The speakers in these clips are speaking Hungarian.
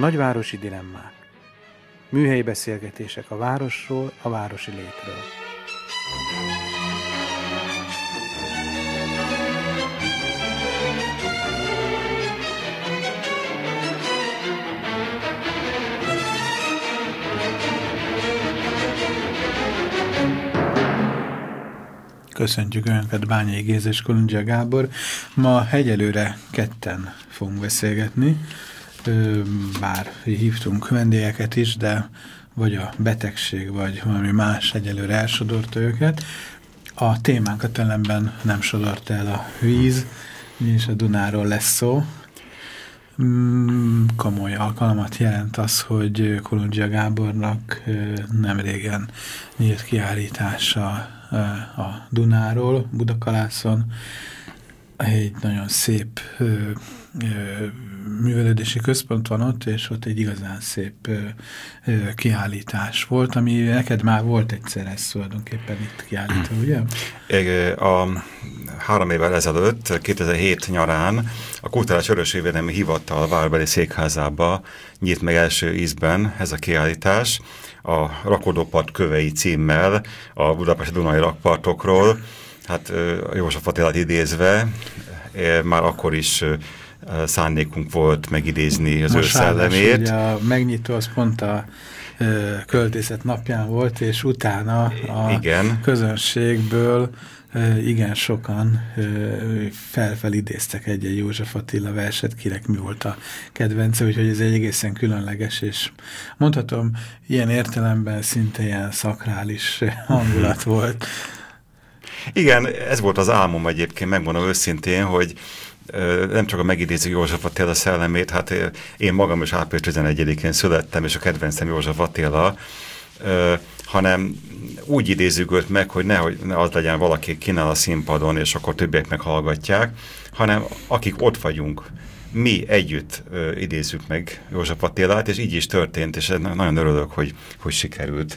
Nagyvárosi dilemmák. Műhelyi beszélgetések a városról, a városi létről. Köszöntjük Önöket, Bányai Géza és Kolundzsia Gábor. Ma egyelőre ketten fogunk beszélgetni, bár hívtunk vendégeket is, de vagy a betegség, vagy valami más egyelőre elsodorta őket. A témánkat ellenben nem sodorta el a víz, és a Dunáról lesz szó. Komoly alkalmat jelent az, hogy Kolundzsia Gábornak nem régen nyílt kiállítása a Dunáról, Budakalászon. Egy nagyon szép művelődési központ van ott, és ott egy igazán szép kiállítás volt, ami neked már volt egyszer ez tulajdonképpen itt kiállítva, ugye? 3 évvel ezelőtt, 2007 nyarán a Kulturális Örökségvédelmi Hivatal várbeli székházába nyílt meg első ízben ez a kiállítás, a Rakodópart kövei címmel a budapesti Dunai rakpartokról. Hát József Attilát idézve, már akkor is szándékunk volt megidézni az ő szellemét. Ugye a megnyitó az pont a költészet napján volt, és utána a közönségből igen sokan felidéztek egy József Attila verset, kinek mi volt a kedvence, úgyhogy ez egy egészen különleges, és mondhatom, ilyen értelemben szinte ilyen szakrális hangulat volt. Igen, ez volt az álmom egyébként, megmondom őszintén, hogy nem csak a megidéző József Attila szellemét, hát én magam is április 11-én születtem, és a kedvencem József Attila, hanem úgy idézzük őt meg, hogy nehogy ne az legyen valaki kínál a színpadon, és akkor többiek meghallgatják, hanem akik ott vagyunk, mi együtt idézzük meg József Attilát, és így is történt, és nagyon örülök, hogy sikerült.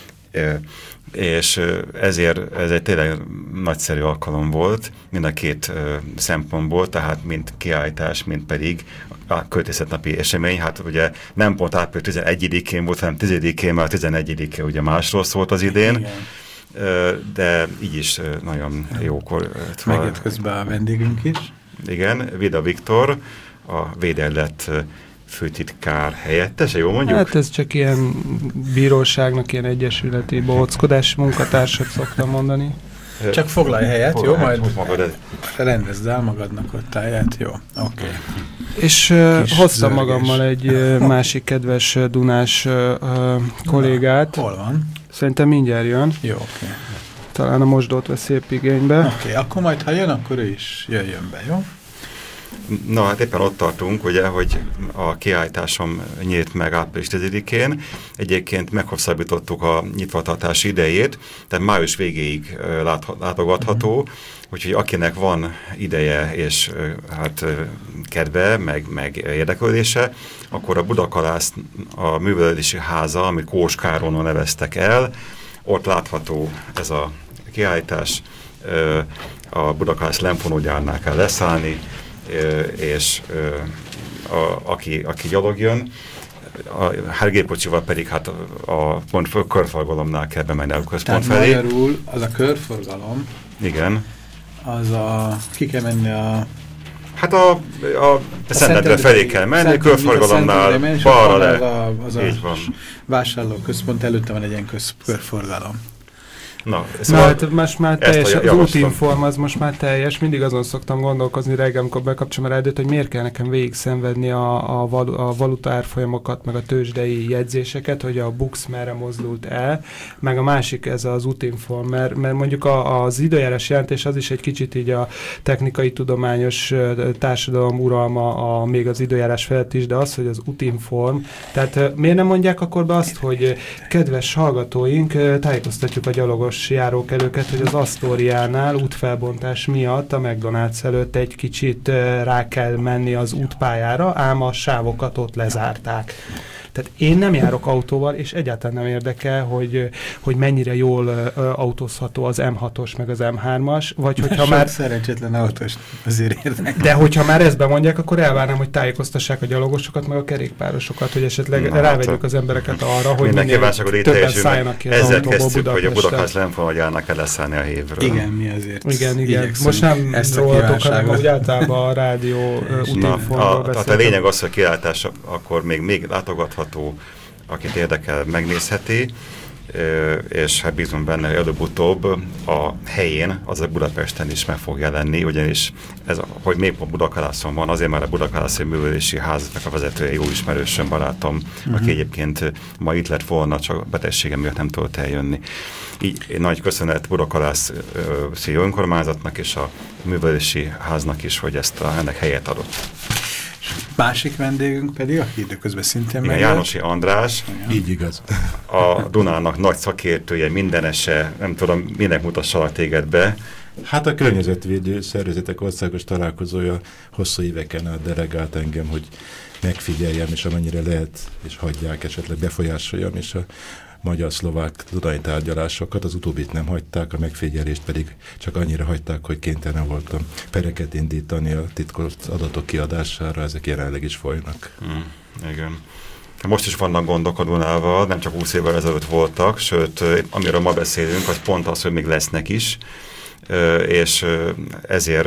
És ezért ez egy tényleg nagyszerű alkalom volt, mind a két szempontból, tehát mind kiállítás, mind pedig a költészetnapi esemény. Hát ugye nem pont április 11-én volt, hanem 10-én, mert a 11-e ugye másról szólt az idén. Igen. De így is nagyon jókor. Megjött közben a vendégünk is. Igen, Vida Viktor, a Védellett főtitkár helyettese, jól mondjuk? Hát ez csak ilyen bíróságnak ilyen egyesületi bohóckodás munkatársat szoktam mondani. Csak foglalj helyet, jó? Majd rendezd el magadnak ott a helyet, jó? Oké. És hoztam magammal egy másik kedves dunás kollégát. Hol van? Szerintem mindjárt jön. Jó, oké. Talán a mosdót vesz szép igénybe. Oké, akkor majd ha jön, akkor ő is jöjjön be, jó? Na, hát éppen ott tartunk, ugye, hogy a kiállításom nyílt meg április 10-én. Egyébként meghosszabbítottuk a nyitvatartási idejét, tehát május végéig látogatható, úgyhogy akinek van ideje és hát kedve, meg érdeklődése, akkor a Budakalász a művelődési háza, amit Kós Károlyról neveztek el, ott látható ez a kiállítás, a Budakalász lemfonógyárnál kell leszállni, és aki gyalog jön, a Hergépkocsival pedig hát a körforgalomnál kell bemenni a központ felé. Tehát magyarul az a körforgalom, igen, az ki kell menni a... Hát a Szentendre felé kell menni, körforgalomnál balra le. Az a vásárlóközpont előtte van egy ilyen körforgalom. Na, szóval hát most már teljes, az útinform az most már teljes, mindig azon szoktam gondolkozni reggel, amikor bekapcsolom a rádiót, hogy miért kell nekem végig szenvedni a valuta árfolyamokat, meg a tőzsdei jegyzéseket, hogy a BUX merre mozdult el, meg a másik ez az útinform, mert mondjuk az időjárás jelentés az is egy kicsit így a technikai tudományos társadalom uralma még az időjárás felett is, de az, hogy az útinform, tehát miért nem mondják akkor be azt, hogy kedves hallgatóink, tájékoztatjuk a gyalogos járókelőket, hogy az Asztóriánál útfelbontás miatt a McDonald's előtt egy kicsit rá kell menni az útpályára, ám a sávokat ott lezárták. Tehát én nem járok autóval, és egyáltalán nem érdekel, hogy mennyire jól autózható az M6-os, meg az M3-as, vagy hogyha már... szerencsétlen autós azért érdekel. De hogyha már ezt bemondják, akkor elvárnám, hogy tájékoztassák a gyalogosokat, meg a kerékpárosokat, hogy esetleg rávegyük az embereket arra, hogy minél többen szálljanak ki az autóból Budapesten. Hogy a Budapest nem fogadjának el leszállni a hévről. Igen, mi azért. Igen. Most nem rólatok, hanem úgy általában a rádió útinformról beszélünk. Tehát a lényeg az, hogy kilátás akkor még látogatható, akit érdekel, megnézheti, és hát bízom benne, hogy előbb-utóbb a helyén, az a Budapesten is meg fog jelenni, ugyanis ez, hogy még a Budakalászon van, azért már a Budakalászai Művelési Háznak a vezetője, jó ismerősöm, barátom, aki egyébként ma itt lett volna, csak betegsége miatt nem tudott eljönni. Így nagy köszönet Budakalászi önkormányzatnak és a Művelési Háznak is, hogy ennek helyet adott. Másik vendégünk pedig, aki időközben szintén megjött. Jánosi András. Így igaz. A Dunának nagy szakértője, mindenese, nem tudom, minek mutassalak téged be. Hát a környezetvédő szervezetek országos találkozója hosszú éveken át delegált engem, hogy megfigyeljem, és amennyire lehet, és hagyják, esetleg befolyásoljam, és a magyar-szlovák dunai tárgyalásokat, az utóbbit nem hagyták, a megfigyelést pedig csak annyira hagyták, hogy kénytelen voltam pereket indítani a titkos adatok kiadására, ezek jelenleg is folynak. Igen. Most is vannak gondok a Dunával, nem csak 20 évvel ezelőtt voltak, sőt, amiről ma beszélünk, az pont az, hogy még lesznek is, és ezért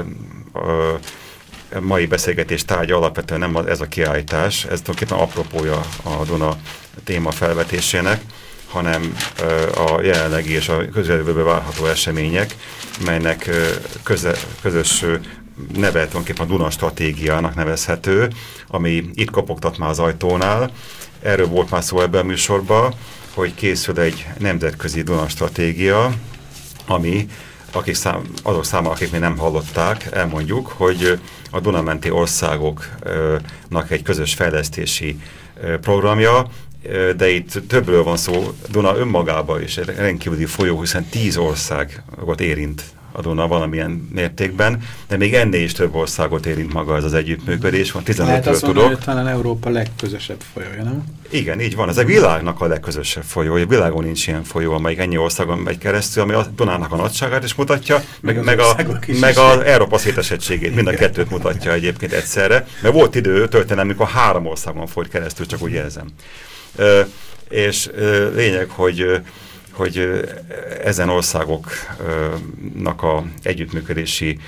a mai beszélgetés tárgya alapvetően nem ez a kiállítás, ez tulajdonképpen apropója a Duna téma felvetésének, hanem a jelenlegi és a közeljövőben várható események, melynek közös neve tulajdonképpen a Duna stratégiának nevezhető, ami itt kopogtat már az ajtónál. Erről volt már szó ebben a műsorban, hogy készül egy nemzetközi Duna stratégia, ami azok számára, akik még nem hallották, elmondjuk, hogy a Dunamenti országoknak egy közös fejlesztési programja, de itt többről van szó, Duna önmagában is egy rendkívüli folyó, hiszen 10 országot érint a Duna valamilyen mértékben, de még ennél is több országot érint maga ez az együttműködés, van 15-ről tudok. Hogy talán Európa legközösebb folyója, nem? Igen, így van. Ez a világnak a legközösebb folyó. A világon nincs ilyen folyó, amelyik ennyi országon megy keresztül, ami a Dunának a nagyságát is mutatja, meg az Európa szétesettségét, mind a kettőt mutatja egyébként egyszerre. Mert volt idő történelmi, amikor 3 országon folyt keresztül, csak úgy érzem. És lényeg, hogy ezen országoknak a együttműködési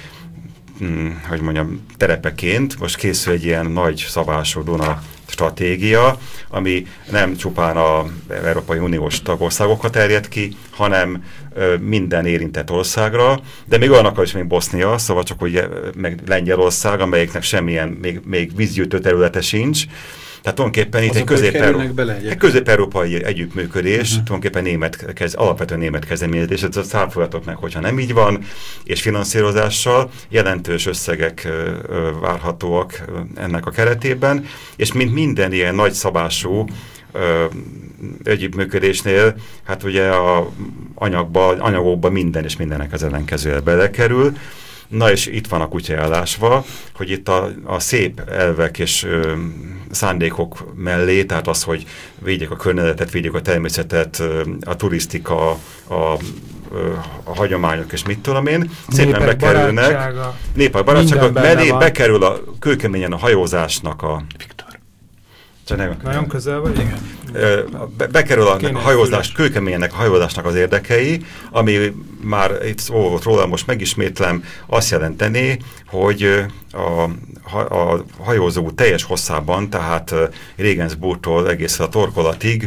terepeként most készül egy ilyen nagy szabású Duna stratégia, ami nem csupán az Európai Uniós tagországokat terjed ki, hanem minden érintett országra, de még olyanok is, mint Bosznia, szóval csak úgy meg Lengyelország, amelyeknek semmilyen, még vízgyűjtő területe sincs. Tehát tulajdonképpen itt egy közép-európai együttműködés, tulajdonképpen alapvetően német kezdeményezés, ez száfoljatok meg, hogyha nem így van, és finanszírozással jelentős összegek várhatóak ennek a keretében, és mint minden ilyen nagyszabású együttműködésnél, hát ugye a anyagokba minden és mindenek az ellenkezője belekerül. Na és itt van a kutya elásva, hogy itt a szép elvek és szándékok mellé, tehát az, hogy védjék a környezetet, védjék a természetet, a turisztika, a hagyományok és mit tudom én, szépen bekerülnek. Népek barátsága mellé bekerül kőkeményen a hajózásnak a... Nagyon közel vagy? Igen. Bekerül a kőkeménynek a hajózásnak az érdekei, ami már itt szó volt róla, most megismétlem, azt jelenteni, hogy a hajózó teljes hosszában, tehát Regensburgtól egészen a torkolatig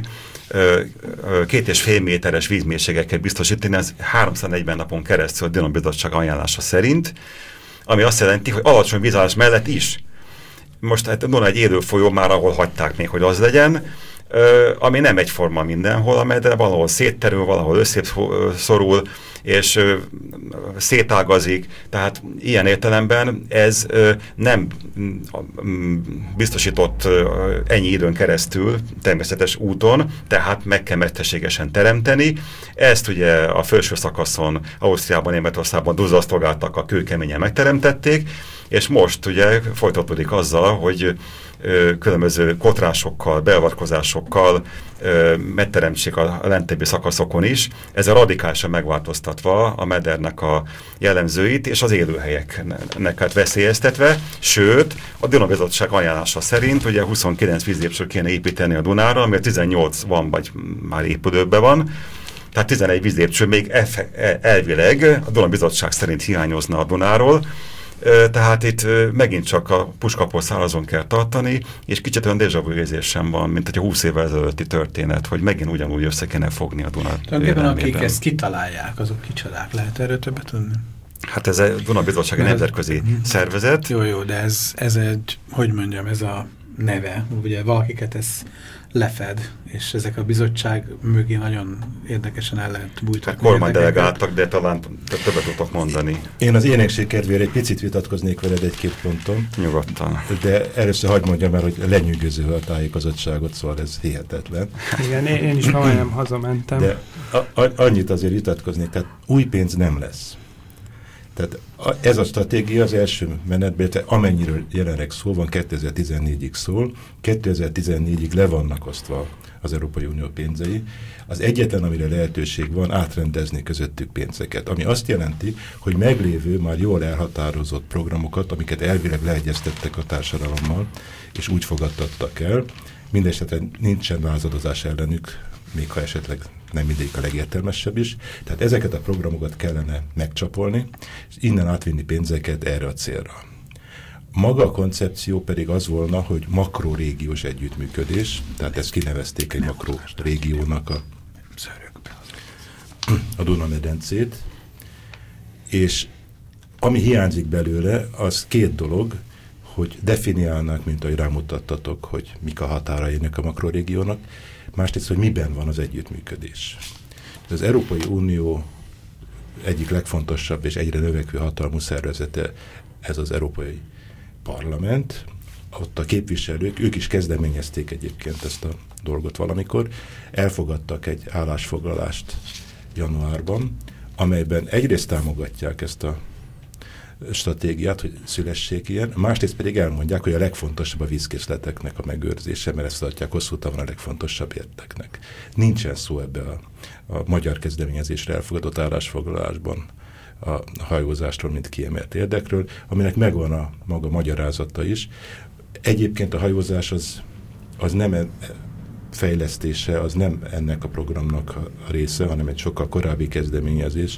2,5 méteres vízmélységeket biztosítani, ez 340 napon keresztül a Duna Bizottság ajánlása szerint, ami azt jelenti, hogy alacsony vízállás mellett is. Most hát Duna egy élő folyó már, ahol hagyták még, hogy az legyen, ami nem egyforma mindenhol, amely de valahol szétterül, valahol összeszorul, és szétágazik, tehát ilyen értelemben ez nem biztosított ennyi időn keresztül természetes úton, tehát meg kell mesterségesen teremteni. Ezt ugye a felső szakaszon, Ausztriában, Németországban duzzasztolgáltak, a kőkeményen megteremtették, és most ugye folytatódik azzal, hogy különböző kotrásokkal, beavatkozásokkal megteremtsék a lentebbi szakaszokon is, ezzel radikálisan megváltoztatva a medernek a jellemzőit és az élőhelyeknek veszélyeztetve, sőt, a Duna Bizottság ajánlása szerint ugye 29 vízlépcsőt kéne építeni a Dunára, ami 18 van, vagy már épülőben van, tehát 11 vízlépcső még elvileg a Duna Bizottság szerint hiányozna a Dunáról, tehát itt megint csak a puskapor szárazon kell tartani, és kicsit olyan déjà vu érzésem van, mint hogy a 20 évvel ezelőtti történet, hogy megint ugyanúgy össze kéne fogni a Dunát. Tulajdonképpen akik ezt kitalálják, azok kicsodák. Lehet erről többet tudni? Hát ez a Duna Bizottság egy nemzetközi szervezet. Jó, de ez egy, hogy mondjam, ez a neve. Ugye valakiket ez lefed, és ezek a bizottság mögé nagyon érdekesen el lehet bújtatni. Kormánydelegáltak, de talán többet tudok mondani. Én az énekség kedvére egy picit vitatkoznék veled egy-két ponton. Nyugodtan. De először hagyd mondjam el, hogy lenyűgöző a tájékozottságot, szóval ez hihetetlen. Igen, én is majdnem hazamentem. De annyit azért vitatkoznék, tehát új pénz nem lesz. Tehát ez a stratégia az első menetben, amennyiről jelenleg szó van, 2014-ig szól, 2014-ig le vannak osztva az Európai Unió pénzei. Az egyetlen, amire lehetőség van, átrendezni közöttük pénzeket. Ami azt jelenti, hogy meglévő, már jól elhatározott programokat, amiket elvileg leegyeztettek a társadalommal, és úgy fogadtattak el, mindesetre nincsen lázadozás ellenük, még ha esetleg nem mindegyik a legértelmesebb is. Tehát ezeket a programokat kellene megcsapolni, és innen átvinni pénzeket erre a célra. Maga a koncepció pedig az volna, hogy makrorégiós együttműködés, tehát ezt kinevezték egy makrorégiónak a Duna-medencét, és ami hiányzik belőle, az két dolog, hogy definiálnák, mint ahogy rámutattatok, hogy mik a határainak a makrorégiónak, másrészt, hogy miben van az együttműködés. Az Európai Unió egyik legfontosabb és egyre növekvő hatalmú szervezete ez az Európai Parlament. Ott a képviselők, ők is kezdeményezték egyébként ezt a dolgot valamikor, elfogadtak egy állásfoglalást januárban, amelyben egyrészt támogatják ezt a stratégiát, hogy szülessék ilyen, másrészt pedig elmondják, hogy a legfontosabb a vízkészleteknek a megőrzése, mert ezt tartják hosszú távon a legfontosabb érdeknek. Nincsen szó ebbe a magyar kezdeményezésre elfogadott állásfoglalásban a hajózástól, mint kiemelt érdekről, aminek megvan a maga magyarázata is. Egyébként a hajózás az nem fejlesztése, az nem ennek a programnak a része, hanem egy sokkal korábbi kezdeményezés.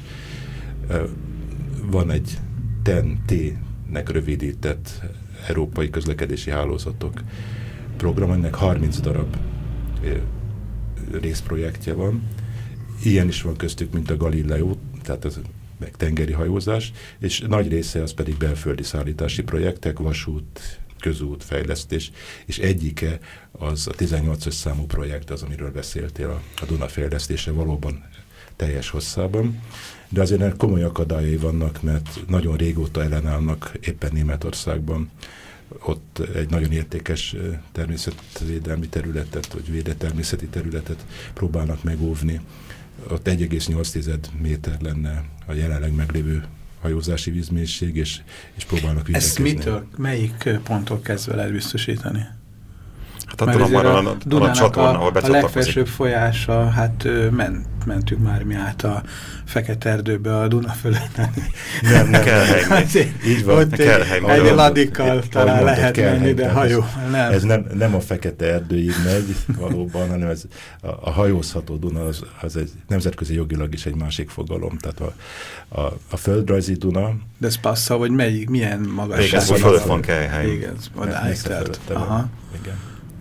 Van egy TEN-T-nek rövidített Európai Közlekedési Hálózatok program, ennek 30 darab részprojektje van. Ilyen is van köztük, mint a Galileo, tehát ez meg tengeri hajózás, és nagy része az pedig belföldi szállítási projektek, vasút, közút, fejlesztés, és egyike az a 18-as számú projekt, az, amiről beszéltél, a Duna fejlesztése valóban teljes hosszában. De azért ennek komoly akadályai vannak, mert nagyon régóta ellenállnak éppen Németországban. Ott egy nagyon értékes természetvédelmi területet, vagy védett természeti területet próbálnak megóvni. Ott 1,8 méter lenne a jelenleg meglévő hajózási vízmélység, és próbálnak védekezni. Ezt mitől, melyik ponttól kezdve lehet biztosítani? Hát tudom már a csatorna, ahol a legfelsőbb folyása, hát mentük már mi át a Fekete-erdőbe a Duna fölött. Nem kell helyni. Így van. Egy ladikkal talán lehet menni, de hajó. Ez nem a Fekete-erdőig megy valóban, hanem ez a hajózható Duna az egy nemzetközi jogilag is egy másik fogalom. Tehát a földrajzi Duna. De ez passza, hogy milyen magasság? Igen, ez fölött van Kelyhely. Igen, odáig telt. Igen.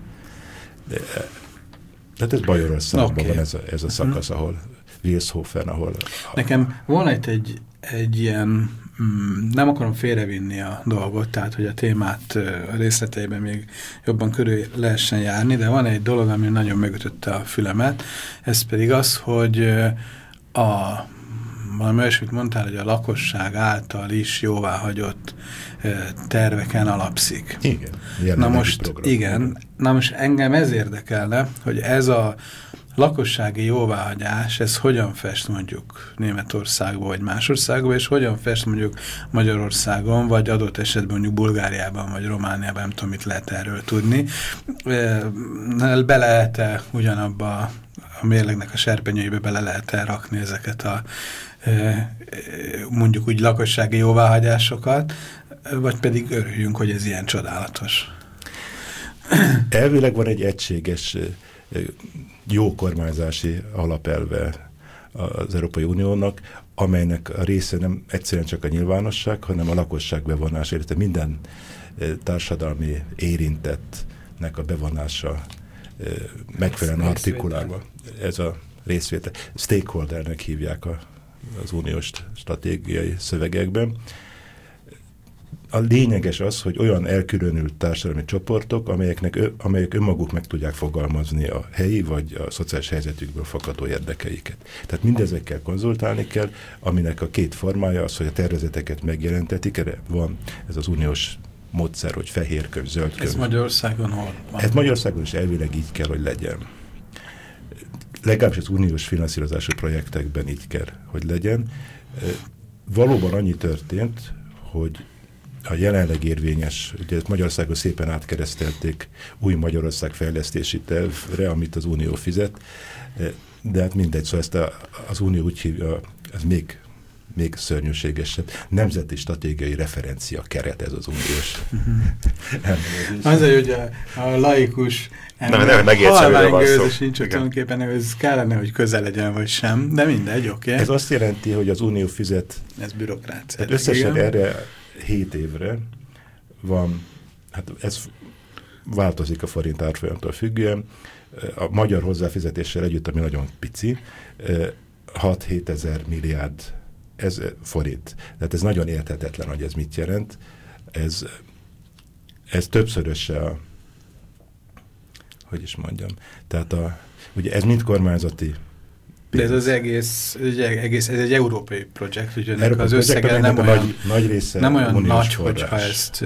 Tehát ez Bajorországban van ez a szakasz, ahol Wilshofen, ahol... Nekem volna itt egy ilyen, nem akarom félrevinni a dolgot, tehát hogy a témát részleteiben még jobban körül lehessen járni, de van egy dolog, ami nagyon megütötte a fülemet, ez pedig az, hogy valami olyasmit mondtál, hogy a lakosság által is jóváhagyott terveken alapszik. Igen. Na most engem ez érdekelne, hogy ez a lakossági jóváhagyás, ez hogyan fest mondjuk Németországban vagy más országban, és hogyan fest mondjuk Magyarországon, vagy adott esetben mondjuk Bulgáriában, vagy Romániában, nem tudom, mit lehet erről tudni. Be lehet-e ugyanabba a mérlegnek a serpenyőibe bele lehet-e rakni ezeket a mondjuk úgy lakossági jóváhagyásokat, vagy pedig örüljünk, hogy ez ilyen csodálatos. Elvileg van egy egységes jó kormányzási alapelve az Európai Uniónak, amelynek a része nem egyszerűen csak a nyilvánosság, hanem a lakosság bevonása, illetve minden társadalmi érintettnek a bevonása megfelelően artikulálva. Ez a részvétel. Stakeholdernek hívják az uniós stratégiai szövegekben. A lényeges az, hogy olyan elkülönült társadalmi csoportok, amelyek önmaguk meg tudják fogalmazni a helyi vagy a szociális helyzetükből fakadó érdekeiket. Tehát mindezekkel konzultálni kell, aminek a két formája az, hogy a tervezeteket megjelentetik, erre van ez az uniós módszer, hogy fehér könyv, zöld könyv. Ez Magyarországon hol van? Ez Magyarországon is elvileg így kell, hogy legyen. Legalábbis az uniós finanszírozású projektekben így kell, hogy legyen. Valóban annyi történt, hogy a jelenleg érvényes, ugye Magyarországon szépen átkeresztelték új Magyarország fejlesztési tervre, amit az Unió fizet, de hát mindegy, szóval ezt az Unió úgy hívja, ez még szörnyűségesebb. Nemzeti stratégiai referencia keret ez az uniós. Azért, hogy a laikus halvány sincs, hogy tulajdonképpen ez kellene, hogy közel legyen, vagy sem, de mindegy, oké. Ez azt jelenti, hogy az Unió fizet. Ez bürokrácia. Hát összesen erre 7 évre van, hát ez változik a forint árfolyamtól függően, a magyar hozzáfizetéssel együtt, ami nagyon pici, 6-7 ezer milliárd ez forint. Tehát ez nagyon érthetetlen, hogy ez mit jelent. Ez többszöröse hogy is mondjam, tehát ugye ez mind kormányzati pénz. De ez az egész ez egy európai projekt, úgyhogy az összege nem olyan nagy része nem olyan nagy, hogyha ezt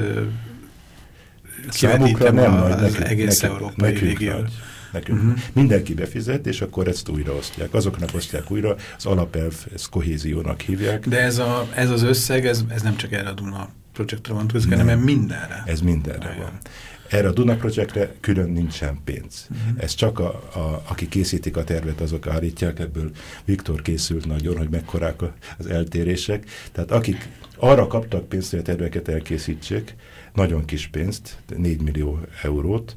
kivetítem az egész európai régiót. Mindenki befizet, és akkor ezt újraosztják. Azoknak osztják újra, az alapelv, ezt kohéziónak hívják. De ez az összeg, ez nem csak erre a Duna projektre vonatkozik, hanem mindenre. Ez mindenre van. Erre a Duna projektre külön nincsen pénz. Ez csak aki készítik a tervet, azok állítják, ebből Viktor készült nagyon, hogy mekkorák az eltérések. Tehát akik arra kaptak pénzt, hogy a terveket elkészítsék, nagyon kis pénzt, 4 millió eurót,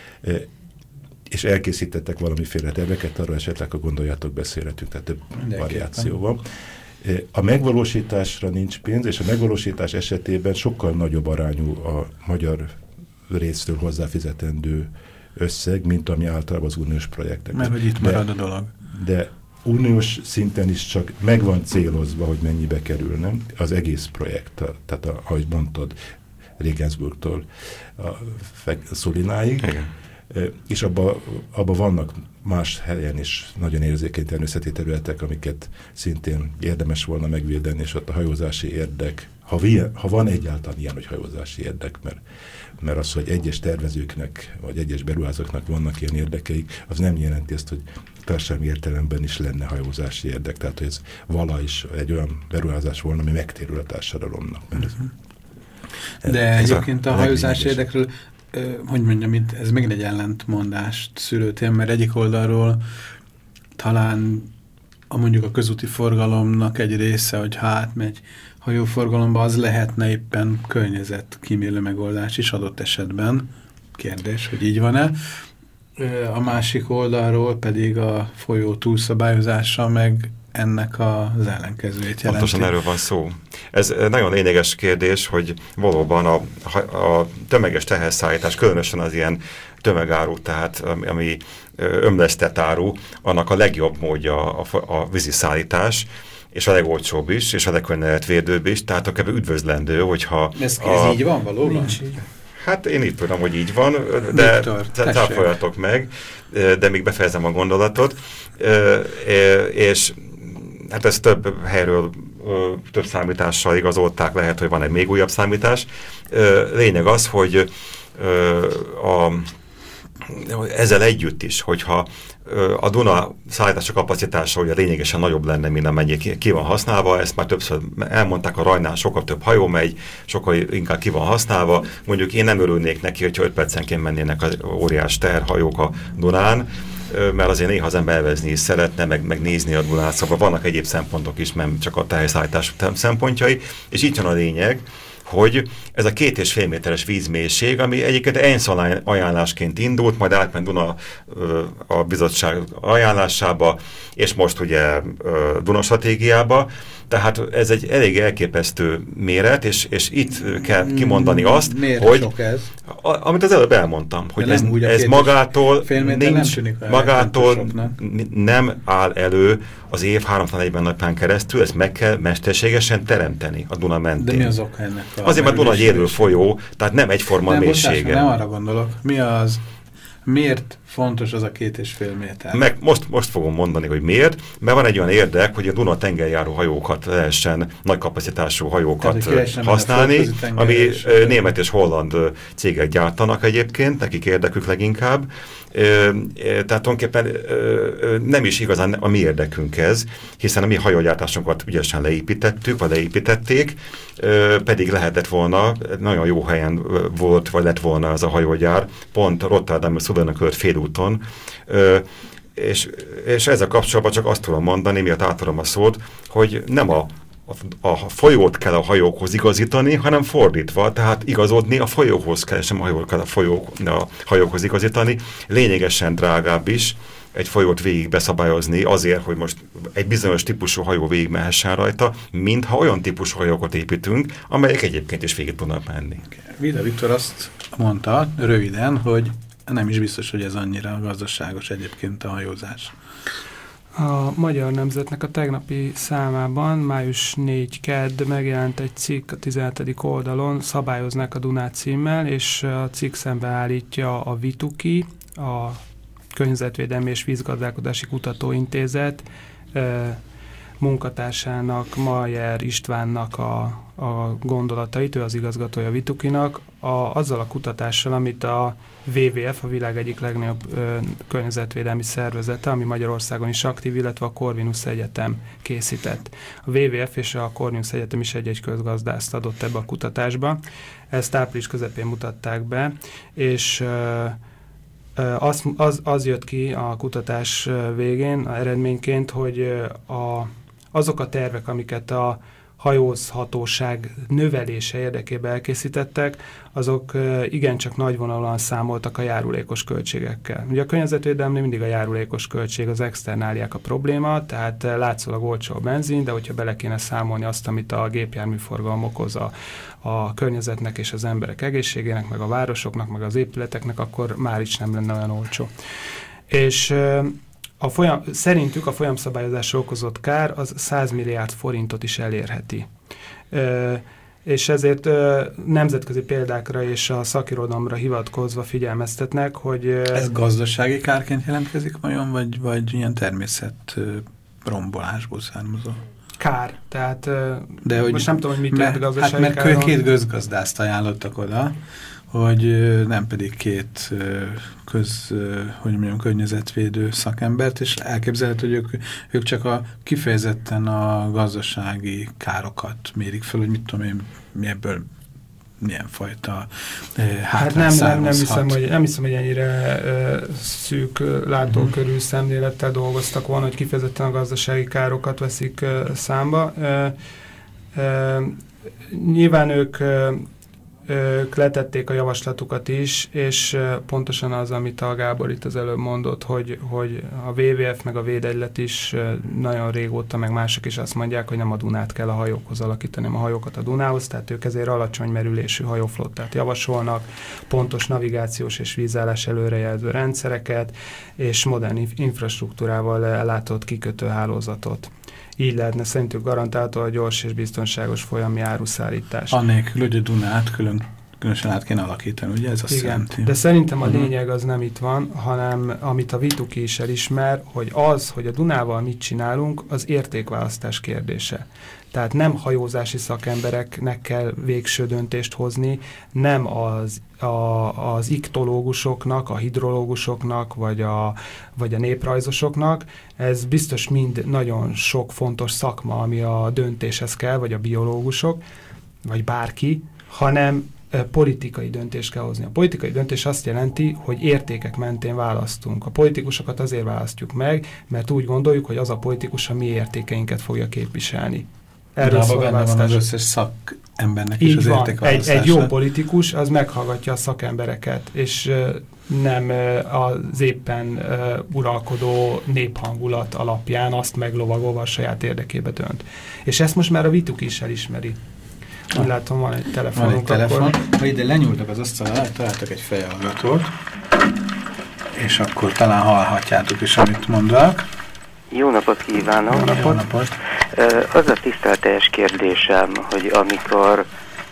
és elkészítettek valamiféle terveket, arra esetleg, ha gondoljátok, beszélhetünk, tehát több variáció van. A megvalósításra nincs pénz, és a megvalósítás esetében sokkal nagyobb arányú a magyar résztől hozzáfizetendő összeg, mint ami általában az uniós projektek. Mert hogy itt marad a dolog. De uniós szinten is csak meg van célozva, hogy mennyibe kerülne az egész projekt, tehát ahogy mondtad, Regensburgtól a Szulináig. És abba vannak más helyen is nagyon érzékeny természeti területek, amiket szintén érdemes volna megvédeni, és ott a hajózási érdek, ha van egyáltalán ilyen, hogy hajózási érdek, mert az, hogy egyes tervezőknek, vagy egyes beruházóknak vannak ilyen érdekeik, az nem jelenti ezt, hogy társadalmi értelemben is lenne hajózási érdek, tehát hogy ez vala is egy olyan beruházás volna, ami megtérül a társadalomnak. De egyébként a hajózási érdekről hogy mondjam, itt ez megint egy ellentmondást szülő, mert egyik oldalról talán mondjuk a közúti forgalomnak egy része, hogy ha átmegy hajóforgalomba, az lehetne éppen környezetkímélő megoldás is adott esetben. Kérdés, hogy így van-e. A másik oldalról pedig a folyó túlszabályozása meg ennek az ellenkezőjét jelenti. Pontosan erről van szó. Ez nagyon lényeges kérdés, hogy valóban a tömeges teherszállítás, különösen az ilyen tömegáru, tehát ami ömlesztett áru, annak a legjobb módja a vízi szállítás, és a legolcsóbb is, és a legkörnyezetvédőbb is, tehát akár üdvözlendő, hogyha... Ez így van valóban? Nincs így. Hát én így tudom, hogy így van, de cáfoljatok meg, de még befejezem a gondolatot, és hát ezt több helyről, több számítással igazolták, lehet, hogy van egy még újabb számítás. Lényeg az, hogy ezzel együtt is, hogyha a Duna szállítási kapacitása ugye lényegesen nagyobb lenne, mint amennyi ki van használva, ezt már többször elmondták, a Rajnál sokkal több hajó megy, sokkal inkább ki van használva. Mondjuk én nem örülnék neki, hogyha 5 percenként mennének az óriás terhajók a Dunán, mert azért néha az ember elvezni is szeretne, meg nézni a Dunát, szóval vannak egyéb szempontok is, nem csak a teherszállítás szempontjai, és itt jön a lényeg, hogy ez a 2,5 méteres vízmélység, ami egyébként ENSZ ajánlásként indult, majd átment Duna a bizottság ajánlásába, és most ugye Duna stratégiába, tehát ez egy elég elképesztő méret, és itt kell kimondani azt, hogy sok ez? Amit az előbb elmondtam, hogy ez magától nem áll elő az év 340 napján keresztül, ezt meg kell mesterségesen teremteni a Duna mentén. De mi az oka ennek? Azért, mert Duna egy élő folyó, tehát nem egyforma mélysége. Nem arra gondolok. Miért fontos az a 2,5 méter? Most fogom mondani, hogy miért, mert van egy olyan érdek, hogy a Duna tengerjáró hajókat lehessen, nagy kapacitású hajókat használni, ami német és holland cégek gyártanak egyébként, nekik érdekük leginkább. Tehát tulajdonképpen nem is igazán a mi érdekünk ez, hiszen a mi hajógyártásunkat ügyesen leépítettük, vagy leépítették, pedig lehetett volna, nagyon jó helyen volt, vagy lett volna ez a hajógyár, pont Rotterdam és Szudanon között félúton, és ezzel kapcsolatban csak azt tudom mondani, miatt átadom a szót, hogy nem a folyót kell a hajókhoz igazítani, hanem fordítva, tehát igazodni a folyóhoz kell, sem a hajót kell a hajókhoz igazítani. Lényegesen drágább is egy folyót végig beszabályozni azért, hogy most egy bizonyos típusú hajó végig mehessen rajta, mintha olyan típusú hajókat építünk, amelyek egyébként is végig tudnak menni. Vida Viktor azt mondta röviden, hogy nem is biztos, hogy ez annyira gazdaságos egyébként a hajózás. A Magyar Nemzetnek a tegnapi számában, május 4 kedd megjelent egy cikk a 17. oldalon, Szabályoznák a Dunát címmel, és a cikk szembeállítja a Vituki, a Környezetvédelmi és Vízgazdálkodási Kutatóintézet munkatársának, Mayer Istvánnak a gondolatait, ő az igazgatója a Vitukinak, azzal a kutatással, amit a WWF, a világ egyik legnagyobb környezetvédelmi szervezete, ami Magyarországon is aktív, illetve a Corvinus Egyetem készített. A WWF és a Corvinus Egyetem is egy közgazdászt adott ebbe a kutatásba. Ezt április közepén mutatták be, és az jött ki a kutatás végén, a eredményként, hogy azok a tervek, amiket a hajózhatóság növelése érdekében elkészítettek, azok igencsak nagyvonalúan számoltak a járulékos költségekkel. Ugye a környezetvédelemnél mindig a járulékos költség, az externáliák a probléma, tehát látszólag olcsó a benzin, de hogyha bele kéne számolni azt, amit a gépjárműforgalom okoz a környezetnek és az emberek egészségének, meg a városoknak, meg az épületeknek, akkor már is nem lenne olyan olcsó. És szerintük a folyamszabályozásra okozott kár az 100 milliárd forintot is elérheti. És ezért nemzetközi példákra és a szakirodalomra hivatkozva figyelmeztetnek, hogy... Ez gazdasági kárként jelentkezik vajon, vagy ilyen természet rombolásból származó? Kár. Tehát de most nem tudom, hogy mit jelent gazdasági kár. Mert két közgazdást ajánlottak oda, hogy nem pedig két környezetvédő szakembert, és elképzelhető, hogy ők csak kifejezetten a gazdasági károkat mérik fel, hogy mit tudom én, ebből milyen fajta hátrány származhat. Nem hiszem, hogy ennyire szűk látókörű szemlélettel dolgoztak volna, hogy kifejezetten a gazdasági károkat veszik számba. Nyilván ők letették a javaslatukat is, és pontosan az, amit a Gábor itt az előbb mondott, hogy a WWF meg a Védegylet is nagyon régóta, meg mások is azt mondják, hogy nem a Dunát kell a hajókhoz alakítani, hanem a hajókat a Dunához, tehát ők ezért alacsony merülésű hajóflottát javasolnak, pontos navigációs és vízállás előrejelző rendszereket, és modern infrastruktúrával ellátott kikötőhálózatot. Így lehetne szerintük garantálható a gyors és biztonságos folyami áruszállítás. Annélkül, hogy a Dunát külön különösen át kéne alakítani, ugye ez azt jelenti. De szerintem a lényeg az nem itt van, hanem amit a Vituki is elismer, hogy az, hogy a Dunával mit csinálunk, az értékválasztás kérdése. Tehát nem hajózási szakembereknek kell végső döntést hozni, nem az iktológusoknak, a hidrológusoknak, vagy a néprajzosoknak. Ez biztos mind nagyon sok fontos szakma, ami a döntéshez kell, vagy a biológusok, vagy bárki, hanem politikai döntést kell hozni. A politikai döntés azt jelenti, hogy értékek mentén választunk. A politikusokat azért választjuk meg, mert úgy gondoljuk, hogy az a politikus a mi értékeinket fogja képviselni. Erről szól a választás. Az összes szakembernek is az értékválasztása. Egy jó politikus, az meghallgatja a szakembereket, és nem az éppen uralkodó néphangulat alapján azt meglovagolva a saját érdekébe dönt. És ezt most már a Vituki is elismeri. Úgy látom, van egy telefonunk. Van egy telefon. Ha ide lenyúltak az asztalra, találtak egy fejhallgatót, és akkor talán hallhatjátok is, amit mondok. Jó napot kívánok! Jó napot! Az a tisztelteljes kérdésem, hogy amikor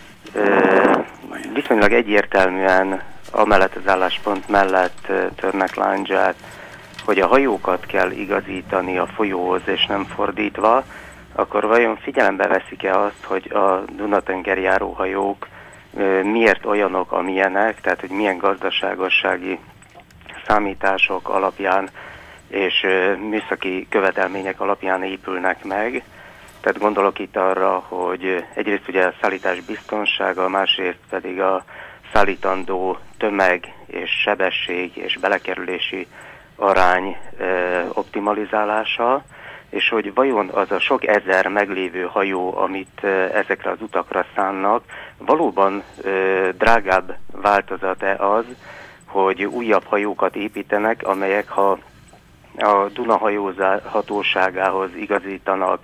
viszonylag egyértelműen amellett az álláspont mellett törnek lándzsát, hogy a hajókat kell igazítani a folyóhoz és nem fordítva, akkor vajon figyelembe veszik-e azt, hogy a Dunatengeri járóhajók miért olyanok, amilyenek, tehát hogy milyen gazdaságossági számítások alapján és műszaki követelmények alapján épülnek meg. Tehát gondolok itt arra, hogy egyrészt ugye a szállítás biztonsága, másrészt pedig a szállítandó tömeg és sebesség és belekerülési arány optimalizálása, és hogy vajon az a sok ezer meglévő hajó, amit ezekre az utakra szánnak, valóban drágább változat-e az, hogy újabb hajókat építenek, amelyek ha a Duna hajóhatóságához igazítanak,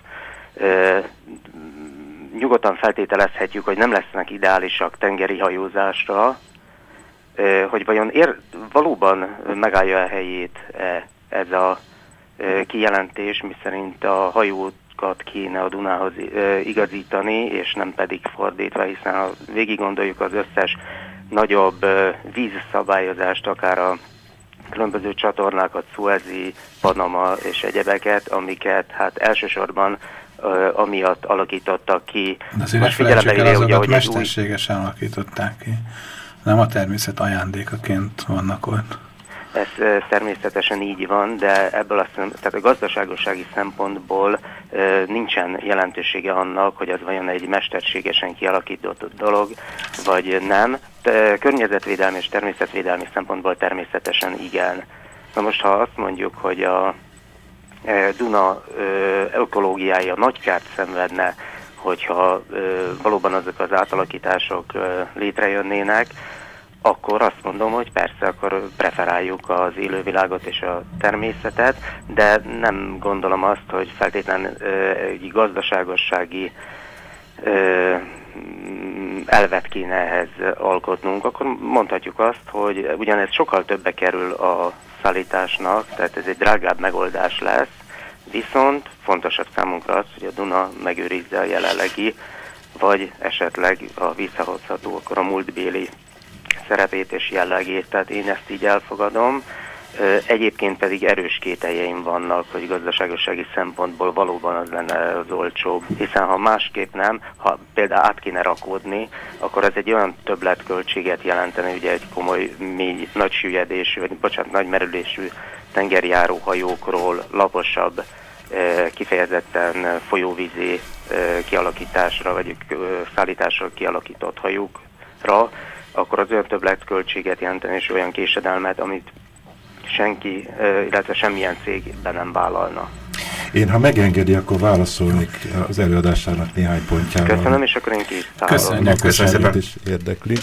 nyugodtan feltételezhetjük, hogy nem lesznek ideálisak tengeri hajózásra, hogy vajon valóban megállja a helyét ez a kijelentés, miszerint a hajókat kéne a Dunához igazítani, és nem pedig fordítva, hiszen ha végig gondoljuk az összes nagyobb vízszabályozást, akár a különböző csatornákat, Szuezi, Panama és egyebeket, amiket hát elsősorban amiatt alakítottak ki. De azért felejtsük el azokat mesterségesen alakították ki. Nem a természet ajándékaként vannak ott. Ez természetesen így van, de ebből tehát a gazdaságossági szempontból nincsen jelentősége annak, hogy az vajon egy mesterségesen kialakított dolog, vagy nem. Környezetvédelmi és természetvédelmi szempontból természetesen igen. Na most, ha azt mondjuk, hogy a Duna ökológiája nagy kárt szenvedne, hogyha valóban azok az átalakítások létrejönnének, akkor azt mondom, hogy persze, akkor preferáljuk az élővilágot és a természetet, de nem gondolom azt, hogy feltétlenül egy gazdaságossági elvet kéne ehhez alkotnunk. Akkor mondhatjuk azt, hogy ugyanez sokkal többe kerül a szállításnak, tehát ez egy drágább megoldás lesz, viszont fontosabb számunkra az, hogy a Duna megőrizze a jelenlegi, vagy esetleg a visszahozható, akkor a múltbéli szerepét és jellegét, tehát én ezt így elfogadom. Egyébként pedig erős kételjeim vannak, hogy gazdaságossági szempontból valóban az lenne az olcsóbb, hiszen ha másképp nem, ha például át kéne rakódni, akkor ez egy olyan többletköltséget jelentene, ugye egy komoly, mély, nagy süllyedésű, vagy nagy merülésű tengerjáró hajókról, laposabb, kifejezetten folyóvízi kialakításra, vagy szállításra kialakított hajókra, akkor az olyan többletköltséget jelenteni, és olyan késedelmet, amit senki, illetve semmilyen cégben nem vállalna. Én, ha megengedi, akkor válaszolnék az előadásának néhány pontjára. Köszönöm, és akkor én Köszönjük, köszönjük. Is érdekli.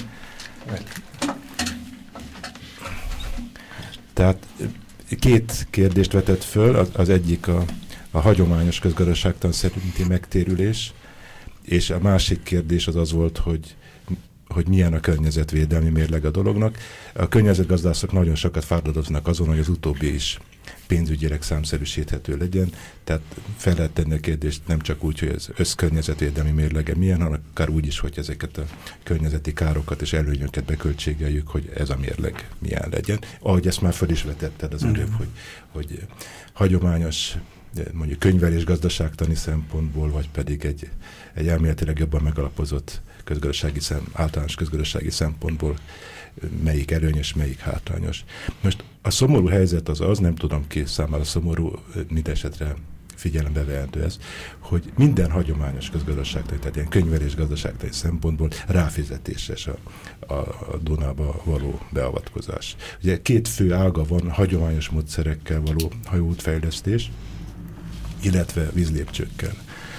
Tehát két kérdést vetett föl, az egyik a hagyományos közgazdaságtan szerinti megtérülés, és a másik kérdés az volt, hogy milyen a környezetvédelmi mérleg a dolognak. A környezetgazdászok nagyon sokat fáradoznak azon, hogy az utóbbi is pénzügyileg számszerűsíthető legyen, tehát fel lehet tenni a kérdést nem csak úgy, hogy az összkörnyezetvédelmi mérlege milyen, hanem akár úgy is, hogy ezeket a környezeti károkat és előnyöket beköltségeljük, hogy ez a mérleg milyen legyen. Ahogy ezt már fel is vetetted az előbb, hogy hagyományos, mondjuk könyvelés gazdaságtani szempontból, vagy pedig egy elméletileg jobban megalapozott általános közgazdasági szempontból melyik előnyös, melyik hátrányos. Most a szomorú helyzet az, nem tudom ki számára szomorú, mindesetre figyelembe vehető ez, hogy minden hagyományos közgazdaságtani, tehát ilyen könyvelés gazdaságtani szempontból ráfizetéses a Dunába való beavatkozás. Ugye 2 fő ága van hagyományos módszerekkel való hajóútfejlesztés, illetve vízlépcsőkkel.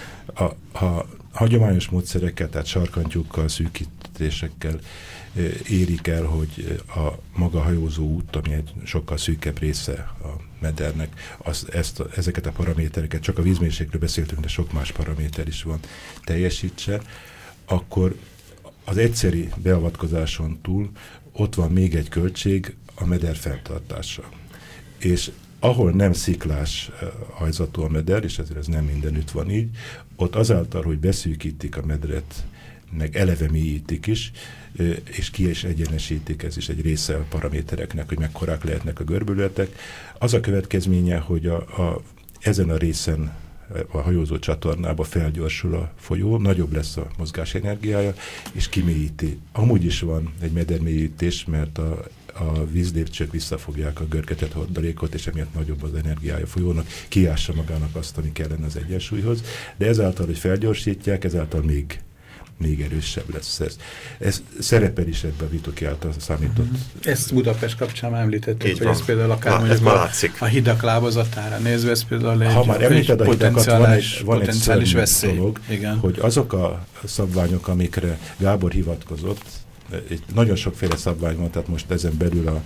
A hagyományos módszerekkel, tehát sarkantyúkkal, szűkítésekkel érik el, hogy a maga hajózó út, ami egy sokkal szűkebb része a medernek, ezeket a paramétereket, csak a vízmérsékről beszéltünk, de sok más paraméter is van, teljesítse, akkor az egyszeri beavatkozáson túl ott van még egy költség, a meder fenntartása. És ahol nem sziklás hajzatú a meder, és ezért ez nem mindenütt van így, ott azáltal, hogy beszűkítik a medret, meg eleve mélyítik is, és ki is egyenesítik, ez is egy része a paramétereknek, hogy mekkorák lehetnek a görbületek. Az a következménye, hogy ezen a részen a hajózó csatornába felgyorsul a folyó, nagyobb lesz a mozgásenergiája, és kimélyíti. Amúgy is van egy medermélyítés, mert a vízlépcsők visszafogják a görgetett hordalékot, és emiatt nagyobb az energiája folyónak, kiássa magának azt, ami kellene az egyensúlyhoz, de ezáltal, hogy felgyorsítják, ezáltal még erősebb lesz ez. Ez szerepel is ebben a Vitoki által számított. Ezt Budapest kapcsán már említettük, hogy ez például akár mondjuk a hidak lábazatára nézve, ez például egy potenciális veszély. Dolog, hogy azok a szabványok, amikre Gábor hivatkozott, nagyon sokféle szabvány van, tehát most ezen belül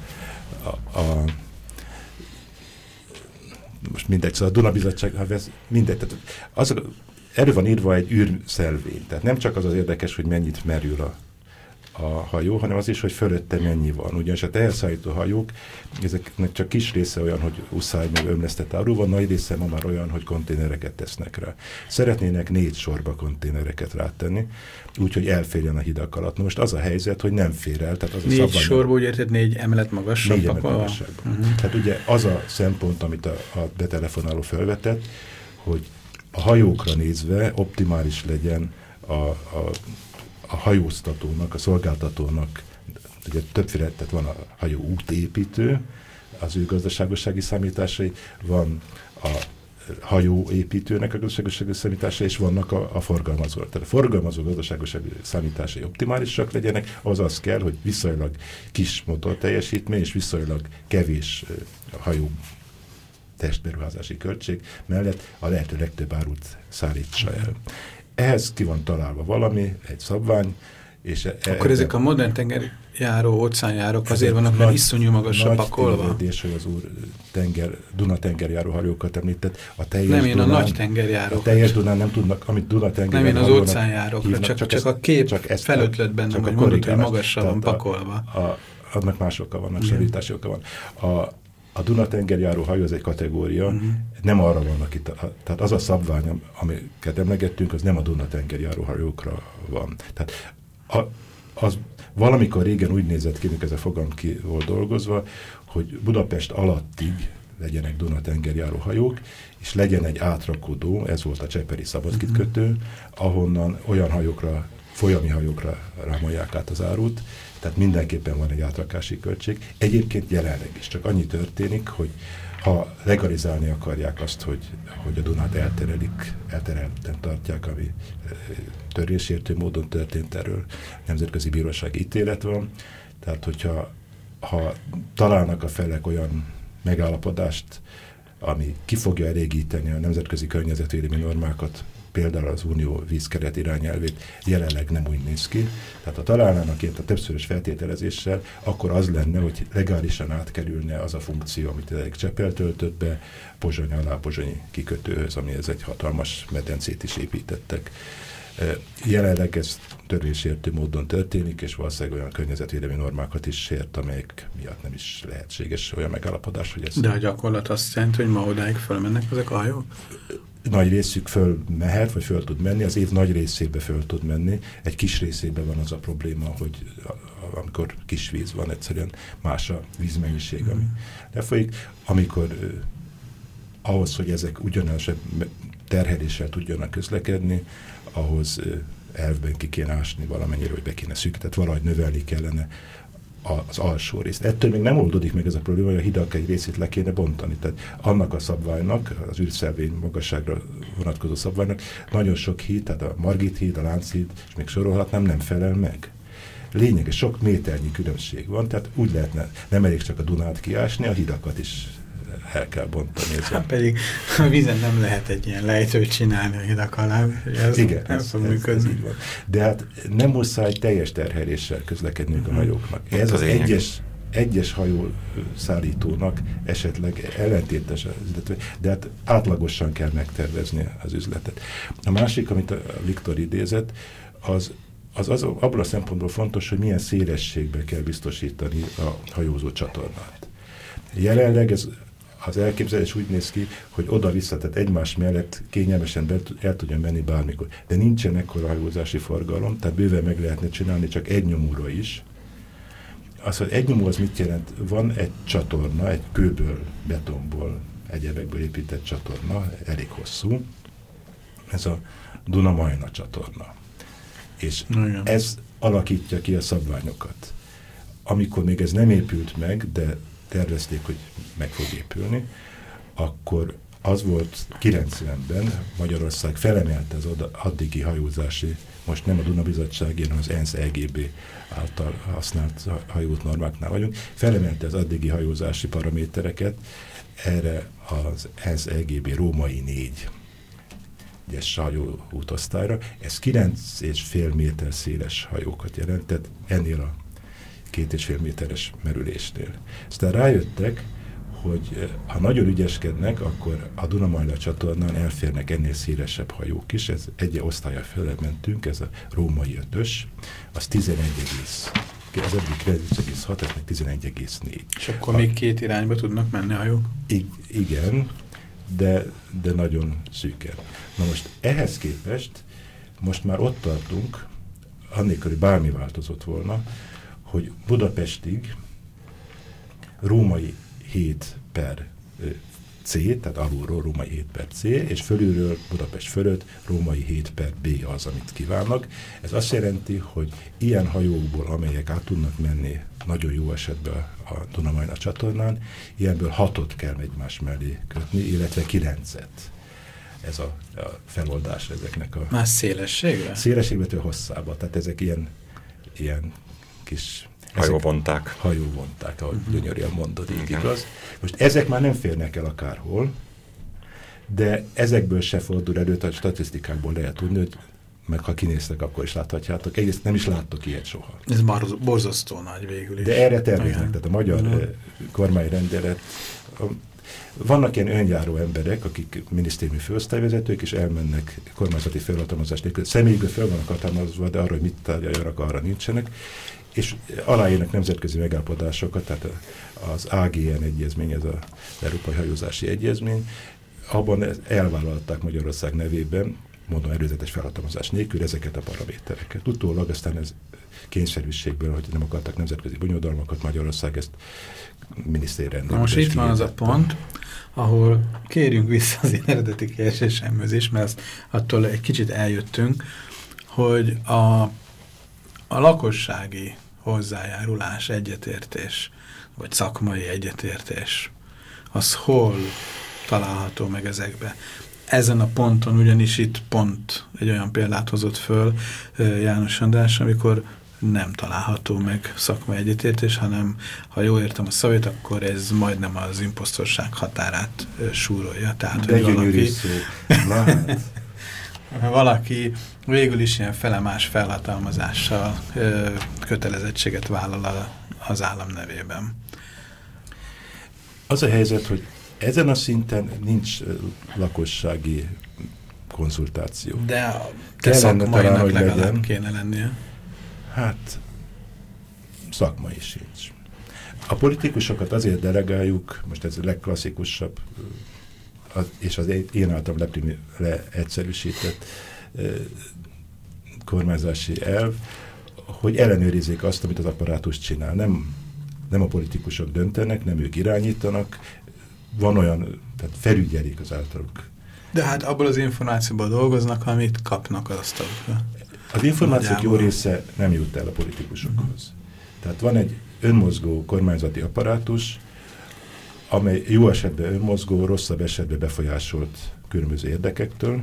most mindegy, szóval a Duna Bizottság, mindegy, tehát erről van írva egy űrszelvény. Tehát nem csak az érdekes, hogy mennyit merül a hajó, hanem az is, hogy fölötte mennyi van. Ugyanis a teherszállító hajók, ezeknek csak kis része olyan, hogy uszály, meg ömlesztett áru van, nagy része ma már olyan, hogy konténereket tesznek rá. Szeretnének 4 sorba konténereket rátenni, úgyhogy elférjen a hidak alatt. Na most az a helyzet, hogy nem fér el. Tehát az 4 sorba, úgy érted, 4 emelet magasságban? 4 emelet magasságban. Tehát ugye az a szempont, amit a betelefonáló felvetett, hogy a hajókra nézve optimális legyen a hajóztatónak, a szolgáltatónak, ugye többféle, tehát van a hajó útépítő, az ő gazdaságossági számításai, van a hajóépítőnek a gazdaságossági számításai, és vannak a forgalmazó. Tehát a forgalmazó gazdaságossági számításai optimálisak legyenek, az kell, hogy viszonylag kis motorteljesítmény, és viszonylag kevés hajó testberuházási költség mellett a lehető legtöbb árut szállítsa el. Ehhez ki van találva valami, egy szabvány, és akkor ezek a modern tengerjáró, óceánjárók azért vannak, mert iszonyú magasra pakolva? Nagy tévedés, hogy az úr Duna tengerjáró hajókat említett. Nem én a nagy tengerjárók. A teljes Dunán nem tudnak, amit Duna tengerjáró. Nem én az óceánjárókra, csak a kép felötlött bennem, hogy mondod, hogy magasra van pakolva. Annak más oka vannak, savítási oka van. A Duna tengerjáró hajó az egy kategória, nem arra vannak itt. Tehát az a szabvány, amiket emlegettünk, az nem a Duna tengerjáró hajókra van. Tehát az valamikor régen úgy nézett ki, mikor ez a fogalom ki volt dolgozva, hogy Budapest alattig legyenek Duna tengerjáró hajók, és legyen egy átrakodó, ez volt a Cseperi szabadkikötő, ahonnan olyan hajókra, folyami hajókra rámolják át az árut, tehát mindenképpen van egy átrakási költség. Egyébként jelenleg is csak annyi történik, hogy ha legalizálni akarják azt, hogy a Dunát elterelten tartják, ami törvénysértő módon történt, erről nemzetközi bírósági ítélet van. Tehát, hogyha találnak a felek olyan megállapodást, ami ki fogja elégíteni a nemzetközi környezetvédelmi normákat, például az Unió vízkeret irányelvét, jelenleg nem úgy néz ki. Tehát ha találnának ilyet a többszörös feltételezéssel, akkor az lenne, hogy legálisan átkerülne az a funkció, amit egy Csepel töltött be Pozsony alá, Pozsonyi kikötőhöz, amihez egy hatalmas medencét is építettek. Jelenleg ez törvénysértő módon történik, és valószínűleg olyan környezetvédelmi normákat is sért, amelyek miatt nem is lehetséges olyan megállapodás, hogy ez... De a gyakorlat azt jelenti, hogy ma odáig fölmennek ezek a hajók? Nagy részük föl mehet, vagy föl tud menni, az év nagy részébe föl tud menni. Egy kis részében van az a probléma, hogy amikor kis víz van, egyszerűen más a vízmennyiség, ami lefolyik. Amikor ahhoz, hogy ezek ugyanaz terheléssel tudjanak közlekedni, ahhoz elvben ki kéne ásni valamennyire, hogy be kéne szűkíteni, tehát valahogy növelni kellene az alsó részt. Ettől még nem oldódik meg ez a probléma, hogy a hidak egy részét le kéne bontani. Tehát annak a szabványnak, az űrszelvény magasságra vonatkozó szabványnak nagyon sok híd, tehát a Margit híd, a Lánchíd, és még sorolhatnám, nem felel meg. Lényeges, sok méternyi különbség van, tehát úgy lehetne, nem elég csak a Dunát kiásni, a hidakat is el kell bontani. Hát pedig a vízen nem lehet egy ilyen lejtőt csinálni a hidak alá. Igen, ez így van. De hát nem muszáj teljes terheléssel közlekednünk a hajóknak. Ez az egyes hajó szállítónak esetleg ellentétes az üzlet, de hát átlagosan kell megtervezni az üzletet. A másik, amit a Viktor idézett, az abban a szempontból fontos, hogy milyen szélességbe kell biztosítani a hajózó csatornát. Jelenleg az elképzelés úgy néz ki, hogy oda-vissza, tehát egymás mellett kényelmesen el tudjon menni bármikor. De nincsen ekkora hajózási forgalom, tehát bőven meg lehetne csinálni csak egy nyomúra is. Az, hogy egy nyomú az mit jelent? Van egy csatorna, egy kőből, betonból, egyebekből épített csatorna, elég hosszú. Ez a Duna-Majna csatorna. És ez alakítja ki a szabványokat. Amikor még ez nem épült meg, de tervezték, hogy meg fog épülni, akkor az volt 90-ben Magyarország felemelte az addigi hajózási, most nem a Duna Bizottság, hanem az ENSZ EGB által használt hajót normáknál vagyunk, felemelte az addigi hajózási paramétereket erre az ENSZ EGB római 4-es hajó útosztályra. Ez 9,5 méter széles hajókat jelentett, ennél a 2,5 méteres merülésnél. Aztán rájöttek, hogy ha nagyon ügyeskednek, akkor a Duna-Majna csatornán elférnek ennél szélesebb hajók is. Ez egy osztálya fölebb mentünk, ez a római 5-ös, az 11,6, ez meg 11,4. És akkor még két irányba tudnak menni a hajók? Igen, de nagyon szűken. Na most ehhez képest most már ott tartunk, annélkül, hogy bármi változott volna, hogy Budapestig római 7 per C, tehát alulról római 7 per C, és fölülről Budapest fölött római 7 per B az, amit kívánnak. Ez azt jelenti, hogy ilyen hajókból, amelyek át tudnak menni nagyon jó esetben a Duna-Majna csatornán, ilyenből 6-ot kell egymás mellé kötni, illetve 9-et. Ez a feloldás ezeknek a... Más szélességre? Szélességre, hosszába. Tehát ezek ilyen kis... Hajóvonták. Hajóvonták, ahogy gyönyörűen mondod, így igaz. Most ezek már nem férnek el akárhol, de ezekből se fordul elő, a statisztikákból lehet tudni, hogy meg ha kinéztek, akkor is láthatjátok. Egyrészt nem is láttok ilyet soha. Ez borzasztó nagy végül is. De erre terveznek, tehát a magyar kormányrendelet. Vannak ilyen önjáró emberek, akik minisztériumi főosztályvezetők, és elmennek kormányzati felhatalmazás nélkül. Személyükből fel vannak hatalmazva, de arra, hogy mit tárgyaljanak, arra nincsenek. És aláírnak nemzetközi megállapodásokat, tehát az AGN egyezmény, ez az Európai Hajózási Egyezmény, abban elvállalták Magyarország nevében, mondom előzetes felhatalmazás nélkül ezeket a paramétereket. Utólag aztán ez kényszerűségből, hogy nem akartak nemzetközi bonyodalmakat, Magyarország ezt minisztérrendben. Most itt van az a pont, ahol kérjünk vissza az eredeti kérdésemhez is, mert attól egy kicsit eljöttünk, hogy a lakossági hozzájárulás, egyetértés, vagy szakmai egyetértés, az hol található meg ezekbe? Ezen a ponton ugyanis itt pont egy olyan példát hozott föl János András, amikor nem található meg szakmai egyetértés, hanem ha jól értem a szavét, akkor ez majdnem az imposztorság határát súrolja. Tehát, de gyönyörű szó. Valaki végül is ilyen felemás felhatalmazással kötelezettséget vállal az állam nevében. Az a helyzet, hogy ezen a szinten nincs lakossági konzultáció. De a te szakmainak legalább kéne lennie. Hát, szakmai sincs. A politikusokat azért delegáljuk, most ez a legklasszikusabb, és az én általam leegyszerűsített kormányzási elv, hogy ellenőrizzék azt, amit az apparátus csinál. Nem a politikusok döntenek, nem ők irányítanak, van olyan, tehát felügyelik az általuk. De hát abból az információból dolgoznak, amit kapnak az asztalukra. Az információk jó része nem jut el a politikusokhoz. Tehát van egy önmozgó kormányzati apparátus, amely jó esetben önmozgó, rosszabb esetben befolyásolt különböző érdekektől,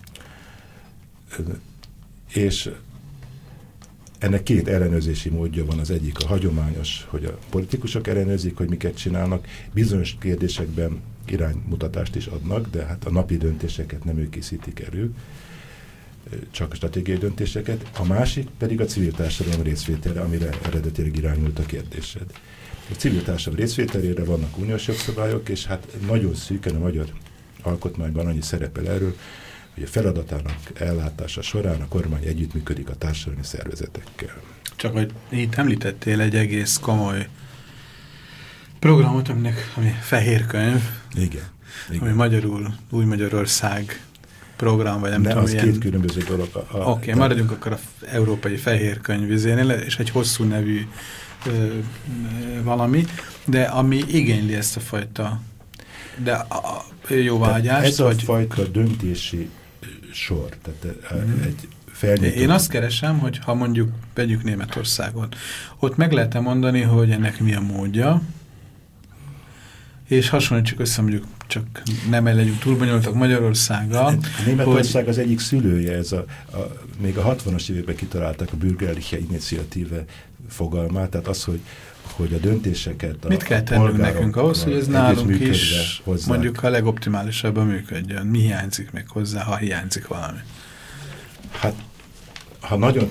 és ennek két ellenőrzési módja van. Az egyik a hagyományos, hogy a politikusok ellenőrzik, hogy miket csinálnak, bizonyos kérdésekben iránymutatást is adnak, de hát a napi döntéseket nem ők készítik elő, csak a stratégiai döntéseket. A másik pedig a civil társadalom részvétele, amire eredetileg irányult a kérdésed. A civil társadalom részvételére vannak uniós jogszabályok, és hát nagyon szűken a magyar alkotmányban annyi szerepel erről, hogy a feladatának ellátása során a kormány együttműködik a társadalmi szervezetekkel. Csak hogy itt említettél egy egész komoly programot, ami fehér könyv, igen. Ami magyarul Új Magyarország program, vagy nem tudom, az két különböző dolog. Oké, maradjunk akkor az európai fehér könyvizénél, és egy hosszú nevű valami, de ami igényli ezt a fajta jóváhagyást. Ez a fajta döntési sor, tehát egy felnyitott... Én azt keresem, hogy ha mondjuk vegyük Németországot, ott meg lehet mondani, hogy ennek mi a módja, és hasonlítsuk össze, mondjuk csak nem legyünk túl bonyolultak Magyarországgal. Németország hogy... az egyik szülője, ez még a 60-as években kitalálták a Bürgerliche Initiative fogalmát, tehát az, hogy a döntéseket mit kell tennünk nekünk ahhoz, hogy ez nálunk is hozzák. Mondjuk a legoptimálisabban működjön. Mi hiányzik még hozzá, ha hiányzik valami? Hát, ha nagyon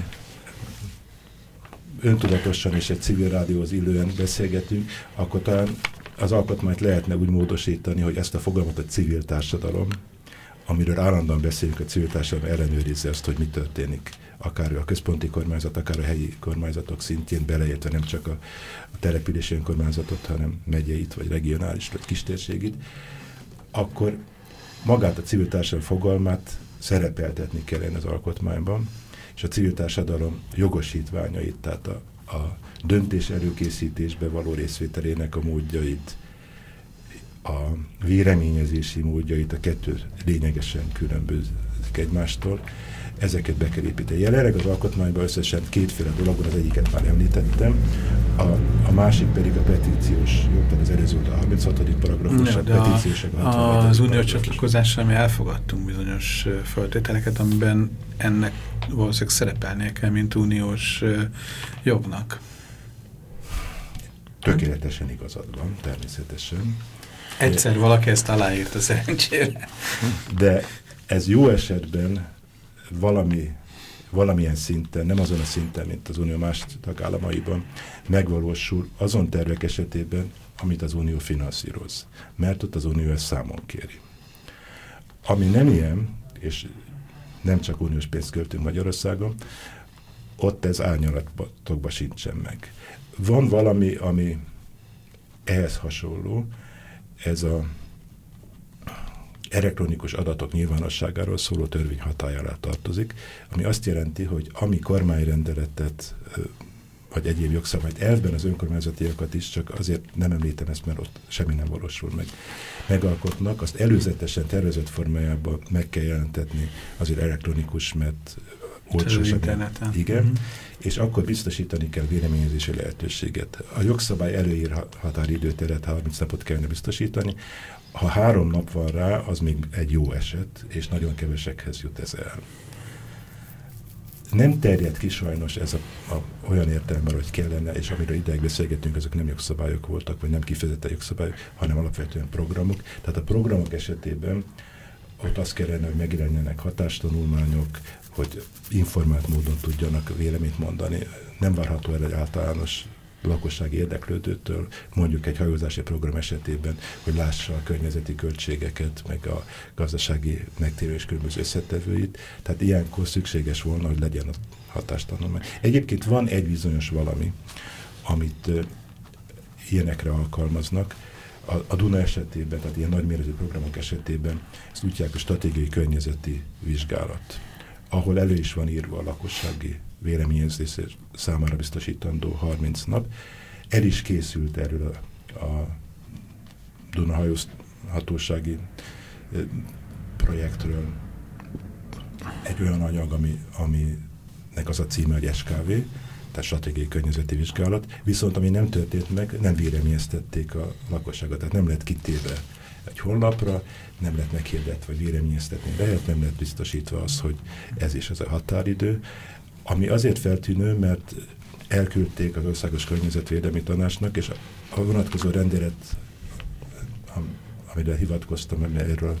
öntudatosan és egy civil rádióhoz illően beszélgetünk, akkor talán az alkotmányt lehetne úgy módosítani, hogy ezt a fogalmat a civil társadalom, amiről állandóan beszélünk, a civil társadalom ellenőrizze azt, hogy mi történik. Akár a központi kormányzat, akár a helyi kormányzatok szintjén, beleértve nem csak a települési önkormányzatot, hanem megyeit, vagy regionális, vagy kistérségit, akkor magát a civil társadalom fogalmát szerepeltetni kellene az alkotmányban, és a civil társadalom jogosítványait, tehát a döntés előkészítésbe való részvételének a módjait, a véleményezési módjait, a kettő lényegesen különbözik egymástól, ezeket be kell építeni. Jelenleg az alkotmányban összesen kétféle dolog van, az egyiket már említettem, a másik pedig a petíciós jog, tehát az előző a 36. paragrafus, a petíciós jog. Az unió csatlakozással mi elfogadtunk bizonyos feltételeket, amiben ennek valószínűleg szerepelnie kell, mint uniós jognak. Tökéletesen igazad van, természetesen. Egyszer valaki ezt aláírta szerencsére. De ez jó esetben valamilyen szinten, nem azon a szinten, mint az unió más tagállamaiban, megvalósul azon tervek esetében, amit az unió finanszíroz. Mert ott az unió ezt számon kéri. Ami nem ilyen, és nem csak uniós pénzt költünk Magyarországon, ott ez árnyalatokban sincsen meg. Van valami, ami ehhez hasonló, ez a elektronikus adatok nyilvánosságáról szóló törvény hatály alá tartozik, ami azt jelenti, hogy ami kormányrendeletet vagy egyéb jogszabályt, elvben az önkormányzatiakat is, csak azért nem említem ezt, mert ott semmi nem valósul meg, megalkotnak, azt előzetesen tervezett formájában meg kell jelentetni, azért elektronikus, mert olcsó interneten. Igen, és akkor biztosítani kell véleményezési lehetőséget. A jogszabály előír határidőteret, 30 napot kellene biztosítani. Ha 3 nap van rá, az még egy jó eset, és nagyon kevesekhez jut ez el. Nem terjed ki sajnos ez olyan értelemben, hogy kellene, és amiről ideig beszélgetünk, azok nem jogszabályok voltak, vagy nem kifejezetten jogszabályok, hanem alapvetően programok. Tehát a programok esetében ott azt kellene, hogy megjelenjenek hatástanulmányok, hogy informált módon tudjanak véleményt mondani. Nem várható el egy általános lakossági érdeklődőtől, mondjuk egy hajózási program esetében, hogy lássa a környezeti költségeket, meg a gazdasági megtérülés különböző összetevőit. Tehát ilyenkor szükséges volna, hogy legyen a hatástanulmány. Egyébként van egy bizonyos valami, amit ilyenekre alkalmaznak. A Duna esetében, tehát ilyen nagyméretű programok esetében ezt úgy hívják a stratégiai környezeti vizsgálat, ahol elő is van írva a lakossági véleményezés számára biztosítandó 30 nap. El is készült erről a Duna hajózhatósági projektről egy olyan anyag, aminek az a címe, hogy SKV, tehát stratégiai környezeti vizsgálat, viszont ami nem történt meg, nem véleményeztették a lakosságot, tehát nem lett kitéve egy honlapra, nem lett meghirdetve, vagy véleményeztetni lehet, nem lett biztosítva az, hogy ez is az a határidő, ami azért feltűnő, mert elküldték az Országos Környezetvédelmi Tanácsnak, és a vonatkozó rendelet, amire hivatkoztam, erről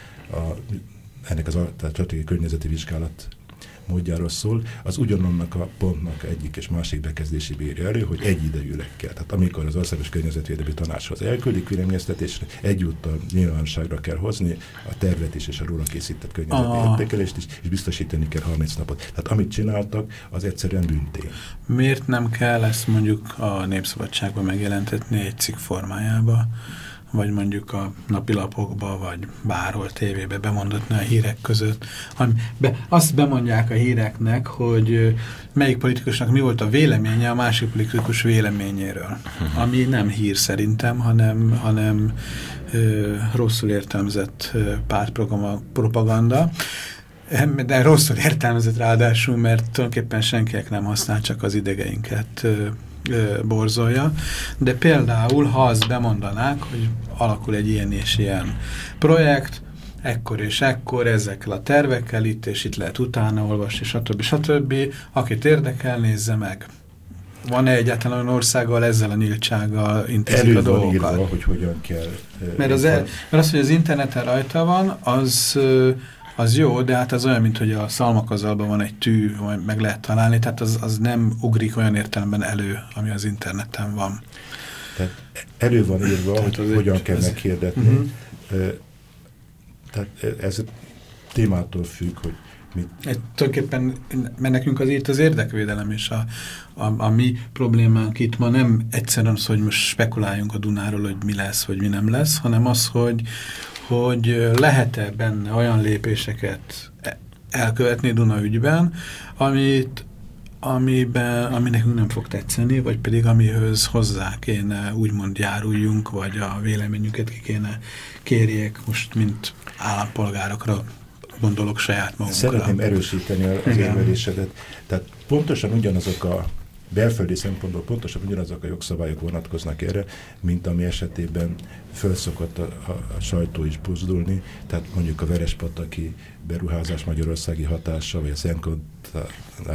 ennek az stratégiai környezeti vizsgálat módjáról szól, az ugyanannak a pontnak egyik és másik bekezdési bírja elő, hogy egyidejűleg kell. Tehát amikor az Országos Környezetvédelmi Tanácshoz elküldik véleményeztetésre, egyúttal nyilvánosságra kell hozni a tervet is és a róla készített környezeti értékelést is, és biztosítani kell 30 napot. Tehát amit csináltak, az egyszerűen bűntény. Miért nem kell ezt mondjuk a Népszabadságban megjelentetni egy cikk formájába, vagy mondjuk a napilapokba, vagy bárhol tévébe bemondatni a hírek között. Azt bemondják a híreknek, hogy melyik politikusnak mi volt a véleménye a másik politikus véleményéről. Ami nem hír szerintem, hanem rosszul értelmezett pártpropaganda. De rosszul értelmezett ráadásul, mert tulajdonképpen senkinek nem használ, csak az idegeinket borzolja, de például, ha azt bemondanák, hogy alakul egy ilyen és ilyen projekt, ekkor és ekkor, ezekkel a tervekkel itt, és itt lehet utána olvasni, stb. Akit érdekel, nézze meg. Van-e egyáltalán olyan országgal ezzel a nyíltsággal intézik a dolgokat? Írva, hogy hogyan kell... Mert az, hogy az interneten rajta van, az jó, de hát az olyan, mint hogy a szalmakazalban van egy tű, meg lehet találni, tehát az nem ugrik olyan értelemben elő, ami az interneten van. Tehát elő van írva, hogy hogyan kell meghirdetni. Tehát ez témától függ, hogy mit... Tulajdonképpen, mert nekünk az itt az érdekvédelem, és a mi problémánk itt ma nem egyszerűen az, hogy most spekuláljunk a Dunáról, hogy mi lesz, vagy mi nem lesz, hanem az, hogy lehet-e benne olyan lépéseket elkövetni Duna ügyben, ami nekünk nem fog tetszeni, vagy pedig amihöz hozzá kéne úgymond járuljunk, vagy a véleményünket ki kéne kérjék, most mint állampolgárokra gondolok saját magunkra. Szeretném erősíteni az érvelésedet. Tehát pontosan ugyanazok a belföldi szempontból pontosan ugyanazok a jogszabályok vonatkoznak erre, mint ami esetében felszokott a sajtó is buzdulni, tehát mondjuk a Verespataki beruházás magyarországi hatása, vagy a Szentkontátot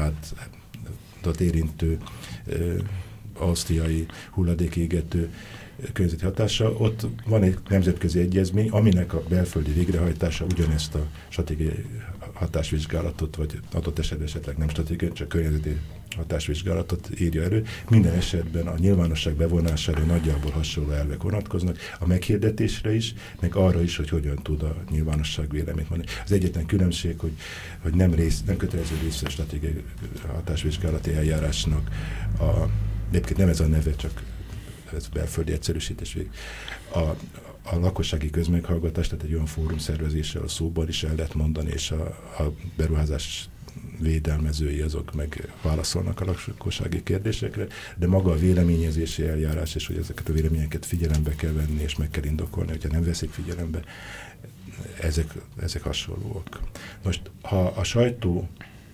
érintő ausztriai hulladékégető környezeti hatása. Ott van egy nemzetközi egyezmény, aminek a belföldi végrehajtása ugyanezt a stratégiai hatásvizsgálatot, vagy adott esetleg nem stratégiai, csak környezeti hatásvizsgálatot írja elő. Minden esetben a nyilvánosság bevonására nagyjából hasonló elvek vonatkoznak, a meghirdetésre is, meg arra is, hogy hogyan tud a nyilvánosság véleményt mondani. Az egyetlen különbség, hogy nem kötelező része a stratégiai hatásvizsgálati eljárásnak. Egyébként nem ez a neve, csak ez belföldi egyszerűsítés végig. A lakossági közmeghallgatás, tehát egy olyan fórum szervezéssel a szóban is el lehet mondani, és a beruházás védelmezői azok meg válaszolnak a lakossági kérdésekre, de maga a véleményezési eljárás, és hogy ezeket a véleményeket figyelembe kell venni, és meg kell indokolni, hogyha nem veszik figyelembe, ezek hasonlóak. Most, ha a sajtó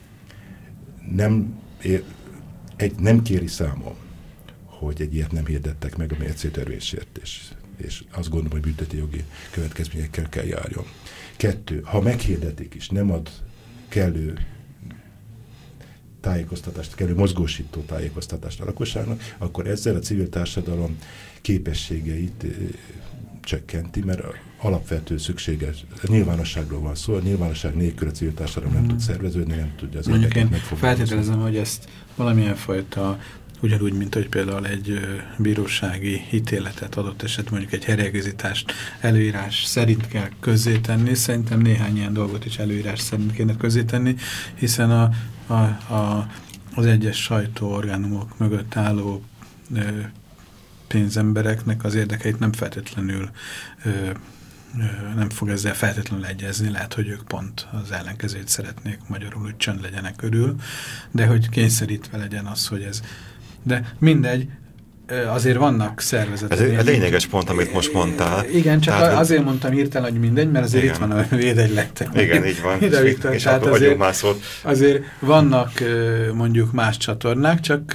nem kéri számon, hogy egy ilyet nem hirdettek meg, ami egyszerű törvénysértés, és azt gondolom, hogy bünteti jogi következményekkel kell járjon. 2. Ha meghirdetik is, nem ad kellő tájékoztatást, kellő mozgósító tájékoztatást a lakosságnak, akkor ezzel a civil társadalom képességeit csökkenti, mert alapvető szükséges. Nyilvánosságról van szó, a nyilvánosság nélkül a civil társadalom nem tud szerveződni, nem tudja az érdeket megfogalmazni. Feltételezem, hogy ezt valamilyen fajta ugyanúgy, mint hogy például egy bírósági ítéletet adott eset, mondjuk egy helyreigazítást előírás szerint kell közzétenni, szerintem néhány ilyen dolgot is előírás szerint kéne közzétenni, hiszen az egyes sajtóorgánumok mögött álló pénzembereknek az érdekeit nem feltétlenül nem fog ezzel feltétlenül egyezni, lehet, hogy ők pont az ellenkezőt szeretnék, magyarul, hogy csönd legyenek körül, de hogy kényszerítve legyen az, hogy ez... De mindegy, azért vannak szervezetek. Ez egy lényeges pont, amit most mondtál. Igen, csak tehát, azért mondtam hirtelen, hogy mindegy, mert azért igen. Itt van a védegylettek. Igen, így van. Ide, Viktor, és tehát azért vannak mondjuk más csatornák, csak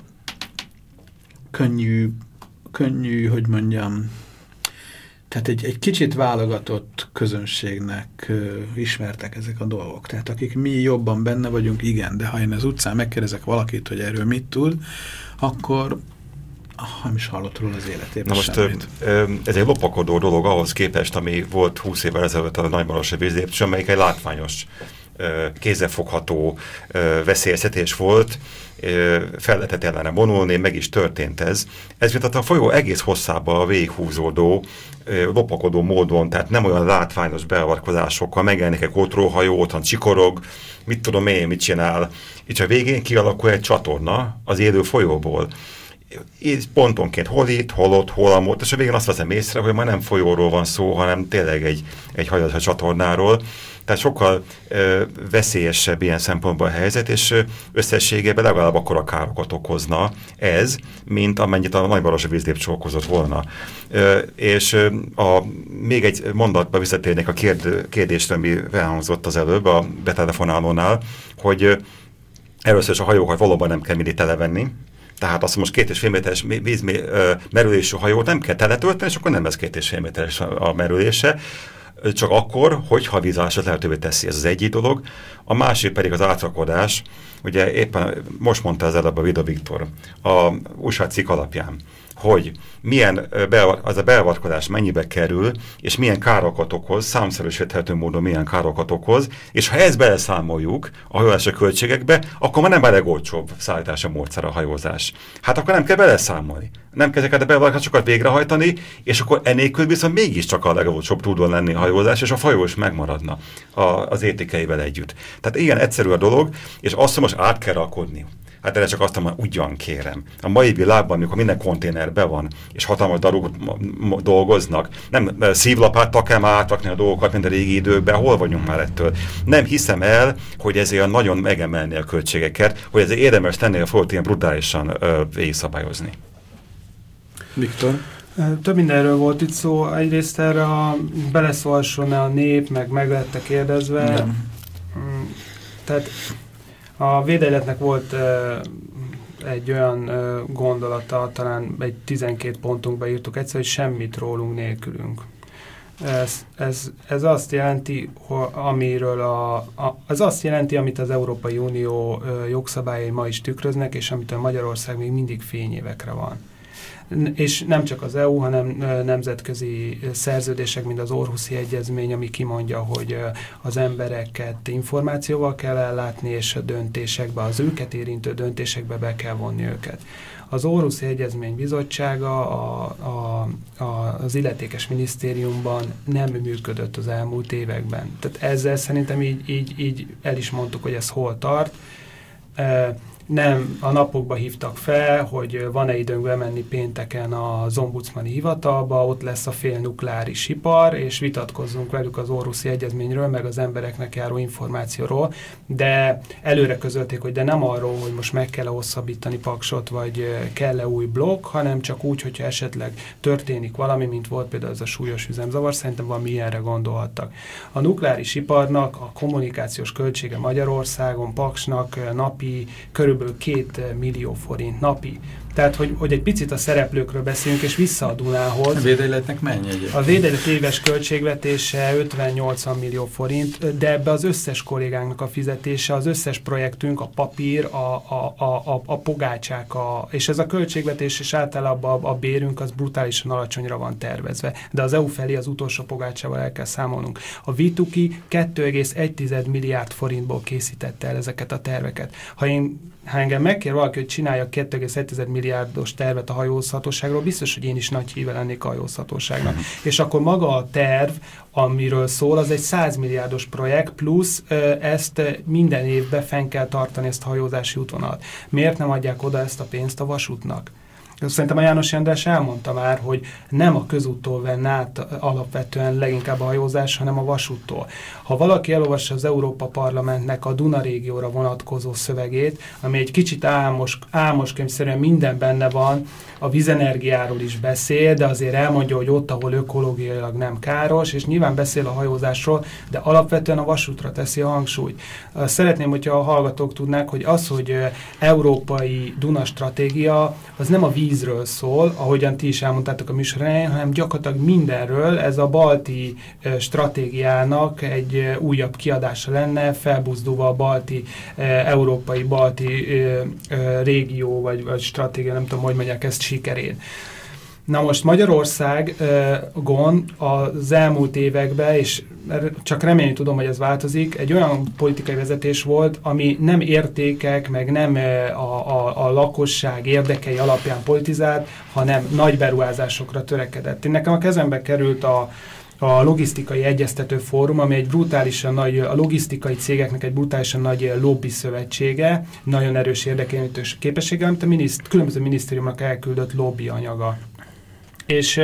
könnyű, hogy mondjam, tehát egy kicsit válogatott közönségnek ismertek ezek a dolgok. Tehát akik mi jobban benne vagyunk, igen, de ha én az utcán megkérdezek valakit, hogy erről mit tud, akkor nem is hallott róla az életében. Na most ez egy lopakodó dolog ahhoz képest, ami volt 20 évvel ezelőtt a Nagymarosi vízlépcső, amelyik egy látványos, kézzelfogható veszélyeztetés volt, fel lehetett ellene vonulni, meg is történt ez. Ez viszont a folyó egész hosszában végighúzódó, lopakodó módon, tehát nem olyan látványos beavatkozásokkal, megjelenik egy kótróhajó, otthon csikorog, mit tudom én, mit csinál. És a végén kialakul egy csatorna az élő folyóból. Így pontonként hol itt, hol ott, hol amott, és a végén azt veszem észre, hogy már nem folyóról van szó, hanem tényleg egy hajózás csatornáról. Tehát sokkal veszélyesebb ilyen szempontból a helyzet, és összességében legalább akkora károkat okozna ez, mint amennyit a Nagymarosi vízlépcső okozott volna. És még egy mondatba visszatérnék a kérdésre, ami elhangzott az előbb a betelefonálónál, hogy először is a hajókat valóban nem kell mindig televenni. Tehát azt most 2,5 méteres merülésű hajót nem kell teletölteni, és akkor nem lesz 2,5 méteres a merülése. Csak akkor, hogyha a vízállását lehetővé teszi, ez az egyik dolog. A másik pedig az átrakodás. Ugye éppen most mondta az előbb a Vida Viktor a újságcikk alapján, hogy milyen az a beavatkozás mennyibe kerül, és milyen károkat okoz, számszerűsíthető módon milyen károkat okoz, és ha ezt beleszámoljuk a hajózási költségekbe, akkor már nem a legolcsóbb szállítási módszer a hajózás. Hát akkor nem kell beleszámolni. Nem kell ezeket a beavatkozásokat végrehajtani, és akkor enélkül viszont mégiscsak a legolcsóbb tudon lenni a hajózás, és a folyó is megmaradna az értékeivel együtt. Tehát ilyen egyszerű a dolog, és azt, hogy most át kell rakodni. Hát erre csak azt mondom, hogy ugyan kérem. A mai világban, amikor minden konténer be van, és hatalmas daruk dolgoznak, nem szívlapáttal kell már átrakni a dolgokat, mint a régi időkben, hol vagyunk már ettől. Nem hiszem el, hogy ezért nagyon megemelni a költségeket, hogy ezért érdemes tenni a folyót ilyen brutálisan végigszabályozni. Viktor? Több mindenről volt itt szó. Egyrészt erre beleszólson a nép, meg lette kérdezve. Nem. Tehát a védegyletnek volt egy olyan gondolata, talán egy 12 pontunkba írtuk egyszer, hogy semmit rólunk nélkülünk. Ez azt jelenti, ez azt jelenti, amit az Európai Unió jogszabályai ma is tükröznek, és amit a Magyarország még mindig fényévekre van. És nem csak az EU, hanem nemzetközi szerződések, mint az Århusi Egyezmény, ami kimondja, hogy az embereket információval kell ellátni, és a döntésekbe, az őket érintő döntésekbe be kell vonni őket. Az Århusi Egyezmény bizottsága az illetékes minisztériumban nem működött az elmúlt években. Tehát ezzel szerintem így el is mondtuk, hogy ez hol tart. Nem a napokba hívtak fel, hogy van-e időnk bemenni pénteken az ombudsmani hivatalba, ott lesz a félnukleáris ipar, és vitatkozzunk velük az Århusi Egyezményről, meg az embereknek járó információról, de előre közölték, hogy de nem arról, hogy most meg kell-e hosszabbítani Paksot, vagy kell-e új blokk, hanem csak úgy, hogyha esetleg történik valami, mint volt például ez a súlyos üzemzavar, szerintem valami ilyenre gondolhattak. A nukleáris iparnak a kommunikációs költsége Magyarországon, Paksnak napi körülbelül 2 millió forint napi. Tehát, hogy egy picit a szereplőkről beszélünk, és vissza a Dunához. A védegyletnek mennyi egyébként? A védegylet éves költségvetése 50-80 millió forint, de ebbe az összes kollégánknak a fizetése, az összes projektünk, a papír, a pogácsák, és ez a költségvetés, és általában a bérünk az brutálisan alacsonyra van tervezve. De az EU felé az utolsó pogácsával el kell számolnunk. A V2K 2,1 milliárd forintból készítette el ezeket a terveket. Ha engem megkér valaki, hogy csináljak 2,1 milliárdos tervet a hajózhatóságról, biztos, hogy én is nagy híve lennék a hajózhatóságnak. És akkor maga a terv, amiről szól, az egy 100 milliárdos projekt, plusz ezt minden évben fenn kell tartani, ezt a hajózási útvonalat. Miért nem adják oda ezt a pénzt a vasútnak? Szerintem a János András elmondta már, hogy nem a közúttól venne át alapvetően leginkább a hajózás, hanem a vasúttól. Ha valaki elolvassa az Európa Parlamentnek a Duna régióra vonatkozó szövegét, ami egy kicsit álmos könyvszerűen minden benne van, a vízenergiáról is beszél, de azért elmondja, hogy ott, ahol ökológiailag nem káros, és nyilván beszél a hajózásról, de alapvetően a vasútra teszi a hangsúlyt. Szeretném, hogyha a hallgatók tudnák, hogy az, hogy európai Duna stratégia, az nem a vízről szól, ahogyan ti is elmondtátok a műsor elején, hanem gyakorlatilag mindenről. Ez a balti stratégiának egy újabb kiadása lenne, felbuzdulva a balti, európai balti régió, vagy stratégia, nem tudom, hogy mondják ezt, sikerén. Na most Magyarországon az elmúlt években, és csak remélni tudom, hogy ez változik, egy olyan politikai vezetés volt, ami nem értékek, meg nem a lakosság érdekei alapján politizált, hanem nagy beruházásokra törekedett. Nekem a kezembe került a logisztikai egyeztető fórum, ami egy brutálisan nagy, a logisztikai cégeknek egy brutálisan nagy lobby szövetsége, nagyon erős érdekelős képességgel, amit a különböző minisztériumnak elküldött lobby anyaga. És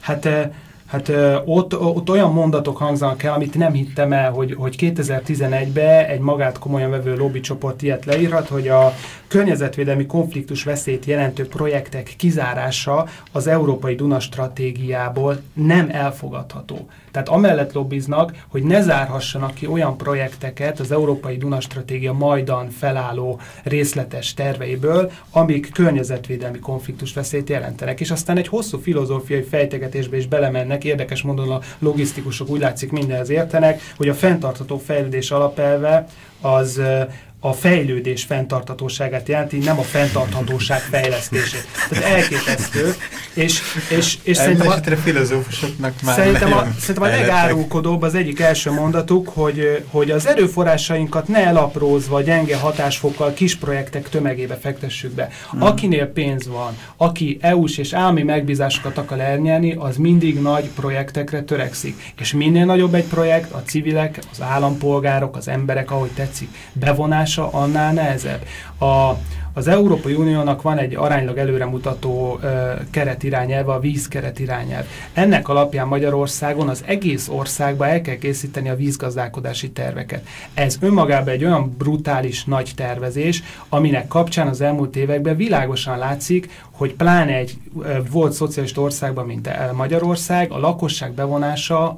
ott olyan mondatok hangzanak el, amit nem hittem el, hogy 2011-ben egy magát komolyan vevő lobbycsoport ilyet leírhat, hogy a környezetvédelmi konfliktus veszélyt jelentő projektek kizárása az Európai Duna stratégiából nem elfogadható. Tehát amellett lobbiznak, hogy ne zárhassanak ki olyan projekteket az Európai Duna stratégia majdan felálló részletes terveiből, amik környezetvédelmi konfliktus veszélyt jelentenek. És aztán egy hosszú filozófiai fejtegetésbe is belemennek, érdekes módon a logisztikusok úgy látszik mindenhez értenek, hogy a fenntartható fejlődés alapelve az a fejlődés fenntarthatóságát jelenti, nem a fenntarthatóság fejlesztését. Tehát elképesztő, és szerintem a filozófusoknak már szerintem a legárulkodóbb az egyik első mondatuk, hogy az erőforrásainkat ne elaprózva, gyenge hatásfokkal kis projektek tömegébe fektessük be. Akinél pénz van, aki EU-s és állami megbízásokat akar elnyerni, az mindig nagy projektekre törekszik. És minél nagyobb egy projekt, a civilek, az állampolgárok, az emberek, ahogy tetszik, bevonása annál nehezebb. Az Európai Uniónak van egy aránylag előremutató keretirányelve, a vízkeretirányelv. Ennek alapján Magyarországon az egész országban el kell készíteni a vízgazdálkodási terveket. Ez önmagában egy olyan brutális nagy tervezés, aminek kapcsán az elmúlt években világosan látszik, hogy pláne egy volt szocialista országban, mint Magyarország, a lakosság bevonása,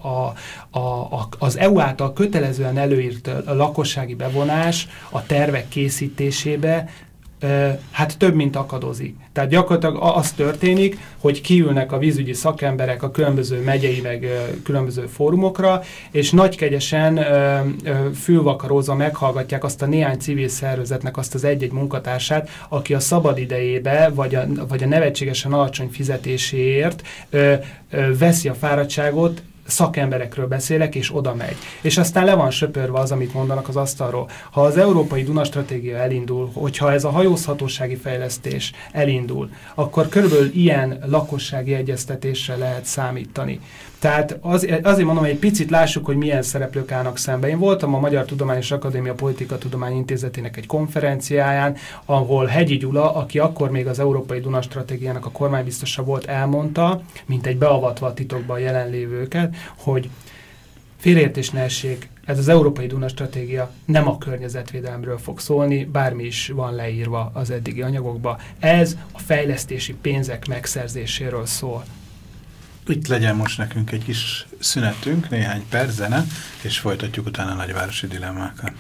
az EU által kötelezően előírt lakossági bevonás a tervek készítésébe hát több, mint akadozik. Tehát gyakorlatilag az történik, hogy kiülnek a vízügyi szakemberek a különböző megyei, meg különböző fórumokra, és nagykegyesen fülvakarózva meghallgatják azt a néhány civil szervezetnek azt az egy-egy munkatársát, aki a szabadidejébe, vagy a nevetségesen alacsony fizetéséért veszi a fáradtságot, szakemberekről beszélek, és oda megy. És aztán le van söpörve az, amit mondanak az asztalról. Ha az Európai Duna stratégia elindul, hogyha ez a hajózhatósági fejlesztés elindul, akkor körülbelül ilyen lakossági egyeztetésre lehet számítani. Tehát azért mondom, hogy egy picit lássuk, hogy milyen szereplők állnak szembe. Én voltam a Magyar Tudományos Akadémia Politikatudományi Intézetének egy konferenciáján, ahol Hegyi Gyula, aki akkor még az Európai Duna stratégiának a kormánybiztosa volt, elmondta, mint egy beavatva a titokban jelenlévőket, hogy félreértés ne essék, ez az Európai Duna stratégia nem a környezetvédelemről fog szólni, bármi is van leírva az eddigi anyagokba. Ez a fejlesztési pénzek megszerzéséről szól. Itt legyen most nekünk egy kis szünetünk, néhány perc zene, és folytatjuk utána a nagyvárosi dilemmákat.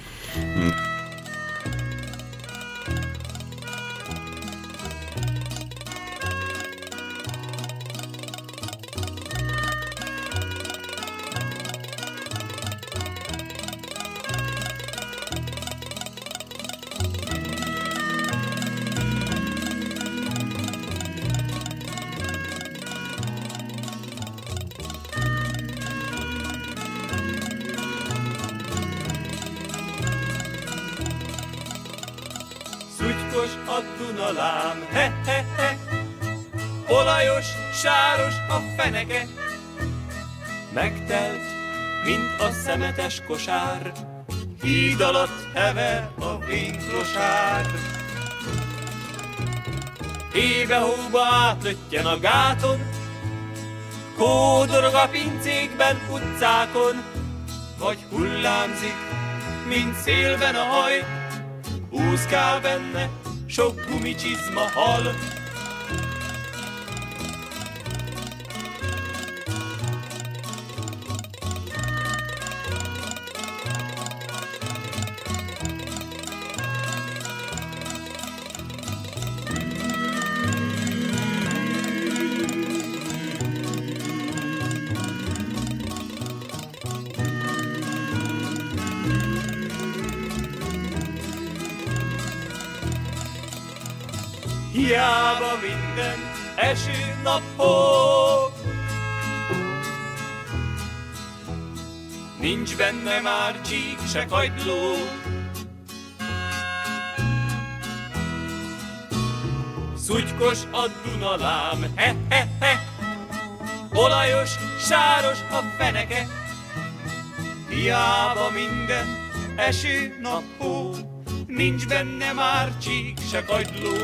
Szújkos a Dunalám, he-he-he, olajos, sáros a feneke, megtelt, mint a szemetes kosár, híd alatt hever a vinklosár. Ébe-hóba átlöttyen a gáton, kódorog a pincékben, utcákon, vagy hullámzik, mint szélben a haj, úszkál benne sok gumicsizma hal. Hiába minden eső, nap, hó, nincs benne már csík, se kagyló. Szújkos a Dunalám, he-he-he, olajos, sáros a feneke, hiába minden eső, nap, hó, nincs benne már csík, se kagyló.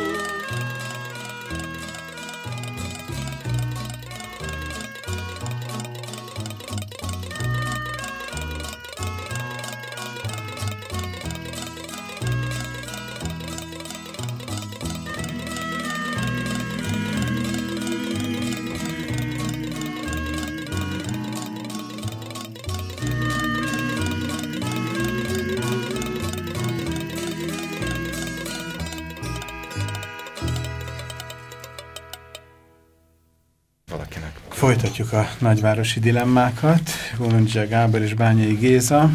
Folytatjuk a nagyvárosi dilemmákat. Golondzsia Gábor és Bányai Géza,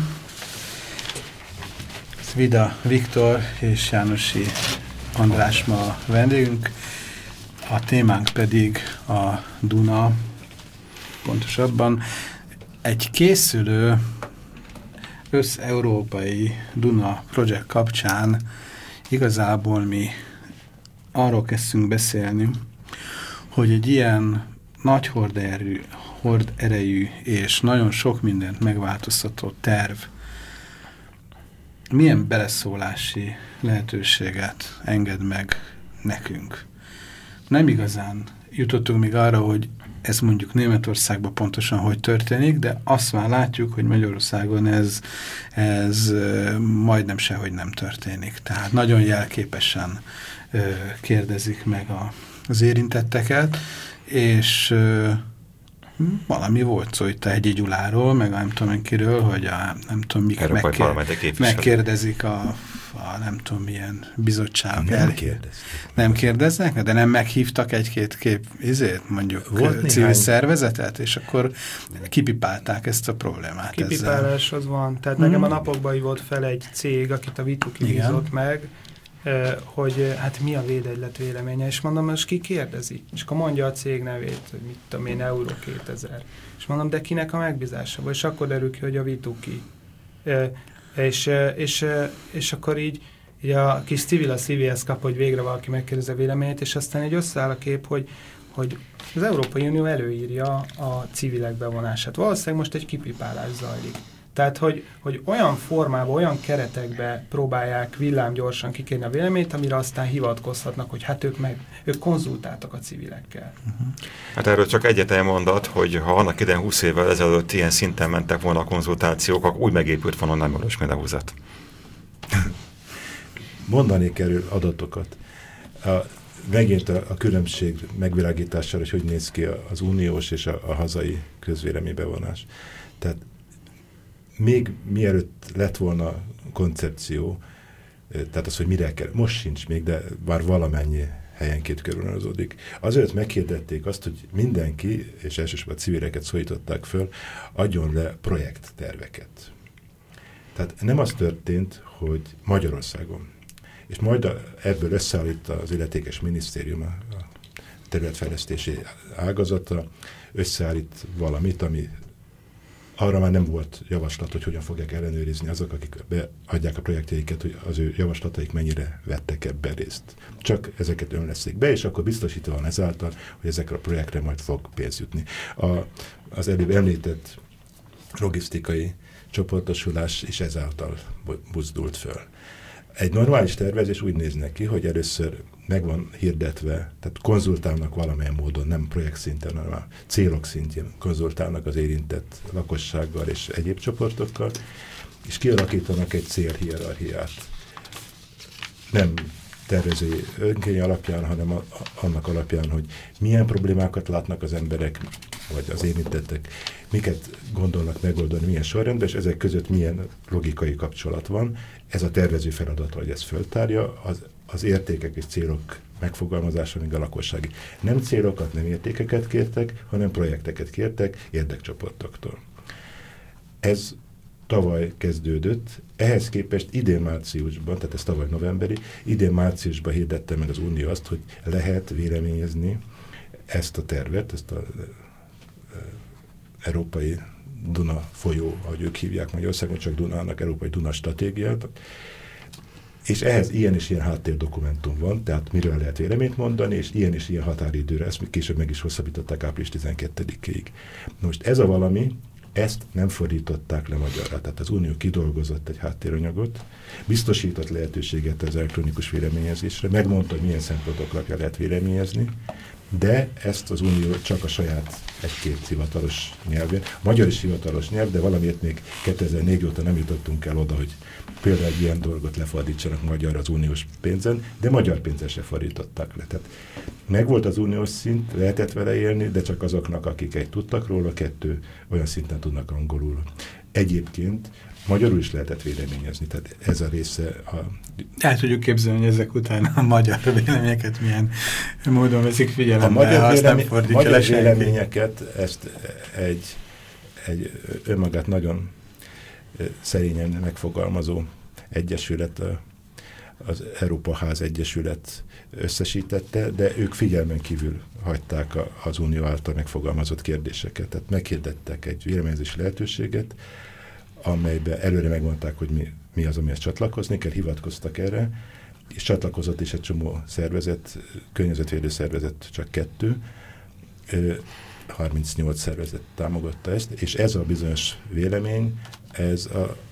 Vida Viktor és Jánosi András ma a vendégünk. A témánk pedig a Duna, pontosabban egy készülő összeurópai Duna projekt kapcsán igazából mi arról kezdtünk beszélni, hogy egy ilyen nagy horderejű és nagyon sok mindent megváltoztató terv milyen beleszólási lehetőséget enged meg nekünk. Nem igazán jutottunk még arra, hogy ez mondjuk Németországban pontosan hogy történik, de azt már látjuk, hogy Magyarországon ez majdnem sehogy nem történik. Tehát nagyon jelképesen kérdezik meg az érintetteket, és valami volt szó itt a Hegyi Gyuláról, meg nem tudom kiről, hogy nem tudom mik megkérdezik a nem tudom milyen bizottság. Nem kérdeznek, de nem meghívtak egy-két mondjuk civil szervezetet, és akkor kipipálták ezt a problémát. Kipipálás az van. Tehát nekem a napokban volt fel egy cég, akit a Vituki bízott meg, hogy hát mi a védegylet véleménye, és mondom, most ki kérdezi? És akkor mondja a cég nevét, hogy mit tudom én, Euró 2000. És mondom, de kinek a megbízása? És akkor derül ki, hogy a Vituki. És akkor így a kis civil a szívéhez kap, hogy végre valaki megkérdezi a véleményét, és aztán így összeáll a kép, hogy az Európai Unió előírja a civilek bevonását. Valószínűleg most egy kipipálás zajlik. Tehát, hogy olyan formában, olyan keretekbe próbálják villámgyorsan kikérni a véleményt, amire aztán hivatkozhatnak, hogy hát ők konzultáltak a civilekkel. Hát erről csak egyetlen mondat, hogy ha annak idején 20 évvel ezelőtt ilyen szinten mentek volna a konzultációk, akkor úgy megépült volna nem valós mindehúzat. Mondanék erről adatokat. Megint a különbség megvilágítására, hogy néz ki az uniós és a hazai közvéleménybevonás. Tehát még mielőtt lett volna koncepció, tehát az, hogy mire kell, most sincs még, de már valamennyi helyenként körülönöződik. Azért meghirdették azt, hogy mindenki, és elsősorban a civileket szólították föl, adjon le projektterveket. Tehát nem az történt, hogy Magyarországon, és majd ebből összeállít az illetékes minisztérium, a területfejlesztési ágazata, összeállít valamit, ami arra már nem volt javaslat, hogy hogyan fogják ellenőrizni azok, akik beadják a projektjeiket, hogy az ő javaslataik mennyire vettek ebben részt. Csak ezeket önleszik be, és akkor biztosítva van ezáltal, hogy ezekre a projektre majd fog pénz jutni. Az előbb említett logisztikai csoportosulás is ezáltal buzdult föl. Egy normális tervezés úgy néz neki, hogy először meg van hirdetve, tehát konzultálnak valamilyen módon, nem projekt szinten, hanem a célok szintjén konzultálnak az érintett lakossággal és egyéb csoportokkal, és kialakítanak egy célhierarchiát. Nem tervezői önkény alapján, hanem annak alapján, hogy milyen problémákat látnak az emberek, vagy az érintettek, miket gondolnak megoldani, milyen sorrendben, és ezek között milyen logikai kapcsolat van. Ez a tervező feladata, hogy ezt föltárja, az értékek és célok megfogalmazása, még a lakossági. Nem célokat, nem értékeket kértek, hanem projekteket kértek érdekcsoportoktól. Ez tavaly kezdődött, ehhez képest idén márciusban, tehát ez tavaly novemberi, idén márciusban hirdette meg az Unió azt, hogy lehet véleményezni ezt a tervet, ezt az Európai Duna folyó, ahogy ők hívják Magyarországon, csak Dunának, Európai Duna stratégiát, és ehhez ilyen és ilyen háttérdokumentum van, tehát miről lehet véleményt mondani, és ilyen határidőre, ezt később meg is hosszabbították április 12-ig. Most ez a valami, ezt nem fordították le magyarra, tehát az Unió kidolgozott egy háttéranyagot, biztosított lehetőséget az elektronikus véleményezésre, megmondta, hogy milyen szempontok alapján lehet véleményezni, de ezt az Unió csak a saját egy-két hivatalos nyelvén, magyar is hivatalos nyelv, de valamiért még 2004 óta nem jutottunk el oda, hogy például egy ilyen dolgot lefordítsanak magyarra az uniós pénzen, de magyar pénzen se fordították le. Tehát megvolt az uniós szint, lehetett vele élni, de csak azoknak, akik egy tudtak róla, kettő olyan szinten tudnak angolul. Egyébként magyarul is lehetett véleményezni, tehát ez a része a... El tudjuk képzelni, hogy ezek után a magyar véleményeket milyen módon veszik figyelembe, ha azt nem fordítja le senki. Magyar véleményeket, ezt egy önmagát nagyon szerényen megfogalmazó egyesület, az Európa Ház Egyesület összesítette, de ők figyelmen kívül hagyták az Unió által megfogalmazott kérdéseket. Tehát meghirdettek egy véleményezési lehetőséget, amelyben előre megmondták, hogy mi az, amihez csatlakozni kell, hivatkoztak erre, és csatlakozott is egy csomó szervezet, környezetvédő szervezet csak 2, 38 szervezet támogatta ezt, és ez a bizonyos vélemény, ez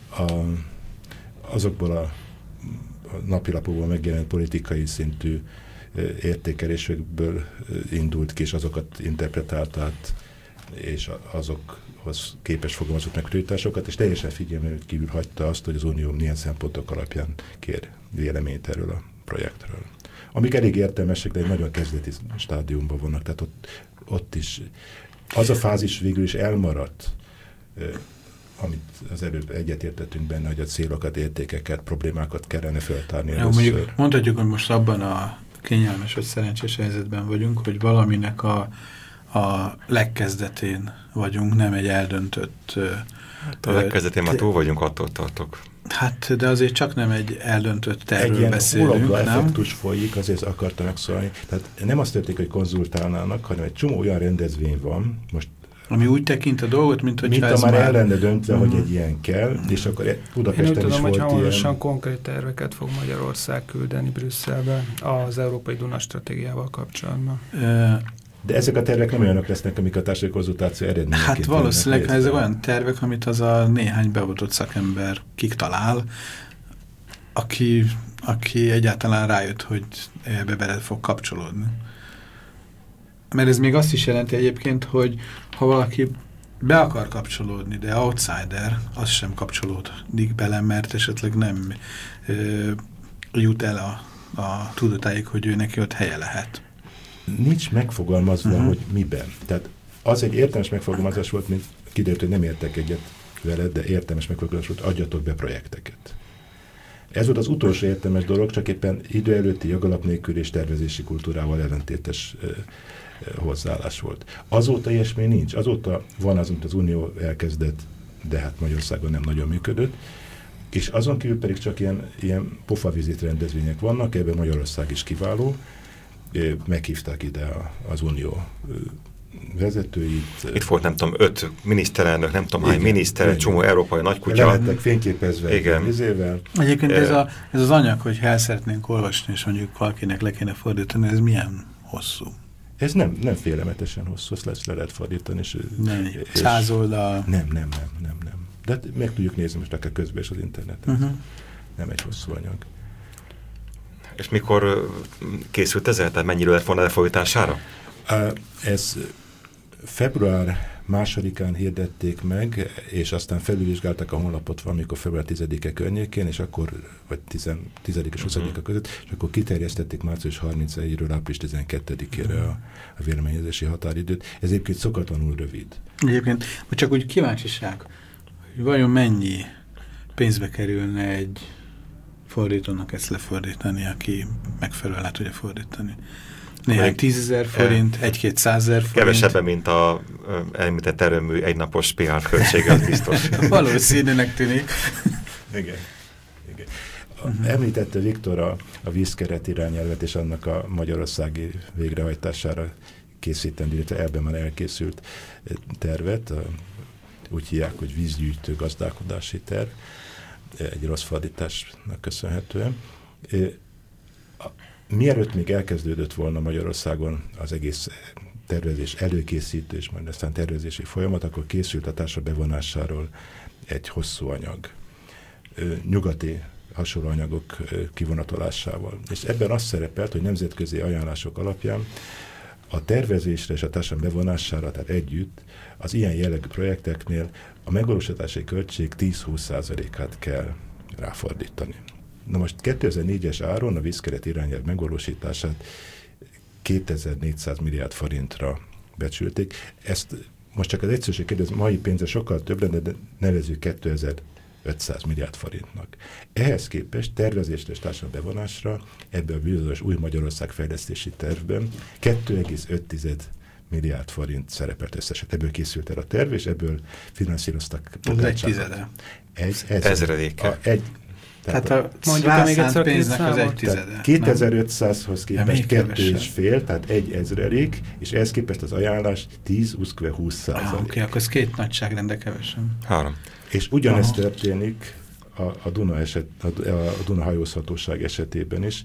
azokból a napilapokból megjelent politikai szintű értékelésekből indult ki, és azokat interpretálta át, és azokhoz képes fogalmazott meg prioritásokat, és teljesen figyelmen kívül hagyta azt, hogy az Unió milyen szempontok alapján kér véleményt erről a projektről. Amik elég értelmesek, de egy nagyon kezdeti stádiumban vannak, tehát ott is az a fázis végül is elmaradt, amit az előbb egyetértettünk benne, hogy a célokat, értékeket, problémákat kellene feltárni először. Mondhatjuk, hogy most abban a kényelmes vagy szerencsés helyzetben vagyunk, hogy valaminek a legkezdetén vagyunk, nem egy eldöntött... A legkezdetén már túl vagyunk, attól tartok. Hát, de azért csak nem egy eldöntött tervről beszélünk, nem? Egy ilyen effektus folyik, azért akartam megszólni. Tehát nem azt történik, hogy konzultálnának, hanem egy csomó olyan rendezvény van, most ami úgy tekint a dolgot, mint hogyha ez már el lenne döntve, hogy egy ilyen kell, és akkor Budapesten is volt ilyen. Én úgy tudom, hogy hamarosan konkrét terveket fog Magyarország küldeni Brüsszelbe az Európai Duna stratégiával kapcsolatban. De ezek a tervek nem olyanok lesznek, amik a társadalmi konzultáció eredményeként. Hát valószínűleg ezek olyan tervek, amit az a néhány beavatott szakember kitalál, aki egyáltalán rájött, hogy ebbe bele fog kapcsolódni. Mert ez még azt is jelenti egyébként, hogy ha valaki be akar kapcsolódni, de outsider, az sem kapcsolódik bele, mert esetleg nem jut el a tudatáig, hogy ő neki ott helye lehet. Nincs megfogalmazva, hogy miben. Tehát az egy értelmes megfogalmazás volt, mint kiderült, hogy nem értek egyet veled, de értelmes megfogalmazás volt, adjatok be projekteket. Ez volt az utolsó értelmes dolog, csak éppen idő előtti jogalap nélkül és tervezési kultúrával ellentétes hozzáállás volt. Azóta ilyesmi nincs. Azóta van az, amit az Unió elkezdett, de hát Magyarországon nem nagyon működött, és azon kívül pedig csak ilyen pofavizit rendezvények vannak, ebben Magyarország is kiváló. Meghívták ide az Unió vezetőit. Itt volt, nem tudom, 5 miniszterelnök, nem tudom, hány miniszter, csomó európai nagykutya. Lehettek fényképezve vizével. Egyébként ez az anyag, hogy el szeretnénk olvasni, és mondjuk valakinek le kéne fordítani, ez milyen hosszú? Ez nem félelmetesen hosszú, ezt le lehet fordítani. És 100 oldal? Nem. De meg tudjuk nézni most akár közben is az interneten. Nem egy hosszú anyag. És mikor készült ezzel? Tehát mennyire lett volna lefordítására? Ez február 2-án hirdették meg, és aztán felülvizsgálták a honlapot valamikor február 10-e környékén, és akkor, vagy 10 és 20-a között, és akkor kiterjesztették március 31-ről április 12-ére a véleményezési határidőt. Ez egyébként szokatlanul rövid. Egyébként, csak úgy kíváncsiság, hogy vajon mennyi pénzbe kerülne egy fordítónak ezt lefordítani, aki megfelelően le tudja fordítani. Néhány 10 000 forint, 1-200 000 forint. Kevesebben, mint a említett erőmű egynapos PR költsége, az biztos. Valószínűnek tűnik. Igen. Említette Viktor a vízkeret irányelvet és annak a magyarországi végrehajtására készítendő, illetve ebben már elkészült tervet, úgy hívják, hogy vízgyűjtő gazdálkodási terv, egy rossz fordításnak köszönhetően. Mielőtt még elkezdődött volna Magyarországon az egész tervezés előkészítő, és majd aztán tervezési folyamat, akkor készült a társa bevonásáról egy hosszú anyag. Nyugati hasonló anyagok kivonatolásával. És ebben az szerepelt, hogy nemzetközi ajánlások alapján a tervezésre és a társadalom bevonására, tehát együtt az ilyen jellegű projekteknél a megvalósítási költség 10-20%-át kell ráfordítani. Na most 2004-es áron a vízkeret irányelv megvalósítását 2400 milliárd forintra becsülték. Ezt most csak az egyszerűség kérdez, mai pénze sokkal több lenne, de nevezzük 2500 milliárd forintnak. Ehhez képest tervezésre és társadalmi bevonásra ebből a bizonyos új Magyarország fejlesztési tervben 2,5 milliárd forint szerepelt összesen. Ebből készült el a terv, és ebből finanszíroztak. Ez egy tizede. Ezredéke. Tehát mondjuk még egyszer pénznek az 1/10. 2500-hoz képest 2,5, tehát 1/1000, és ehhez képest az ajánlás 10-20%. Oké, akkor ez 2 nagyságrendel kevesen. 3. És ugyanezt történik a Duna hajózhatóság esetében is.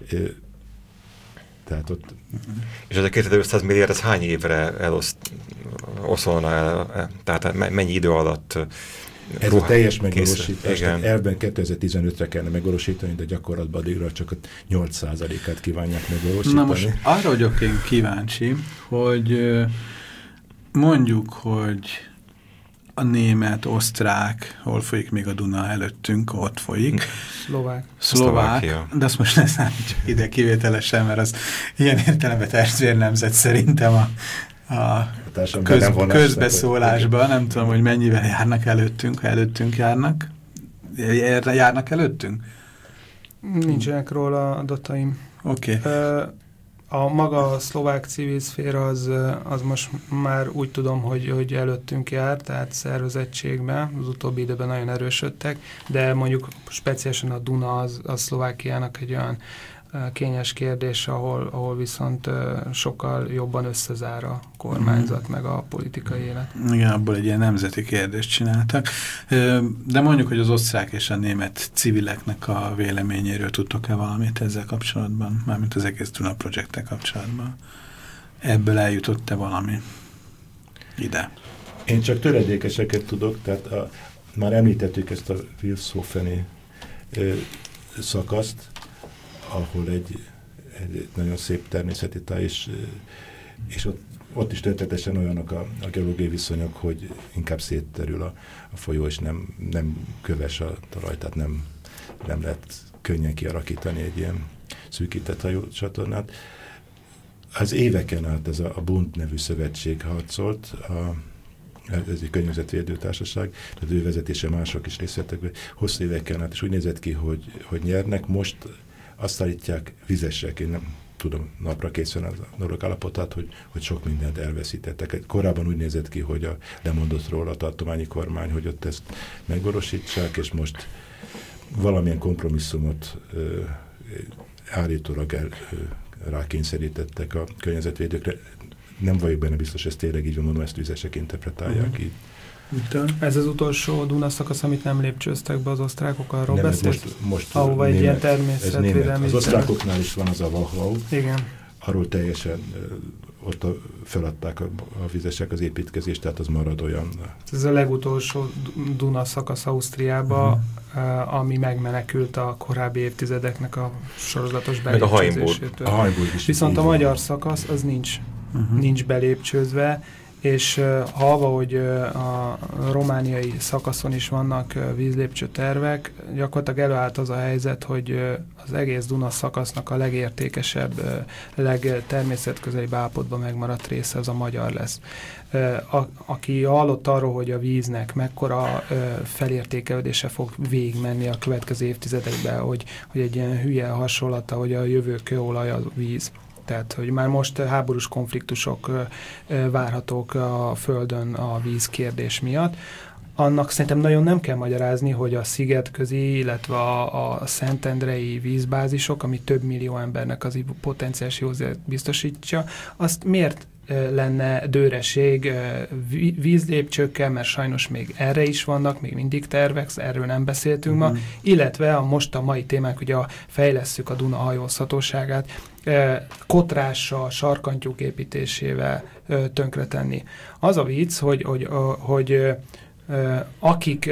Tehát ott... És ez a 2500 milliárd, ez hány évre oszolna el? Tehát mennyi idő alatt? Ez a teljes megvalósítás, elvben 2015-re kellene megvalósítani, de gyakorlatban addigra csak a 8%-át kívánják megvalósítani. Na most arra vagyok én kíváncsi, hogy mondjuk, hogy a német, osztrák, hol folyik még a Duna előttünk, ott folyik. Szlovák, de azt most ne számítsuk ide kivételesen, mert az ilyen értelemben testvérnemzet szerintem a közbeszólásban, nem tudom, hogy mennyivel járnak előttünk, ha előttünk járnak. Járnak előttünk? Nincsenek róla adataim. Oké. A maga szlovák civil szféra az most már úgy tudom, hogy előttünk jár, tehát szervezettségben, az utóbbi időben nagyon erősödtek, de mondjuk speciálisan a Duna az Szlovákiának egy olyan kényes kérdés, ahol viszont sokkal jobban összezár a kormányzat, meg a politikai élet. Igen, abból egy ilyen nemzeti kérdést csináltak. De mondjuk, hogy az osztrák és a német civileknek a véleményéről tudtok-e valamit ezzel kapcsolatban? Mármint az egész Duna projekttel kapcsolatban. Ebből eljutott-e valami ide? Én csak töredékeseket tudok, tehát már említettük ezt a Wilshofeni szakaszt, ahol egy nagyon szép természeti táj, és ott is történetesen olyanok a geológiai viszonyok, hogy inkább szétterül a folyó, és nem köves a talaj, tehát nem lehet könnyen kialakítani egy ilyen szűkített hajócsatornát. Az éveken át ez a Bund nevű szövetség harcolt, ez egy környezetvédő társaság, tehát ő vezetése mások is részt vettek, hosszú éveken át, és úgy nézett ki, hogy nyernek. Most azt állítják vizesek, én nem tudom napra készen a dolog állapotát, hogy sok mindent elveszítettek. Korábban úgy nézett ki, hogy lemondott róla a tartományi kormány, hogy ott ezt megvalósítsák, és most valamilyen kompromisszumot állítólag rákényszerítettek a környezetvédőkre. nem vagyok benne biztos, ez tényleg így van, mondom, ezt vizesek interpretálják így. Ez az utolsó Duna szakasz, amit nem lépcsőztek be az osztrákok, arról beszélt? Most ahova egy ilyen természetvédelmi... Az osztrákoknál is van az a Wachau. Igen. Arról teljesen ott feladták a vizesek az építkezést, tehát az marad olyan. Ez a legutolsó Duna szakasz Ausztriába, ami megmenekült a korábbi évtizedeknek a sorozatos belépcsőzésétől. Viszont a magyar szakasz az nincs belépcsőzve, és halva, hogy a romániai szakaszon is vannak vízlépcső tervek, gyakorlatilag előállt az a helyzet, hogy az egész Duna szakasznak a legértékesebb, legtermészetközelibb állapotban megmaradt része az a magyar lesz. Aki hallott arról, hogy a víznek mekkora felértékelődése fog végigmenni a következő évtizedekben, hogy egy ilyen hülye hasonlata, hogy a jövő kőolaj a víz. Tehát, hogy már most háborús konfliktusok várhatók a Földön a vízkérdés miatt. Annak szerintem nagyon nem kell magyarázni, hogy a szigetközi, illetve a szentendrei vízbázisok, ami több millió embernek az potenciális józat biztosítja, azt miért lenne dőreség vízlépcsőkkel, mert sajnos még erre is vannak, még mindig tervek, erről nem beszéltünk ma, illetve most a mai témák, hogy fejlesszük a Duna hajózhatóságát, kotrással, sarkantyúk építésével tönkretenni. Az a vicc, hogy akik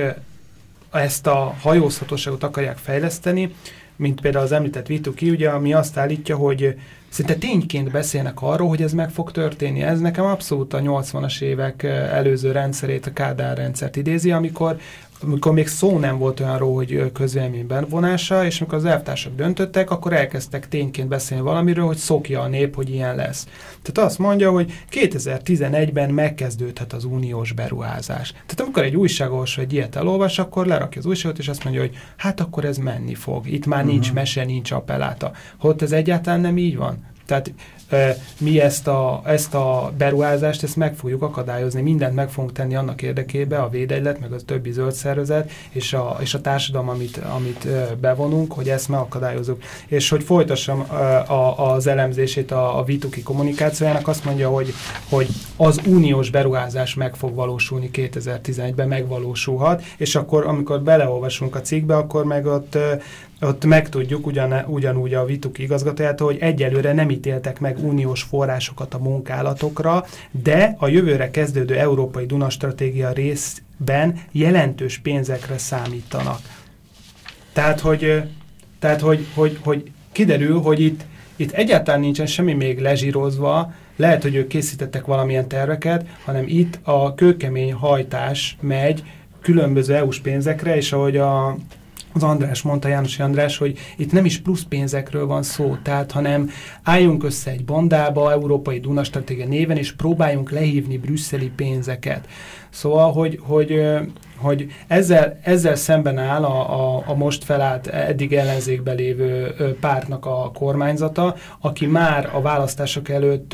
ezt a hajózhatóságot akarják fejleszteni, mint például az említett Vituki, ugye, ami azt állítja, hogy szinte tényként beszélnek arról, hogy ez meg fog történni. Ez nekem abszolút a 80-as évek előző rendszerét, a Kádár rendszert idézi, amikor még szó nem volt olyanról, hogy közvéleményben vonása, és amikor az elvtársak döntöttek, akkor elkezdtek tényként beszélni valamiről, hogy szokja a nép, hogy ilyen lesz. Tehát azt mondja, hogy 2011-ben megkezdődhet az uniós beruházás. Tehát amikor egy újságolvasó egy ilyet elolvas, akkor lerakja az újságot, és azt mondja, hogy hát akkor ez menni fog. Itt már nincs mese, nincs appelláta. Holott ez egyáltalán nem így van. Tehát mi ezt a beruházást, ezt meg fogjuk akadályozni, mindent meg fogunk tenni annak érdekében, a Védegylet, meg az többi zöld szervezet, és a társadalom, amit bevonunk, hogy ezt megakadályozzuk. És hogy folytassam az elemzését a Vituki kommunikációjának, azt mondja, hogy az uniós beruházás meg fog valósulni 2011-ben, megvalósulhat, és akkor, amikor beleolvasunk a cikkbe, akkor meg ott megtudjuk ugyanúgy a Vituki igazgatójától, hogy egyelőre nem ítéltek meg uniós forrásokat a munkálatokra, de a jövőre kezdődő Európai Duna Stratégia részben jelentős pénzekre számítanak. Tehát, hogy kiderül, hogy itt egyáltalán nincsen semmi még lezsírozva, lehet, hogy ők készítettek valamilyen terveket, hanem itt a kőkemény hajtás megy különböző EU-s pénzekre, és ahogy az András mondta, Jánosi András, hogy itt nem is plusz pénzekről van szó, tehát, hanem álljunk össze egy bandába, Európai Duna Stratégia néven, és próbáljunk lehívni brüsszeli pénzeket. Szóval, hogy ezzel szemben áll a most felállt, eddig ellenzékbe lévő pártnak a kormányzata, aki már a választások előtt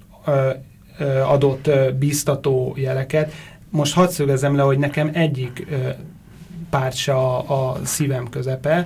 adott bíztató jeleket. Most hadd szögezzem le, hogy nekem egyik párt se a szívem közepe,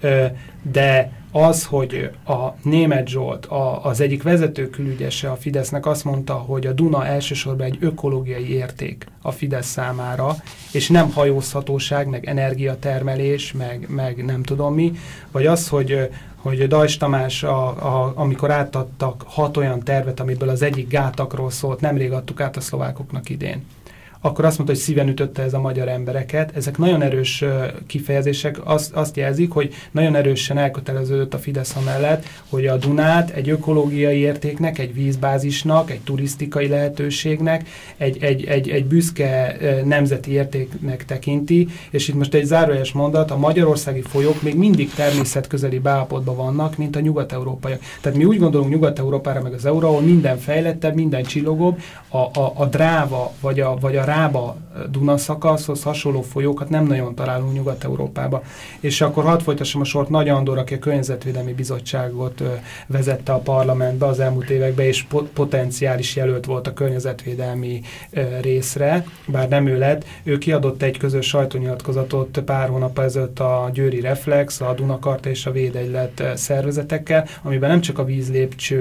de az, hogy a Németh Zsolt, az egyik vezető külügyese a Fidesznek azt mondta, hogy a Duna elsősorban egy ökológiai érték a Fidesz számára, és nem hajózhatóság, meg energiatermelés, meg nem tudom mi, vagy az, hogy Dajs Tamás, amikor átadtak 6 olyan tervet, amiből az egyik gátakról szólt, nemrég adtuk át a szlovákoknak idén, akkor azt mondta, hogy szíven ütötte ez a magyar embereket. Ezek nagyon erős kifejezések, azt jelzik, hogy nagyon erősen elköteleződött a Fidesz amellett, hogy a Dunát egy ökológiai értéknek, egy vízbázisnak, egy turisztikai lehetőségnek, egy büszke nemzeti értéknek tekinti, és itt most egy zárójeles mondat, a magyarországi folyók még mindig természetközeli állapotban vannak, mint a nyugat-európaiak. Tehát mi úgy gondolunk Nyugat-Európára, meg az euró, ahol minden fejlettebb, minden csillogóbb, a Dráva, vagy a Rába Duna szakaszhoz hasonló folyókat nem nagyon találunk Nyugat-Európába. És akkor hadd folytassam a sort. Nagy Andor, aki a Környezetvédelmi Bizottságot vezette a parlamentbe az elmúlt években, és potenciális jelölt volt a környezetvédelmi részre, bár nem ő lett. Ő kiadott egy közös sajtónyilatkozatot pár hónap ezelőtt a Győri Reflex, a Dunakarta és a Védegylet szervezetekkel, amiben nem csak a vízlépcső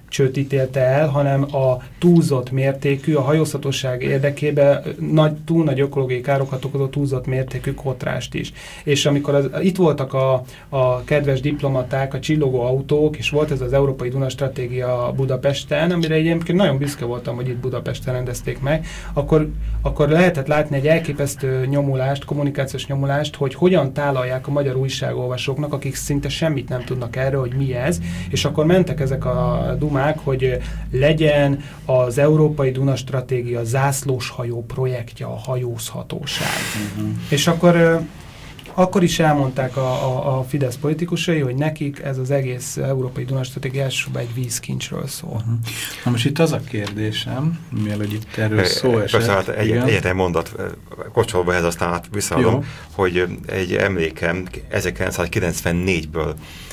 csőt ítélte el, hanem a túlzott mértékű, a hajózhatóság érdekében túl nagy ökológiai károkat okozó túlzott mértékű kotrást is. És amikor itt voltak a kedves diplomaták, a csillogó autók, és volt ez az Európai Duna Stratégia Budapesten, amire egyébként nagyon büszke voltam, hogy itt Budapesten rendezték meg, akkor lehetett látni egy elképesztő nyomulást, kommunikációs nyomulást, hogy hogyan tálalják a magyar újságolvasóknak, akik szinte semmit nem tudnak erről, hogy mi ez, és akkor mentek ezek a dumák, hogy legyen az Európai Duna Stratégia zászlós hajó projektje a hajózhatóság. És akkor is elmondták a Fidesz politikusai, hogy nekik ez az egész Európai Duna Stratégia elsősorban egy vízkincsről szól. Na most itt az a kérdésem, mielőtt itt erről szó esett. Persze, hát egyetlen mondat kocsolva ez, aztán visszaadom, hogy egy emlékem 1994-ből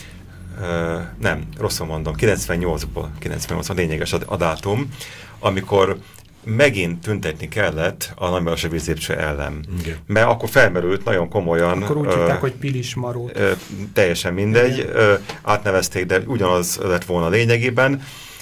nem, rosszul mondom, 98 a lényeges a dátum, amikor megint tüntetni kellett a Nagymarosi vízlépcső ellen. Igen. Mert akkor felmerült nagyon komolyan... Akkor úgy hívták, hogy Pilismarót. Teljesen mindegy, átnevezték, de ugyanaz lett volna lényegében,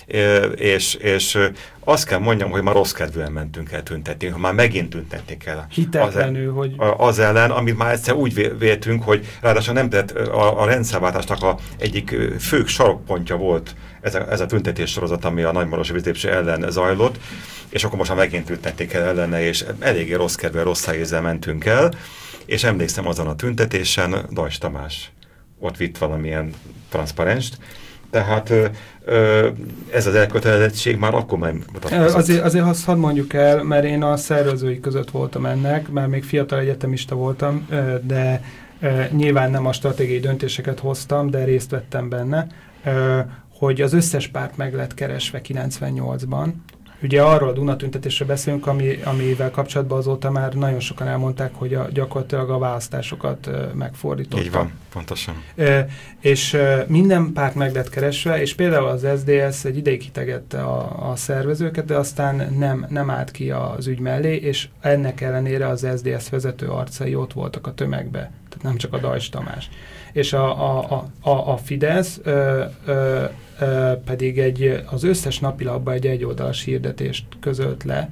és azt kell mondjam, hogy már rossz kedvűen mentünk el tüntetni, ha már megint tüntetni kell. Hitetlenül, hogy... Az ellen, amit már egyszer úgy véltünk, hogy ráadásul nem tett a rendszerváltásnak egyik fő sarokpontja volt ez a tüntetés sorozat, ami a Nagymarosi vízlépcső ellen zajlott, és akkor most már megint tüntetni kell ellene, és eléggé rossz kedvűen, rossz szájézzel mentünk el, és emlékszem azon a tüntetésen Dajs Tamás ott vitt valamilyen transzparenst, tehát ez az elkötelezettség már akkor mutatkozott. Azért azt hadd mondjuk el, mert én a szervezői között voltam ennek, mert még fiatal egyetemista voltam, de nyilván nem a stratégiai döntéseket hoztam, de részt vettem benne, hogy az összes párt meg lett keresve 98-ban. Ugye arról a Duna tüntetésről beszélünk, amivel kapcsolatban azóta már nagyon sokan elmondták, hogy gyakorlatilag a választásokat megfordítottak. Így van, pontosan. És minden párt meg lett keresve, és például az SZDSZ egy ideig hitegette a szervezőket, de aztán nem állt ki az ügy mellé, és ennek ellenére az SZDSZ vezető arcai ott voltak a tömegbe, tehát nem csak a Dajs Tamás. És a Fidesz pedig az összes napilapban egy egyoldalas hirdetést közölt le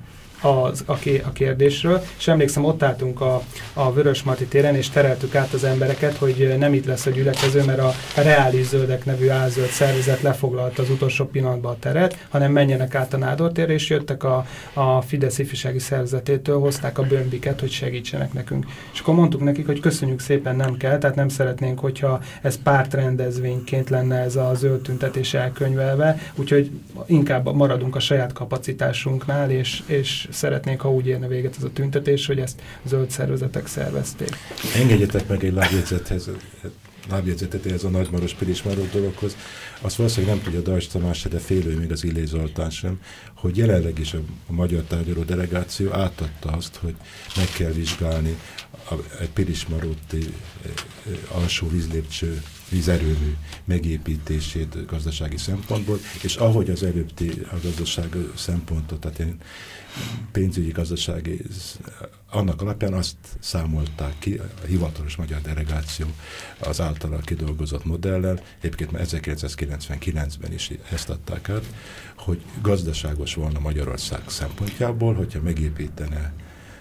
a kérdésről, és emlékszem, ott álltunk a Vörösmarty téren, és tereltük át az embereket, hogy nem itt lesz a gyülekező, mert a Reális Zöldek nevű álzöld szervezet lefoglalta az utolsó pillanatban a teret, hanem menjenek át a Nádor térre, és jöttek a Fidesz ifjúsági szervezetétől, hozták a bömbiket, hogy segítsenek nekünk. És akkor mondtuk nekik, hogy köszönjük szépen, nem kell, tehát nem szeretnénk, hogyha ez pártrendezvényként lenne ez a zöld tüntetés elkönyvelve, úgyhogy inkább maradunk a saját kapacitásunknál, és szeretnénk, ha úgy érne véget ez a tüntetés, hogy ezt zöld szervezetek szervezték. Engedjetek meg egy lábjegyzetet ez a Nagymaros Pilismaró dologhoz. Azt valószínűleg nem tudja Dajs Tamás, de félő még az Illés Zoltán sem, hogy jelenleg is a magyar tárgyaló delegáció átadta azt, hogy meg kell vizsgálni a Pilismaróti alsó vízlépcső vízerőmű megépítését gazdasági szempontból, és ahogy az előbbi a gazdasági szempontot, tehát én pénzügyi gazdasági, annak alapján azt számolták ki a hivatalos magyar delegáció az általa kidolgozott modellel, egyébként már 1999-ben is ezt adták át, hogy gazdaságos volna Magyarország szempontjából, hogyha megépítene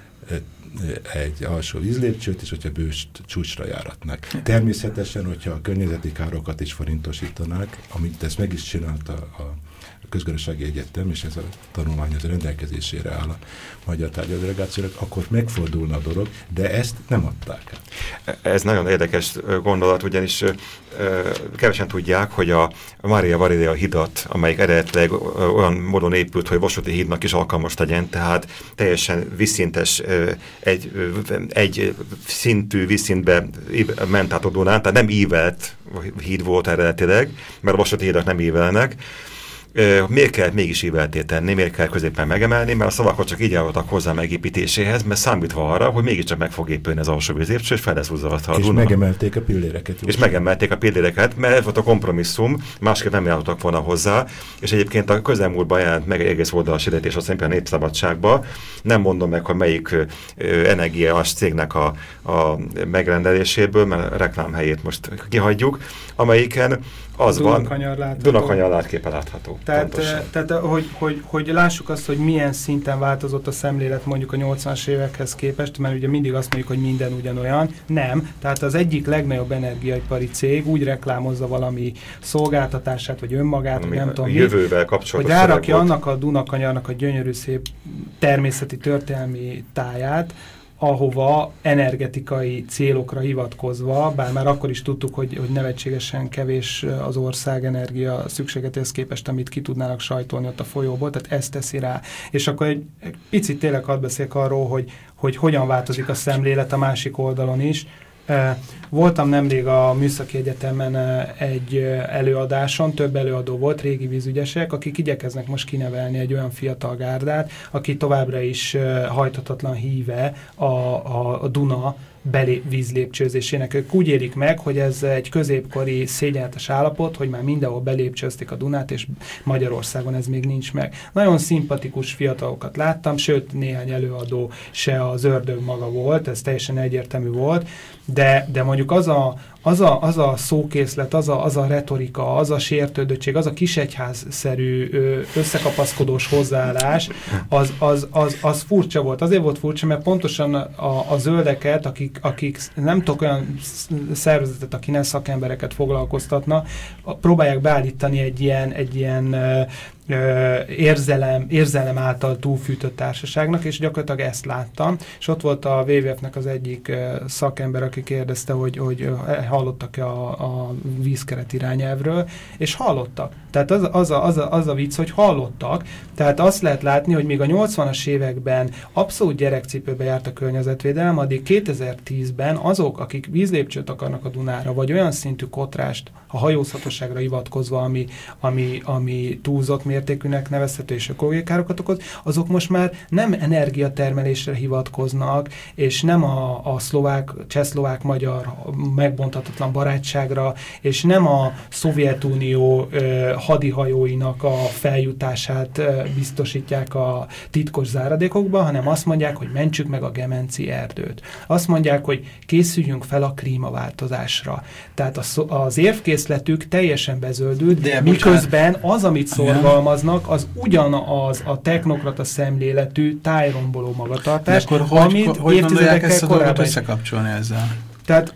egy alsó vízlépcsőt, és hogyha bőst csúcsra járatnak. Természetesen, hogyha a környezeti károkat is forintosítanák, amit ezt meg is csinálta a Közgazdasági Egyetem, és ez a tanulmány az rendelkezésére áll a magyar tárgyalódelegációnak, akkor megfordulna a dolog, de ezt nem adták át. Ez nagyon érdekes gondolat, ugyanis kevesen tudják, hogy a Mária Varilea hidat, amelyik eredetileg olyan módon épült, hogy vasúti hídnak is alkalmas legyen, tehát teljesen vízszintes, egy szintű vízszintbe ment át a Dunán, tehát nem ívelt híd volt eredetileg, mert a vasúti hídak nem ívelnek. Miért kellett mégis íveltét tenni, miért kell középen megemelni, mert a szavakat csak így állottak hozzá megépítéséhez, mert számítva arra, hogy mégiscsak meg fog épülni az alsó vízlépcső, és fel lesz húzva a Duna. És megemelték a pilléreket. És megemelték a pilléreket, mert ez volt a kompromisszum, másképp nem járultak volna hozzá, és egyébként a közelmúltban jelent meg egy egész oldalas hirdetés, azt hiszem a Népszabadságban, nem mondom meg, hogy melyik energiás cégnek a megrendeléséből, mert a reklámhelyét most kihagyjuk, amelyiken Az Dunakanyar látképe látható. Tehát hogy lássuk azt, hogy milyen szinten változott a szemlélet mondjuk a 80-as évekhez képest, mert ugye mindig azt mondjuk, hogy minden ugyanolyan. Nem. Tehát az egyik legnagyobb energiaipari cég úgy reklámozza valami szolgáltatását, vagy önmagát, vagy nem tudom jövővel kapcsolatos, hogy rárakja annak a Dunakanyarnak a gyönyörű szép természeti történelmi táját, ahova energetikai célokra hivatkozva, bár már akkor is tudtuk, hogy nevetségesen kevés az ország energia szükségetéhez képest, amit ki tudnának sajtolni ott a folyóból, tehát ezt teszi rá. És akkor egy picit tényleg hadd beszéljek arról, hogy hogyan változik a szemlélet a másik oldalon is. Voltam nemrég a Műszaki Egyetemen egy előadáson, több előadó volt, régi vízügyesek, akik igyekeznek most kinevelni egy olyan fiatal gárdát, aki továbbra is hajthatatlan híve a Duna vízlépcsőzésének. Ők úgy élik meg, hogy ez egy középkori szégyenletes állapot, hogy már mindenhol belépcsőzték a Dunát, és Magyarországon ez még nincs meg. Nagyon szimpatikus fiatalokat láttam, sőt néhány előadó se az ördög maga volt, ez teljesen egyértelmű volt, de mondjuk az a szókészlet, az a retorika, az a sértődöttség, az a kisegyházszerű összekapaszkodós hozzáállás, az furcsa volt. Azért volt furcsa, mert pontosan a zöldeket, akik nem tudok olyan szervezetet, aki nem szakembereket foglalkoztatna, próbálják beállítani egy ilyen érzelem által túlfűtött társaságnak, és gyakorlatilag ezt láttam. És ott volt a WWF-nek az egyik szakember, aki kérdezte, hogy hallottak-e a vízkeret irányelvről, és hallottak. Tehát az a vicc, hogy hallottak. Tehát azt lehet látni, hogy még a 80-as években abszolút gyerekcipőbe járt a környezetvédelem, addig 2010-ben azok, akik vízlépcsőt akarnak a Dunára, vagy olyan szintű kotrást, a hajózhatóságra hivatkozva, ami túlzott mértékűnek nevezhető és ökológiai károkat okoz, azok most már nem energiatermelésre hivatkoznak, és nem a csehszlovák-magyar megbonthatatlan barátságra, és nem a Szovjetunió hadihajóinak a feljutását biztosítják a titkos záradékokba, hanem azt mondják, hogy mentsük meg a Gemenci erdőt. Azt mondják, hogy készüljünk fel a klímaváltozásra. Tehát az érvkészletük teljesen bezöldült, miközben az, amit szorgalmaznak, az ugyanaz a technokrata szemléletű tájromboló magatartás, amit évtizedekkel korábban összekapcsolni ezzel. Tehát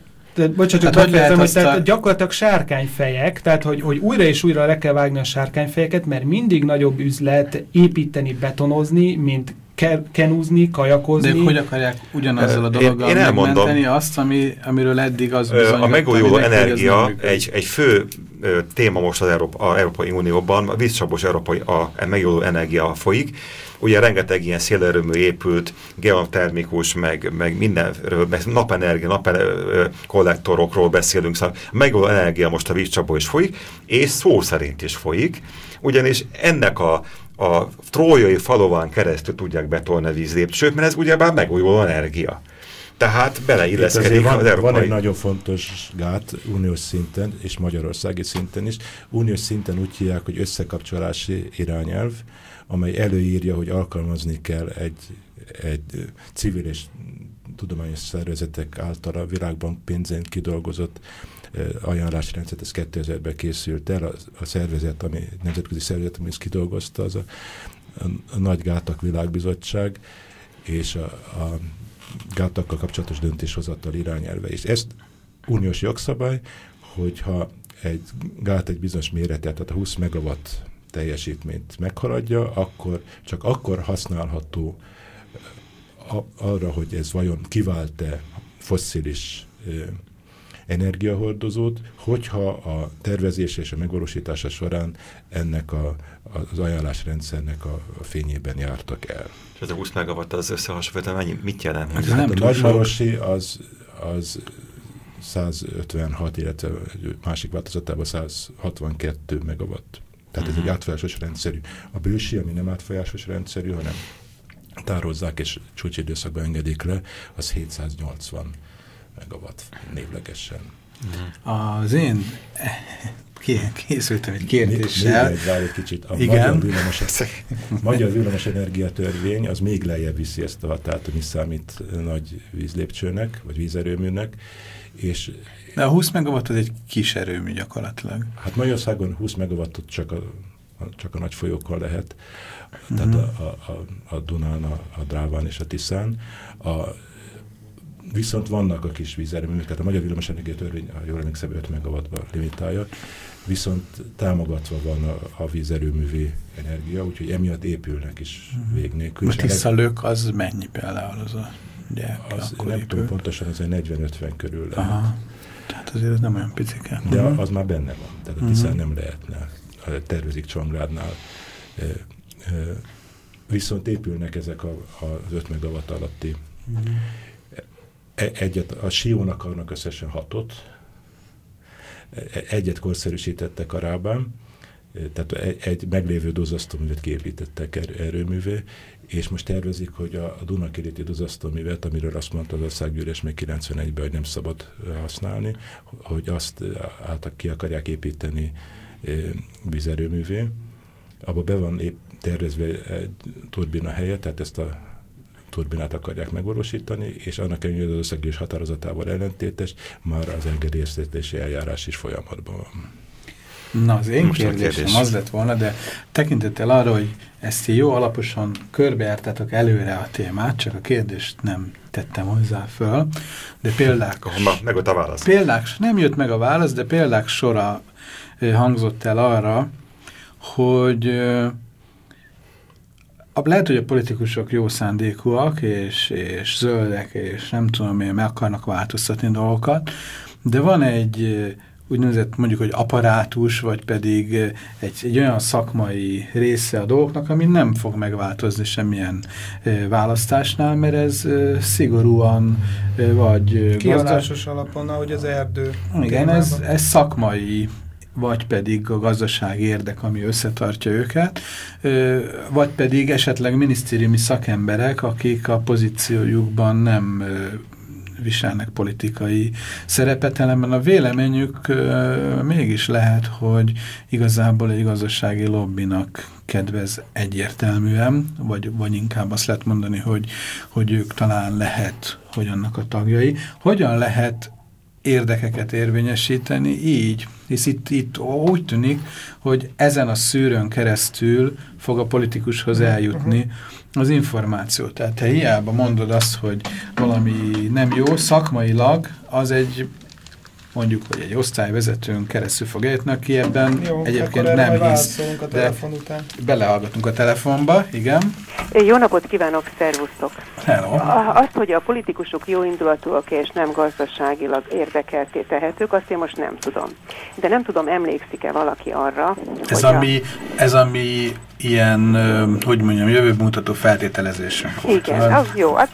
gyakorlatilag sárkányfejek, tehát hogy újra és újra le kell vágni a sárkányfejeket, mert mindig nagyobb üzlet építeni, betonozni, mint kenúzni, kajakozni. De hogy akarják ugyanazzal a dologgal megmenteni azt, amiről eddig az bizonyos. A megújuló energia egy fő téma most az Európai Unióban, a vízcsapos a megújuló energia folyik. Ugye rengeteg ilyen szélerőmű épült, geotermikus, meg mindenről, meg napenergia, kollektorokról beszélünk, szóval a megújuló energia most a vízcsapból is folyik, és szó szerint is folyik, ugyanis ennek a trójai falován keresztül tudják betolni a vízlépcsőt, mert ez ugyebár megújuló energia. Tehát beleilleszkedik az európai... Van egy nagyon fontos gát uniós szinten, és magyarországi szinten is. Uniós szinten úgy hívják, hogy összekapcsolási irányelv, amely előírja, hogy alkalmazni kell egy civil és tudományos szervezetek által a Világbank pénzén kidolgozott ajánlásrendszer, ez 2000-ben készült el, a szervezet, ami nemzetközi szervezet, ami ezt kidolgozta, az a Nagy Gátak Világbizottság, és a gátakkal kapcsolatos döntéshozatal irányelve. És ez uniós jogszabály, hogyha egy gát egy bizonyos méretet, tehát a 20 megawatt teljesítményt meghaladja, csak akkor használható arra, hogy ez vajon kivált-e fosszilis energiahordozót, hogyha a tervezés és a megvalósítása során ennek az ajánlásrendszernek a fényében jártak el. És ez a 20 megawatt az összehasonlítva mit jelent? Hát a Nagymarosi az 156, illetve másik változatában 162 megawatt. Tehát ez egy átfolyásos rendszerű. A Bősi, ami nem átfolyásos rendszerű, hanem tározzák és csúcsidőszakban engedik le, az 780 megawatt névlegesen. Az én készültem egy kérdéssel. Még egy kicsit. A magyar villamos energiatörvény az még lejjebb viszi ezt a határt, ami számít nagy vízlépcsőnek, vagy vízerőműnek. De a 20 megawatt az egy kis erőmű gyakorlatilag. Hát Magyarországon 20 megawattot csak a nagy folyókkal lehet, tehát a Dunán, a Dráván és a Tiszán. Viszont vannak a kis vízerőművek, tehát a magyar villamos energiatörvény, ha jól emlékszem, 5 megawattba limitálja, viszont támogatva van a vízerőművi energia, úgyhogy emiatt épülnek is vég nélkül. A Tiszalök az mennyi például az a nem tudom pontosan, az 40-50 körül lehet. Aha. Tehát azért ez nem olyan picike. De az már benne van, tehát a Tiszán nem lehetne. Tervezik Csongrádnál. Viszont épülnek ezek az 5 megawatt alatti. A Sion akarnak összesen 6-ot. Egyet korszerűsítettek a Rábán, tehát egy meglévő duzzasztóművet kiépítettek erőművé, és most tervezik, hogy a Dunakiréti duzzasztóművet, amiről azt mondta az országgyűlés még 91-ben, hogy nem szabad használni, hogy azt ki akarják építeni vízerőművé. Abba be van tervezve egy turbina helye, tehát ezt a turbinát akarják megvalósítani, és annak ellenére az országgyűlés határozatával ellentétes, már az engedélyeztetési eljárás is folyamatban van. Na, az én kérdésem az lett volna, de tekintettel arra, hogy ezt jó alaposan körbejártátok előre a témát, csak a kérdést nem tettem hozzá föl, de példák... Meg ott a válasz. Nem jött meg a válasz, de példák sora hangzott el arra, hogy lehet, hogy a politikusok jó szándékúak, és zöldek, és nem tudom, miért meg akarnak változtatni dolgokat, de van egy úgynevezett mondjuk, hogy apparátus, vagy pedig egy olyan szakmai része a dolgoknak, ami nem fog megváltozni semmilyen választásnál, mert ez szigorúan vagy... Kiadásos alapon, ahogy az erdő. Igen, ez szakmai, vagy pedig a gazdasági érdek, ami összetartja őket, vagy pedig esetleg minisztériumi szakemberek, akik a pozíciójukban nem viselnek politikai szerepet, ellenben a véleményük mégis lehet, hogy igazából egy gazdasági lobbinak kedvez egyértelműen, vagy inkább azt lehet mondani, hogy ők talán lehet, hogy annak a tagjai. Hogyan lehet érdekeket érvényesíteni így? Hisz itt úgy tűnik, hogy ezen a szűrőn keresztül fog a politikushoz eljutni az információ. Tehát te hiába mondod azt, hogy valami nem jó, szakmailag az egy, mondjuk, hogy egy osztályvezetőn keresztül fog eljutni, aki ebben jó, egyébként nem hisz. A telefon után. Belehallgatunk a telefonba, igen. Jó napot kívánok, szervusztok! Hello! Azt, hogy a politikusok jó indulatúak és nem gazdaságilag érdekelté tehetők, azt én most nem tudom. De nem tudom, emlékszik-e valaki arra, Ez ami ilyen, hogy mondjam, jövőmutató feltételezésünk volt. Igen, az jó, az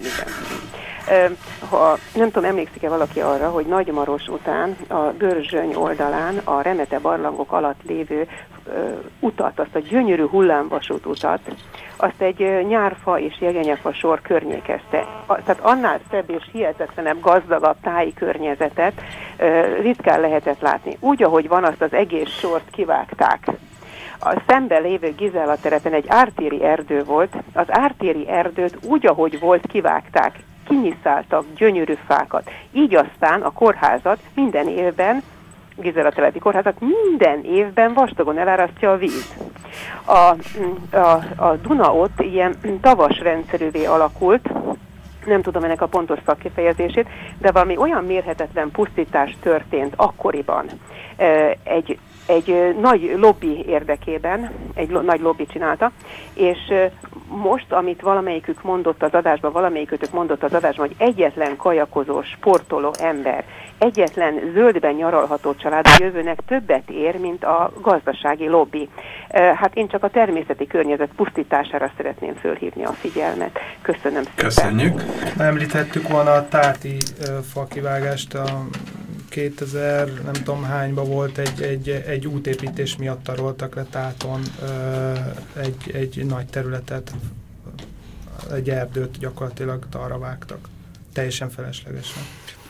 igen. Nem tudom, emlékszik-e valaki arra, hogy Nagymaros után a Görzsöny oldalán a Remete barlangok alatt lévő utat, azt a gyönyörű hullámvasút utat, azt egy nyárfa és jegenyefa sor környékezte. Tehát annál szebb és hihetetlenebb, gazdagabb táji környezetet ritkán lehetett látni. Úgy, ahogy van, azt az egész sort kivágták. A szemben lévő Gizella tereten egy ártéri erdő volt, az ártéri erdőt úgy, ahogy volt, kivágták, kinyiszáltak gyönyörű fákat. Így aztán a kórházat minden évben, Gizella telepi kórházat minden évben vastagon elárasztja a víz. A Duna ott ilyen tavas rendszerűvé alakult, nem tudom ennek a pontos szakkifejezését, de valami olyan mérhetetlen pusztítás történt akkoriban. Egy nagy lobby érdekében, egy nagy lobby csinálta, és most, amit valamelyikük mondott az adásban, hogy egyetlen kajakozó, sportoló ember, egyetlen zöldben nyaralható család a jövőnek többet ér, mint a gazdasági lobby. Hát én csak a természeti környezet pusztítására szeretném fölhívni a figyelmet. Köszönöm szépen. Köszönjük. Említettük volna a táti fakivágást, a 2000, nem tudom hányban volt egy útépítés miatt taroltak le Táton egy nagy területet, egy erdőt gyakorlatilag arra vágtak. Teljesen feleslegesen.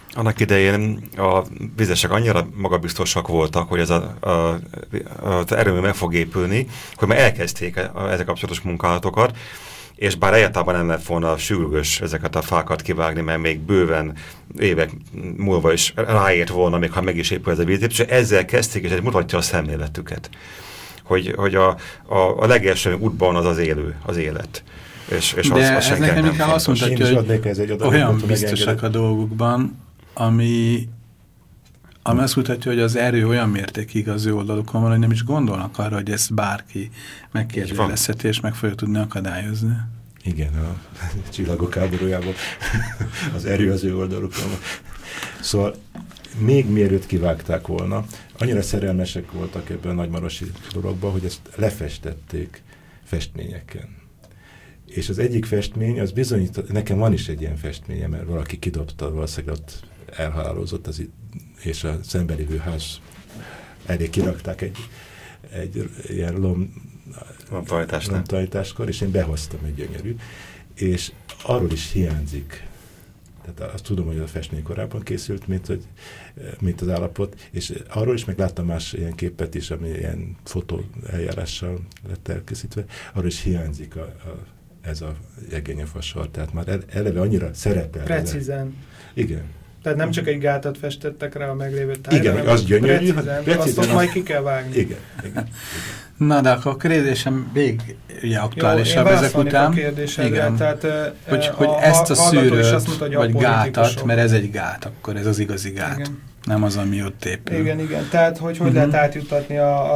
Annak idején a vizesek annyira magabiztosak voltak, hogy ez az erőmű meg fog épülni, hogy már elkezdték ezek kapcsolatos munkálatokat, és bár egyáltalán nem lett volna sürgős ezeket a fákat kivágni, mert még bőven évek múlva is ráért volna, még ha meg is épül ez a vízépítés, és ezzel kezdték, és ez mutatja a szemléletüket, hogy a legelső útban az élő, az élet. És de az ez nekem inkább azt mutatja, hogy olyan biztosak a dolgukban, ami azt mutatja, hogy az erő olyan mértékig az ő oldalukon van, hogy nem is gondolnak arra, hogy ezt bárki megkérdőjelezheti és meg fogja tudni akadályozni. Igen, a csillagok háborújában az erő az ő oldalukon van. Szóval még mielőtt kivágták volna, annyira szerelmesek voltak ebben a nagymarosi dologban, hogy ezt lefestették festményeken. És az egyik festmény, az bizonyít, nekem van is egy ilyen festménye, mert valaki kidobta, valószínűleg ott elhalálozott, és a szemben lévő ház elé kirakták egy ilyen lomtajtáskor, és én behoztam egy gyönyörű, és arról is hiányzik. Tehát azt tudom, hogy a festmény korábban készült, mint az állapot, és arról is megláttam más ilyen képet is, ami ilyen fotó eljárással lett elkészítve, arról is hiányzik ez a jegényefasor, tehát már eleve annyira szerepel. Precízen. Igen. Tehát nem csak egy gátat festettek rá a meglévő tájra, igen, az gyönyörű. Precízen, azt majd ki kell vágni. Igen. Na, de akkor a kérdésem még aktuálisabb ezek után. Igen. Tehát, hogy ezt a szűrőt, vagy gátat, mert ez egy gát, akkor ez az igazi gát. Igen. Nem az, ami ott épül. Igen. Tehát, hogy lehet átjutatni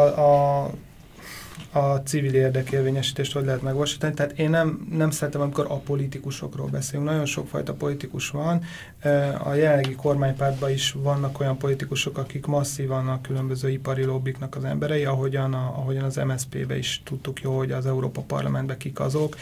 a civil érdekérvényesítést, hogy lehet megvalósítani. Tehát én nem szeretem, amikor a politikusokról beszélünk. Nagyon sokfajta politikus van. A jelenlegi kormánypártban is vannak olyan politikusok, akik masszívan a különböző ipari lobbiknak az emberei, ahogyan az MSZP-be is tudtuk jó, hogy az Európa Parlamentben kik azok,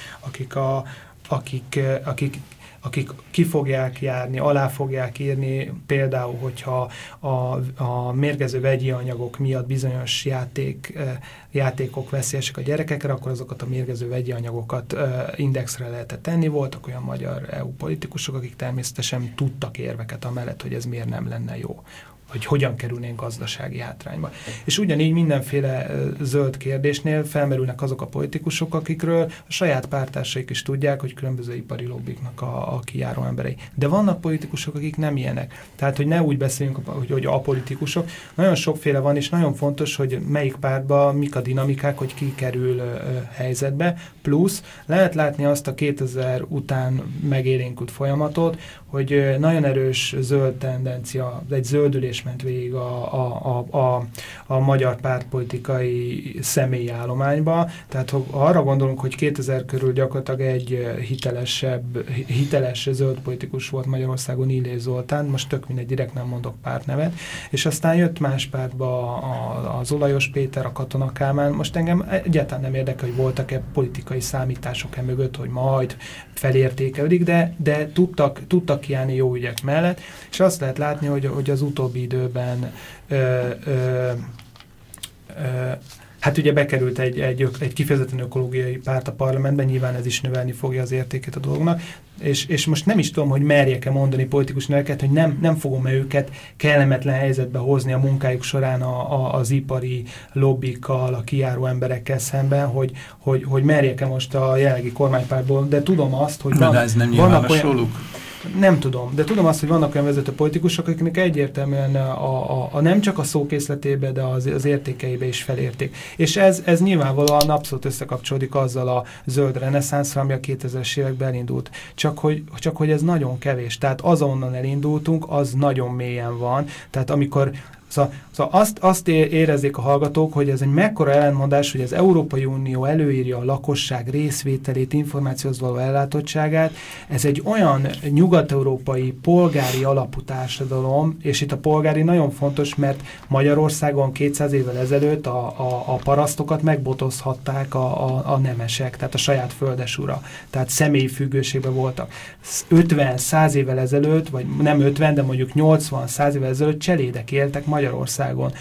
akik ki fogják járni, alá fogják írni, például, hogyha a mérgező vegyi anyagok miatt bizonyos játékok veszélyesek a gyerekekre, akkor azokat a mérgező vegyi anyagokat indexre lehetett tenni. Voltak olyan magyar EU politikusok, akik természetesen tudtak érveket amellett, hogy ez miért nem lenne jó, hogy hogyan kerülnénk gazdasági hátrányba. És ugyanígy mindenféle zöld kérdésnél felmerülnek azok a politikusok, akikről a saját pártársaik is tudják, hogy különböző ipari lobbiknak a kijáró emberei. De vannak politikusok, akik nem ilyenek. Tehát, hogy ne úgy beszéljünk, hogy apolitikusok. Nagyon sokféle van, és nagyon fontos, hogy melyik pártban mik a dinamikák, hogy ki kerül helyzetbe. Plusz lehet látni azt a 2000 után megélénkült folyamatot, hogy nagyon erős zöld tendencia, egy zöldülés ment végig a magyar pártpolitikai személyállományba. Tehát ha arra gondolunk, hogy 2000 körül gyakorlatilag egy hiteles zöld politikus volt Magyarországon, Illés Zoltán, most tök mindegy, direkt nem mondok pártnevet, és aztán jött más pártba az Olajos Péter, a Katona Kálmán. Most engem egyáltalán nem érdekel, hogy voltak-e politikai számítások mögött, hogy majd felértékelik, de tudtak kiállni jó ügyek mellett, és azt lehet látni, hogy az utóbbi időben hát ugye bekerült egy kifejezetten ökológiai párt a parlamentben, nyilván ez is növelni fogja az értékét a dolognak, és most nem is tudom, hogy merjek-e mondani politikus neveket, hogy nem fogom-e őket kellemetlen helyzetbe hozni a munkájuk során az ipari lobbikkal, a kijáró emberekkel szemben, hogy merjek-e most a jelenlegi kormánypártból, de tudom azt, hogy vannak olyan... Nem tudom, de tudom azt, hogy vannak olyan vezető politikusok, akiknek egyértelműen nem csak a szókészletébe, de az értékeibe is felérték. És ez nyilvánvalóan abszolút összekapcsolódik azzal a zöld reneszánszra, ami a 2000-es években elindult. Csak hogy ez nagyon kevés. Tehát azonnan elindultunk, az nagyon mélyen van. Tehát amikor Szóval azt érezzék a hallgatók, hogy ez egy mekkora ellentmondás, hogy az Európai Unió előírja a lakosság részvételét, információhoz való ellátottságát. Ez egy olyan nyugat-európai polgári alapú társadalom, és itt a polgári nagyon fontos, mert Magyarországon 200 évvel ezelőtt a parasztokat megbotozhatták a nemesek, tehát a saját földesura. Tehát személyi függőségben voltak. 50-100 évvel ezelőtt, vagy nem 50, de mondjuk 80-100 évvel ezelőtt cselédek éltek Magyarországon.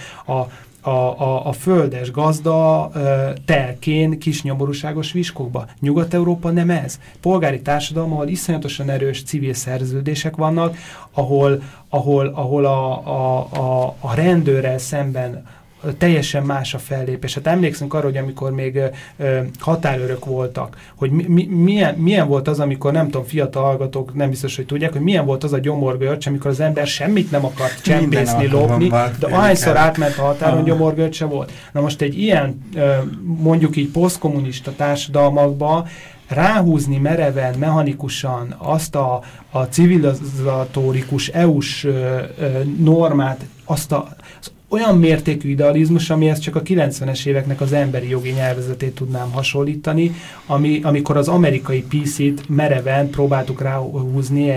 A földes gazda telkén kis nyomorúságos viskokba. Nyugat-Európa nem ez. Polgári társadalom, ahol iszonyatosan erős civil szerződések vannak, ahol a rendőrrel szemben teljesen más a fellépés. Hát emlékszünk arra, hogy amikor még határőrök voltak, hogy milyen volt az, amikor nem tudom, fiatal hallgatók nem biztos, hogy tudják, hogy milyen volt az a gyomorgörcs, amikor az ember semmit nem akart csempészni, lopni, de ahányszor átment a határon, gyomorgörcse volt. Na most egy ilyen, mondjuk így posztkommunista társadalmakban ráhúzni mereven, mechanikusan azt a civilizatórikus EU-s normát, azt az olyan mértékű idealizmus, amihez csak a 90-es éveknek az emberi jogi nyelvezetét tudnám hasonlítani, amikor az amerikai PC-t mereven próbáltuk ráhúzni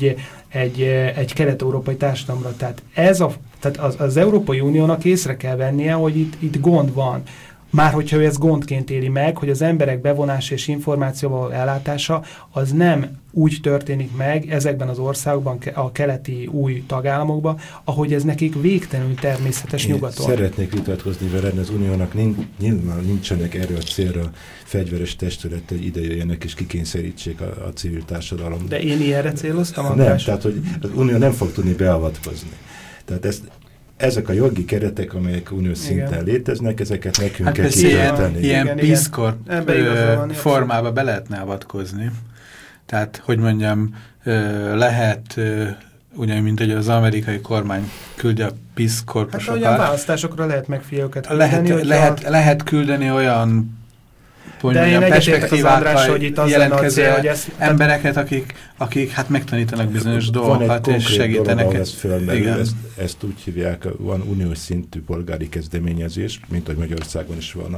egy kelet-európai társadalomra. Tehát az Európai Uniónak észre kell vennie, hogy itt gond van. Már hogyha ő ezt gondként éli meg, hogy az emberek bevonása és információval ellátása az nem úgy történik meg ezekben az országokban, a keleti új tagállamokban, ahogy ez nekik végtelenül természetes nyugaton. Szeretnék vitatkozni veled, az uniónak nyilván nincsenek erre a célra fegyveres testülettel, hogy ide jöjjenek és kikényszerítsék a civil társadalom. De én ilyenre céloztam? Nem, tehát hogy az unió nem fog tudni beavatkozni. Tehát ezek a jogi keretek, amelyek uniós szinten léteznek, ezeket nekünk kell kitölteni. Ilyen piszkor formába be lehetne avatkozni. Tehát, hogy mondjam, lehet, ugyanúgy, mint hogy az amerikai kormány küldje a piszkorposokat. Hát olyan választásokra lehet megfigyelőket küldeni. Lehet küldeni olyan perspektívákkal jelentkező embereket, akik hát megtanítanak bizonyos dolgokat, és segítenek. Ezt úgy hívják, van uniós szintű polgári kezdeményezés, mint hogy Magyarországon is van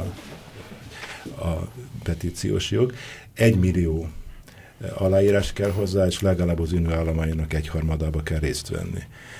a petíciós jog. 1 millió aláírás kell hozzá, és legalább az unió államainak 1/3 kell részt venni.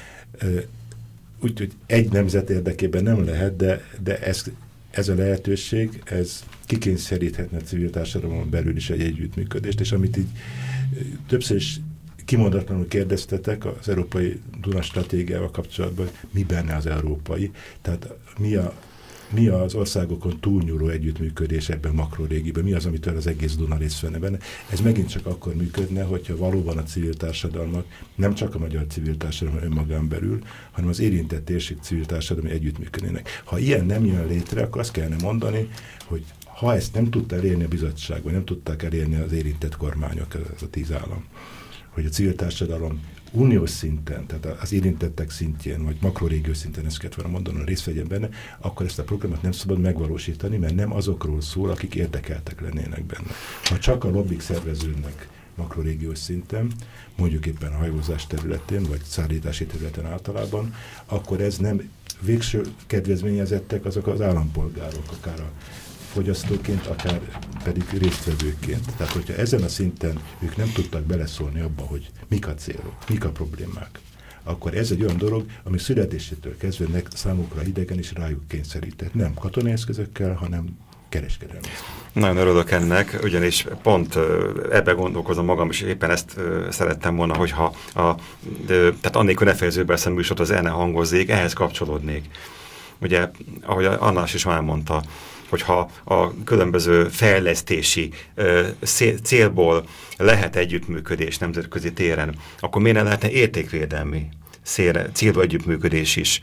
Úgyhogy egy nemzet érdekében nem lehet, de ez a lehetőség, ez kikényszeríthetne a civil társadalomon belül is egy együttműködést, és amit így többször is kimondatlanul kérdeztetek az Európai Duna stratégiával kapcsolatban, mi benne az európai, tehát mi az országokon túlnyúló együttműködés ebben makrorégiben, mi az, amitől az egész Duna részt venne benne. Ez megint csak akkor működne, hogyha valóban a civil társadalmak, nem csak a magyar civil társadalom önmagán belül, hanem az érintett térség civil társadalmi együttműködnének. Ha ilyen nem jön létre, akkor azt kellene mondani, hogy ha ezt nem tudta elérni a bizottság, vagy nem tudták elérni az érintett kormányok, ez a 10 állam, hogy a civil társadalom uniós szinten, tehát az érintettek szintjén, vagy makrorégió szinten, ezt kellett volna mondani, a részt vegyen benne, akkor ezt a programot nem szabad megvalósítani, mert nem azokról szól, akik érdekeltek lennének benne. Ha csak a lobbik szerveződnek makrorégiós szinten, mondjuk éppen a hajózás területén, vagy szállítási területen általában, akkor ez nem végső kedvezményezettek azok az állampolgárok, akár a fogyasztóként, akár pedig résztvevőként. Tehát, hogyha ezen a szinten ők nem tudtak beleszólni abba, hogy mik a célok, mik a problémák, akkor ez egy olyan dolog, ami születésétől kezdve számukra idegen is rájuk kényszerített. Nem katonai eszközökkel, hanem kereskedelmi. Nagyon örülök ennek, ugyanis pont ebbe gondolkozom magam, és éppen ezt szerettem volna, hogyha tehát annélkül ne fejezőben eszem műsort az ne hangozzék, ehhez kapcsolódnék. Ugye, ahogy Annás is már mondta, hogyha a különböző fejlesztési célból lehet együttműködés nemzetközi téren, akkor miért ne lehetne értékvédelmi célú együttműködés is?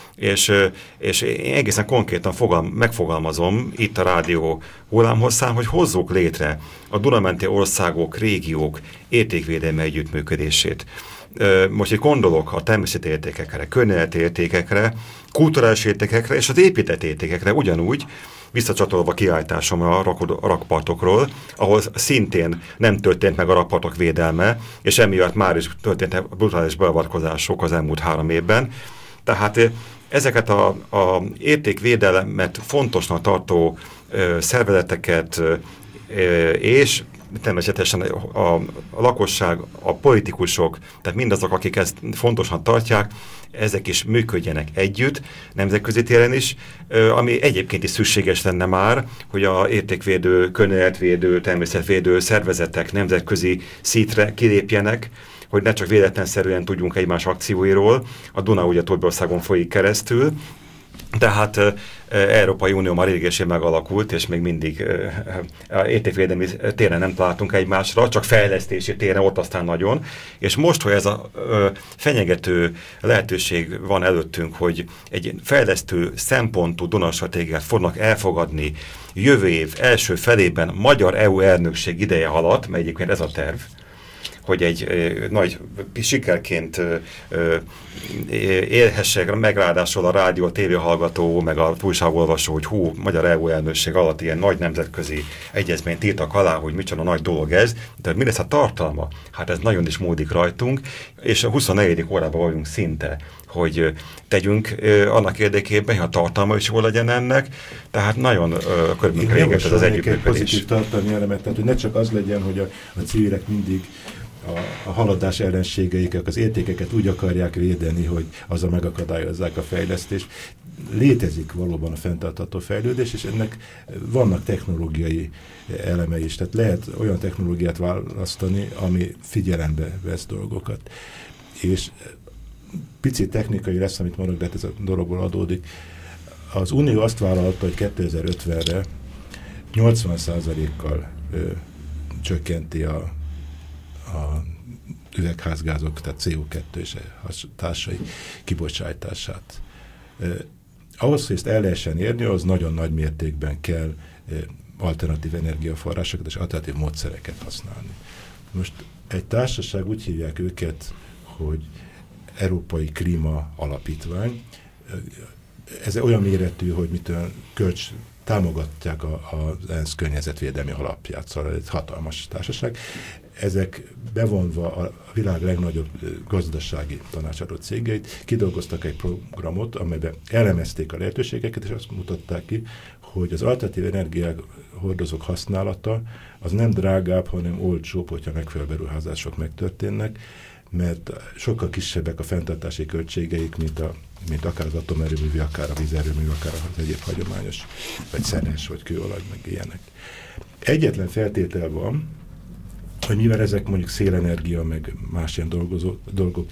És én egészen konkrétan megfogalmazom itt a rádió hullámhosszán, hogy hozzuk létre a Duna-menti országok, régiók értékvédelmi együttműködését. Most itt gondolok a természeti értékekre, környezeti értékekre, kulturális értékekre és az épített értékekre ugyanúgy, visszacsatolva kiállításomra a rakpartokról, ahol szintén nem történt meg a rakpartok védelme, és emiatt már is történtek brutális beavatkozások az elmúlt 3 évben. Tehát ezeket a értékvédelmet fontosnak tartó szervezeteket és természetesen a lakosság, a politikusok, tehát mindazok, akik ezt fontosnak tartják, ezek is működjenek együtt, nemzetközi téren is, ami egyébként is szükséges lenne már, hogy a értékvédő, környezetvédő, természetvédő szervezetek nemzetközi szintre kilépjenek, hogy ne csak véletlenszerűen tudjunk egymás akcióiról. A Duna ugye több országon folyik keresztül, tehát Európai Unió már régesen megalakult, és még mindig értékvédelmi téren nem találtunk egymásra, csak fejlesztési téren ott aztán nagyon. És most, hogy ez a fenyegető lehetőség van előttünk, hogy egy fejlesztő szempontú Duna stratégiát fognak elfogadni jövő év első felében magyar EU elnökség ideje alatt, mert egyébként ez a terv, hogy egy nagy sikerként élhessek, megráadásul a rádió, a tévéhallgató, meg a újságolvasó, hogy magyar EU elnökség alatt ilyen nagy nemzetközi egyezményt írtak alá, hogy micsoda nagy dolog ez, de mi lesz a tartalma? Hát ez nagyon is módik rajtunk, és a 24. órában vagyunk szinte, hogy tegyünk annak érdekében, hogy a tartalma is jól legyen ennek, tehát nagyon körülbelül réges ez az együttműködés. Pozitív tartalmi elemet, tehát hogy ne csak az legyen, hogy a civilek mindig a haladás ellenségeik, az értékeket úgy akarják védeni, hogy azzal megakadályozzák a fejlesztést. Létezik valóban a fenntartható fejlődés, és ennek vannak technológiai elemei is. Tehát lehet olyan technológiát választani, ami figyelembe vesz dolgokat. És picit technikai lesz, amit mondok, de hát ez a dologból adódik. Az Unió azt vállalta, hogy 2050-re 80%-kal csökkenti a üvegházgázok, tehát CO2 és társai kibocsátását. Ahhoz, hogy ezt el lehessen érni, az nagyon nagy mértékben kell alternatív energiaforrásokat és alternatív módszereket használni. Most egy társaság, úgy hívják őket, hogy Európai Klíma Alapítvány. Ez olyan méretű, hogy támogatják az ENSZ környezetvédelmi alapját, szóval egy hatalmas társaság. Ezek bevonva a világ legnagyobb gazdasági tanácsadó cégeit kidolgoztak egy programot, amelyben elemezték a lehetőségeket, és azt mutatták ki, hogy az alternatív energiahordozók használata az nem drágább, hanem olcsóbb, hogyha megfelelő beruházások megtörténnek, mert sokkal kisebbek a fenntartási költségeik, mint akár az atomerőmű, akár a vízerőmű, akár az egyéb hagyományos, vagy szenes, vagy kőolaj, meg ilyenek. Egyetlen feltétel van, hogy mivel ezek mondjuk szélenergia, meg más ilyen dolgok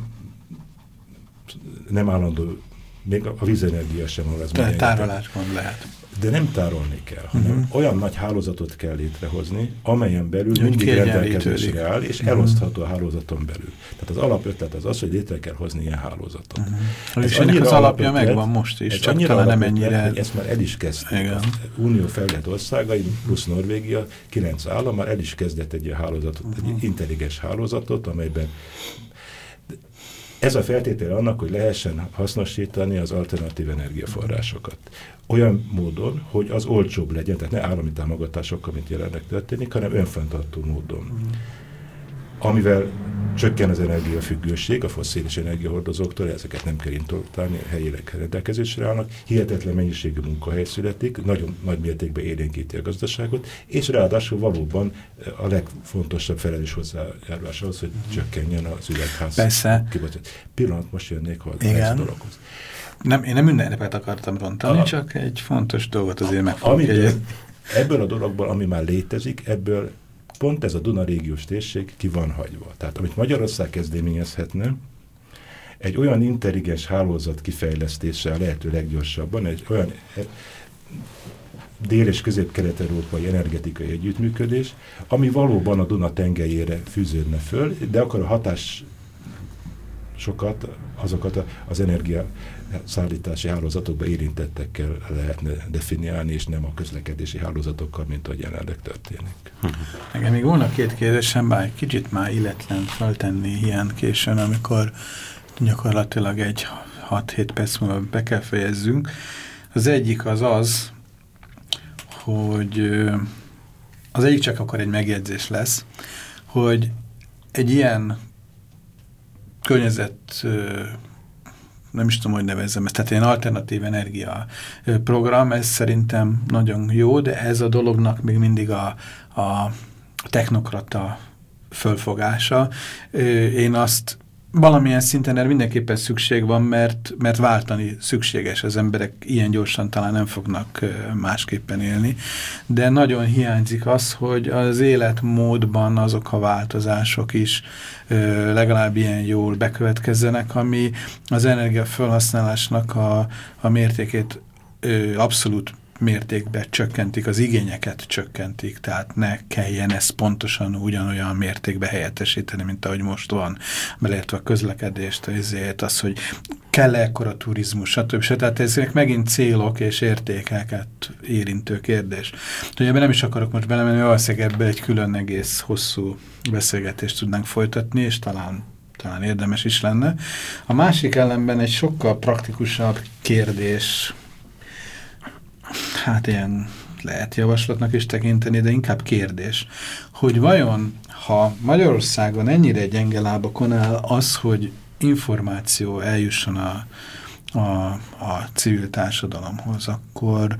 nem állandó, még a vízenergia sem van. De tároláskon lehet. De nem tárolni kell, hanem olyan nagy hálózatot kell létrehozni, amelyen belül mindig rendelkezésre áll, és elosztható a hálózaton belül. Tehát az alapötlet az, hogy létre kell hozni ilyen hálózatot. És ennek az alapja megvan most is, csak talán nem ennyire... Ezt már el is kezdték. Az Unió fejlett országai, plusz Norvégia, 9 állam már el is kezdett egy ilyen hálózatot, egy intelligens hálózatot, amelyben ez a feltétele annak, hogy lehessen hasznosítani az alternatív energiaforrásokat. Olyan módon, hogy az olcsóbb legyen, tehát ne állami támogatásokkal, mint jelenleg történik, hanem önfenntartó módon. Amivel csökken az energiafüggőség a fosszilis energiahordozóktól, ezeket nem kell importálni, helyileg rendelkezésre állnak, hihetetlen mennyiségű munkahely születik, nagyon nagy mértékben élénkíti a gazdaságot, és ráadásul valóban a legfontosabb felelős hozzájárulás az, hogy csökkenjen az üvegház kibocsátás. Pillanat, most jönnék hozzá a dologhoz. Én nem ünnepet akartam rontani, csak egy fontos dolgot azért megfogjuk. Ebből a dologból, ami már létezik, ebből pont ez a Duna régiós térség ki van hagyva. Tehát amit Magyarország kezdeményezhetne, egy olyan intelligens hálózat kifejlesztéssel lehető leggyorsabban, egy olyan dél- és közép-kelet-európai energetikai együttműködés, ami valóban a Duna tengelyére fűződne föl, de akkor a hatásokat, azokat az energiaszállítási hálózatokba érintettekkel lehetne definiálni, és nem a közlekedési hálózatokkal, mint ahogy jelenleg történik. Nekem még volna két kérdésem, bár kicsit már illetlen feltenni ilyen későn, amikor gyakorlatilag egy 6-7 perc múlva be kell fejezzünk. Az egyik az, hogy az egyik csak akkor egy megjegyzés lesz, hogy egy ilyen környezet, nem is tudom, hogy nevezzem ezt, tehát ilyen alternatív energia program, ez szerintem nagyon jó, de ez a dolognak még mindig a technokrata fölfogása. Én azt valamilyen szinten erre mindenképpen szükség van, mert váltani szükséges. Az emberek ilyen gyorsan talán nem fognak másképpen élni. De nagyon hiányzik az, hogy az életmódban azok a változások is legalább ilyen jól bekövetkezzenek, ami az energiafelhasználásnak a mértékét abszolút mértékben csökkentik, az igényeket csökkentik, tehát ne kelljen ezt pontosan ugyanolyan mértékben helyettesíteni, mint ahogy most van, beleértve a közlekedést, az, hogy kell-e ekkora turizmus, stb. Tehát ezek megint célok és értékeket érintő kérdés. Ugye ebben nem is akarok most belemenni, valószínűleg ebbe egy külön egész hosszú beszélgetést tudnánk folytatni, és talán érdemes is lenne. A másik ellenben egy sokkal praktikusabb kérdés, hát ilyen lehet javaslatnak is tekinteni, de inkább kérdés, hogy vajon, ha Magyarországon ennyire gyenge lábakon áll az, hogy információ eljusson a civil társadalomhoz, akkor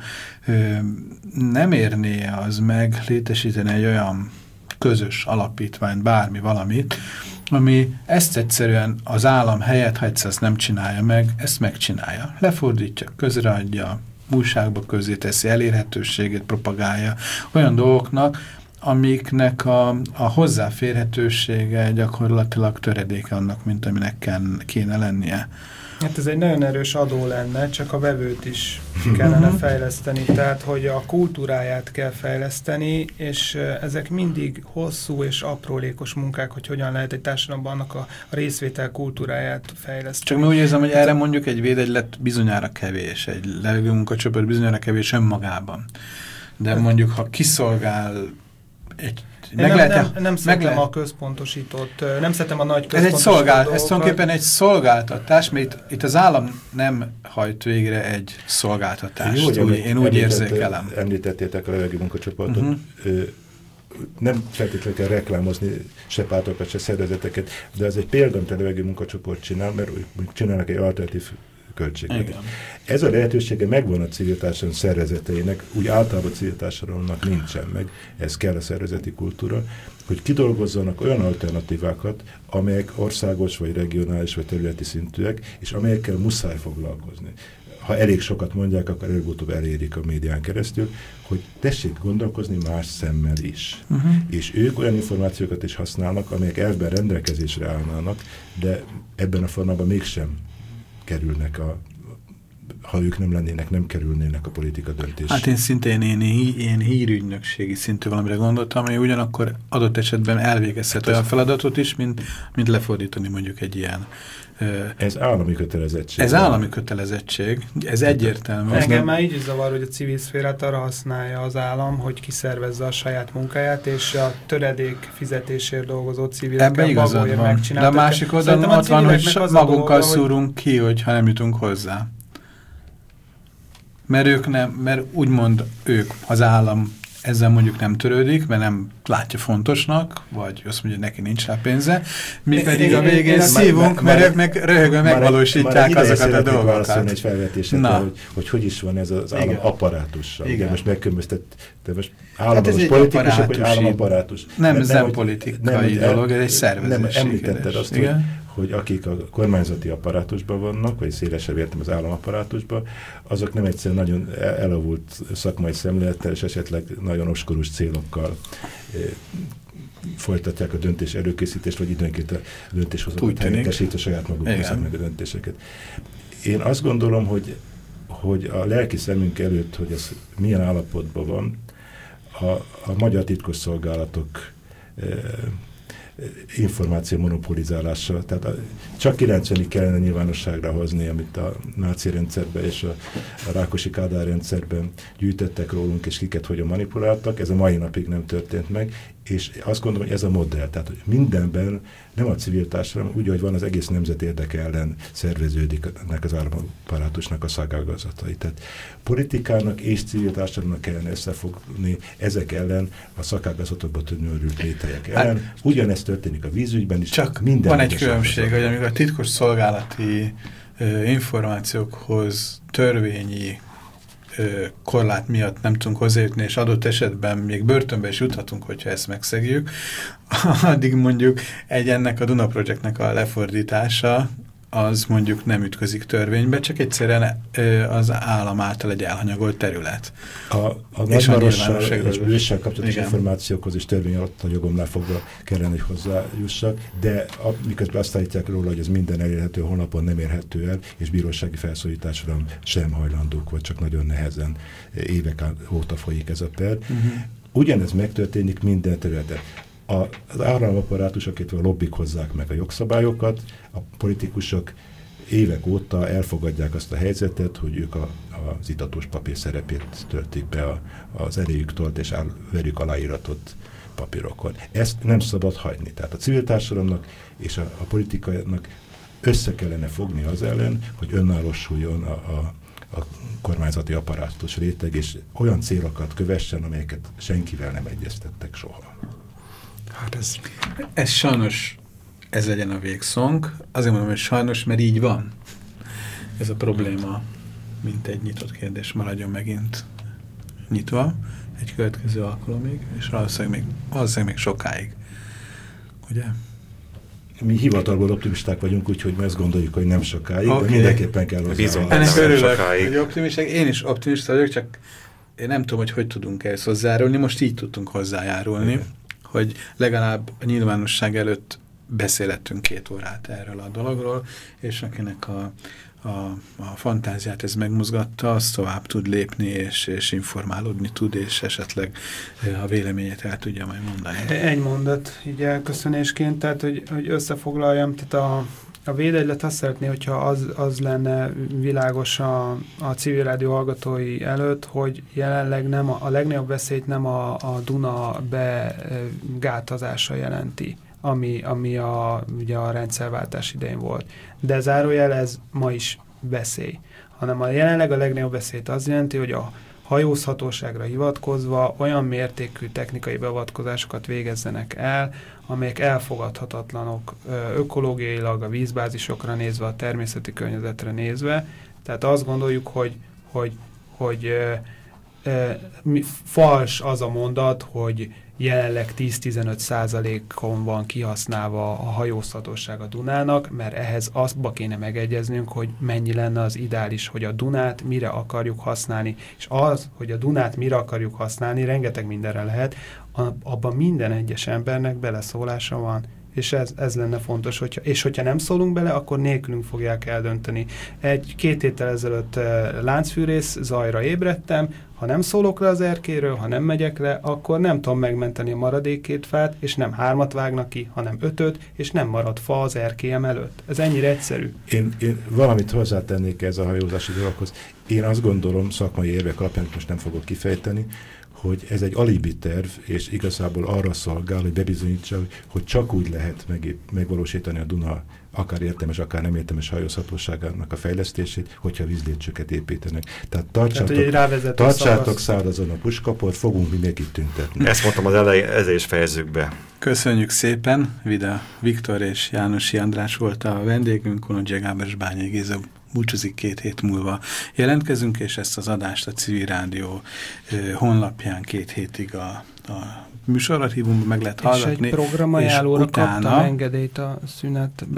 nem érné az meg létesíteni egy olyan közös alapítványt, valamit, ami ezt egyszerűen az állam helyett, ha egyszer ezt nem csinálja meg, ezt megcsinálja. Lefordítja, közreadja, újságba közé teszi, elérhetőségét propagálja olyan dolgoknak, amiknek a hozzáférhetősége gyakorlatilag töredéke annak, mint aminek kéne lennie. Hát ez egy nagyon erős adó lenne, csak a vevőt is kellene fejleszteni, tehát hogy a kultúráját kell fejleszteni, és ezek mindig hosszú és aprólékos munkák, hogy hogyan lehet egy társadalomban annak a részvétel kultúráját fejleszteni. Csak mi úgy érzem, hogy erre mondjuk egy védegylet bizonyára kevés, egy levegő munkacsoport bizonyára kevés önmagában. De mondjuk, ha kiszolgál egy nem szeretem a központosított, nem szeretem a nagy központosított ez tulajdonképpen egy szolgáltatás, mert itt az állam nem hajt végre egy szolgáltatást. Jó, én úgy érzékelem. Említettétek a levegő munkacsoportot. Nem feltétlenül kell reklámozni se pártokat, se szervezeteket, de ez egy példa, amit a levegő munkacsoport csinál, mert csinálnak egy alternatív költségvetés. Ez a lehetősége megvan a civil társadalom szervezeteinek, úgy általában a civil társadalomnak nincsen meg, ez kell a szervezeti kultúra, hogy kidolgozzanak olyan alternatívákat, amelyek országos, vagy regionális, vagy területi szintűek, és amelyekkel muszáj foglalkozni. Ha elég sokat mondják, akkor előbb-utóbb elérik a médián keresztül, hogy tessék gondolkozni más szemmel is. És ők olyan információkat is használnak, amelyek elvben rendelkezésre állnának, de ebben a formában mégsem kerülnek ha ők nem lennének, nem kerülnének a politika döntés. Hát én szintén én hírügynökségi szintű valamire gondoltam, ami ugyanakkor adott esetben elvégezhet olyan feladatot is, mint lefordítani mondjuk egy ilyen... Ez állami kötelezettség. Ez állami kötelezettség, ez egyértelmű. Engem már így is zavar, hogy a civil szférát arra használja az állam, hogy kiszervezze a saját munkáját, és a töredék fizetésért dolgozó civilekkel bagolja megcsinálta. De a másik oldalon ott van, hogy magunkkal szúrunk ki, hogyha nem jutunk hozzá. Mert úgymond ők, az állam ezzel mondjuk nem törődik, mert nem látja fontosnak, vagy azt mondja, neki nincs rá pénze. Mi pedig a végén szívunk, mert ők meg röhögön megvalósítják azokat a dolgokat. Egy felvetésre, hogy is van ez az állam apparátussal. Igen. Most megkülönböztet, de most államos politikusok, vagy államapparátus. Nem politikai dolog, ez egy szervezés. Említetted azt, hogy akik a kormányzati apparátusban vannak, vagy szélesebb értem az államapparátusban, azok nem egyszerűen nagyon elavult szakmai szemlélettel, és esetleg nagyon oskorús célokkal folytatják a döntés előkészítést, vagy időnként a döntéshozókat helyettesítve saját maguk hozzák meg a döntéseket. Én azt gondolom, hogy a lelki szemünk előtt, hogy ez milyen állapotban van, a magyar titkosszolgálatok információ monopolizálása. Tehát csak 90-ig kellene nyilvánosságra hozni, amit a náci rendszerben és a Rákosi Kádár rendszerben gyűjtettek rólunk, és kiket hogyan manipuláltak. Ez a mai napig nem történt meg, és azt gondolom, hogy ez a modell. Tehát, hogy mindenben nem a civil társadalom, úgy, hogy van az egész nemzet érdeke ellen szerveződik ennek az államapparátusnak a szakágazatai. Tehát politikának és civil társadalomnak kellene összefogni ezek ellen, a szakágazatokba tűnőrült lételyek ellen. Ugyanezt történik a vízügyben is. Csak van egy különbség, hogy amikor a titkos szolgálati információkhoz törvényi korlát miatt nem tudunk hozzájutni, és adott esetben még börtönbe is juthatunk, hogyha ezt megszegjük, addig mondjuk ennek a Duna Projectnek a lefordítása az mondjuk nem ütközik törvénybe, csak egyszerűen az állam által egy elhanyagolt terület. A nagyvárossal és bűvéssel kapcsolatos információkhoz is törvény alatt a jogomnál fogva kellene, hogy hozzájussak, de miközben azt állítják róla, hogy ez minden elérhető, honlapon nem érhető el, és bírósági felszólításra sem hajlandók, vagy csak nagyon nehezen évek óta folyik ez a per. Ugyanez megtörténik minden területen. Az államapparátusok, illetve a lobbik hozzák meg a jogszabályokat, a politikusok évek óta elfogadják azt a helyzetet, hogy ők az itatós papír szerepét töltik be az eléjük tolt és velük aláíratott papírokon. Ezt nem szabad hagyni. Tehát a civil társadalomnak és a politikának össze kellene fogni az ellen, hogy önállósuljon a kormányzati apparátus réteg, és olyan célokat kövessen, amelyeket senkivel nem egyeztettek soha. Hát ez sajnos, ez legyen a végszónk. Azért mondom, hogy sajnos, mert így van. Ez a probléma, mint egy nyitott kérdés, maradjon megint nyitva egy következő alkalomig, és valószínűleg még sokáig. Ugye? Mi hivatalból optimisták vagyunk, úgyhogy mi ezt gondoljuk, hogy nem sokáig, de mindenképpen kell hozzá. Ennek örülök, hogy optimisták. Én is optimista vagyok, csak én nem tudom, hogy tudunk ehhez hozzájárulni. Most így tudtunk hozzájárulni, hogy legalább a nyilvánosság előtt beszélettünk 2 órát erről a dologról, és akinek a fantáziát ez megmozgatta, az tovább tud lépni, és informálódni tud, és esetleg a véleményét el tudja majd mondani. Egy mondat, így elköszönésként, tehát, hogy összefoglaljam, tehát a védegylet azt szeretné, hogyha az lenne világos a civil rádió hallgatói előtt, hogy jelenleg nem a legnagyobb veszélyt nem a Duna begátazása jelenti, ami ugye a rendszerváltás idején volt. De zárójel ez ma is veszély. Hanem jelenleg a legnagyobb veszélyt az jelenti, hogy a hajózhatóságra hivatkozva olyan mértékű technikai beavatkozásokat végezzenek el, amelyek elfogadhatatlanok ökológiailag, a vízbázisokra nézve, a természeti környezetre nézve. Tehát azt gondoljuk, hogy fals az a mondat, hogy jelenleg 10-15%-on van kihasználva a hajózhatóság a Dunának, mert ehhez azba kéne megegyeznünk, hogy mennyi lenne az ideális, hogy a Dunát mire akarjuk használni. És az, hogy a Dunát mire akarjuk használni, rengeteg mindenre lehet, abban minden egyes embernek beleszólása van. És ez lenne fontos, hogyha nem szólunk bele, akkor nélkülünk fogják eldönteni. 2 héttel ezelőtt láncfűrész zajra ébredtem, ha nem szólok le az erkéről, ha nem megyek le, akkor nem tudom megmenteni a maradék 2 fát, és nem 3 vágnak ki, hanem 5, és nem marad fa az erkélyem előtt. Ez ennyire egyszerű. Én valamit hozzátennék ez a hajózási dologhoz. Én azt gondolom, szakmai érvek alapján most nem fogok kifejteni, hogy ez egy alibi terv, és igazából arra szolgál, hogy bebizonyítsa, hogy csak úgy lehet megvalósítani a Duna akár értelmes, akár nem értelmes hajózhatóságának a fejlesztését, hogyha vízlépcsőket építenek. Tehát tartsátok szárazon a puskaport, fogunk mindenkit tüntetni. Ezt mondtam az elején, ezzel is fejezzük be. Köszönjük szépen, Vida Viktor és Jánosi András volt a vendégünk, Kolondzsia Gábor és Bányai Géza búcsúzik, 2 hét múlva jelentkezünk, és ezt az adást a Civil Rádió honlapján 2 hétig a műsorarchívumban meg lehet hallgatni. És egy programajánlóra kaptam engedélyt a szünetben.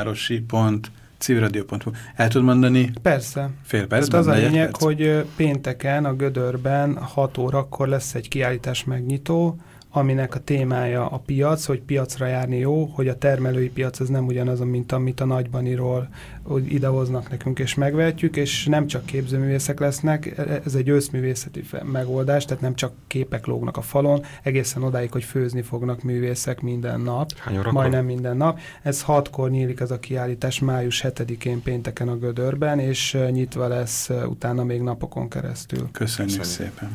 Nagyvárosi.civilradio.hu. El tud mondani? Persze. Fél percben? Az a lényeg, hogy pénteken a Gödörben 6 órakor lesz egy kiállítás megnyitó, aminek a témája a piac, hogy piacra járni jó, hogy a termelői piac az nem ugyanaz, mint amit a Nagybaniról idehoznak nekünk és megvehetjük, és nem csak képzőművészek lesznek, ez egy őszművészeti megoldás, tehát nem csak képek lógnak a falon, egészen odáig, hogy főzni fognak művészek minden nap, majdnem minden nap. Ez 6-kor nyílik ez a kiállítás, május 7-én pénteken a Gödörben, és nyitva lesz utána még napokon keresztül. Köszönjük szépen!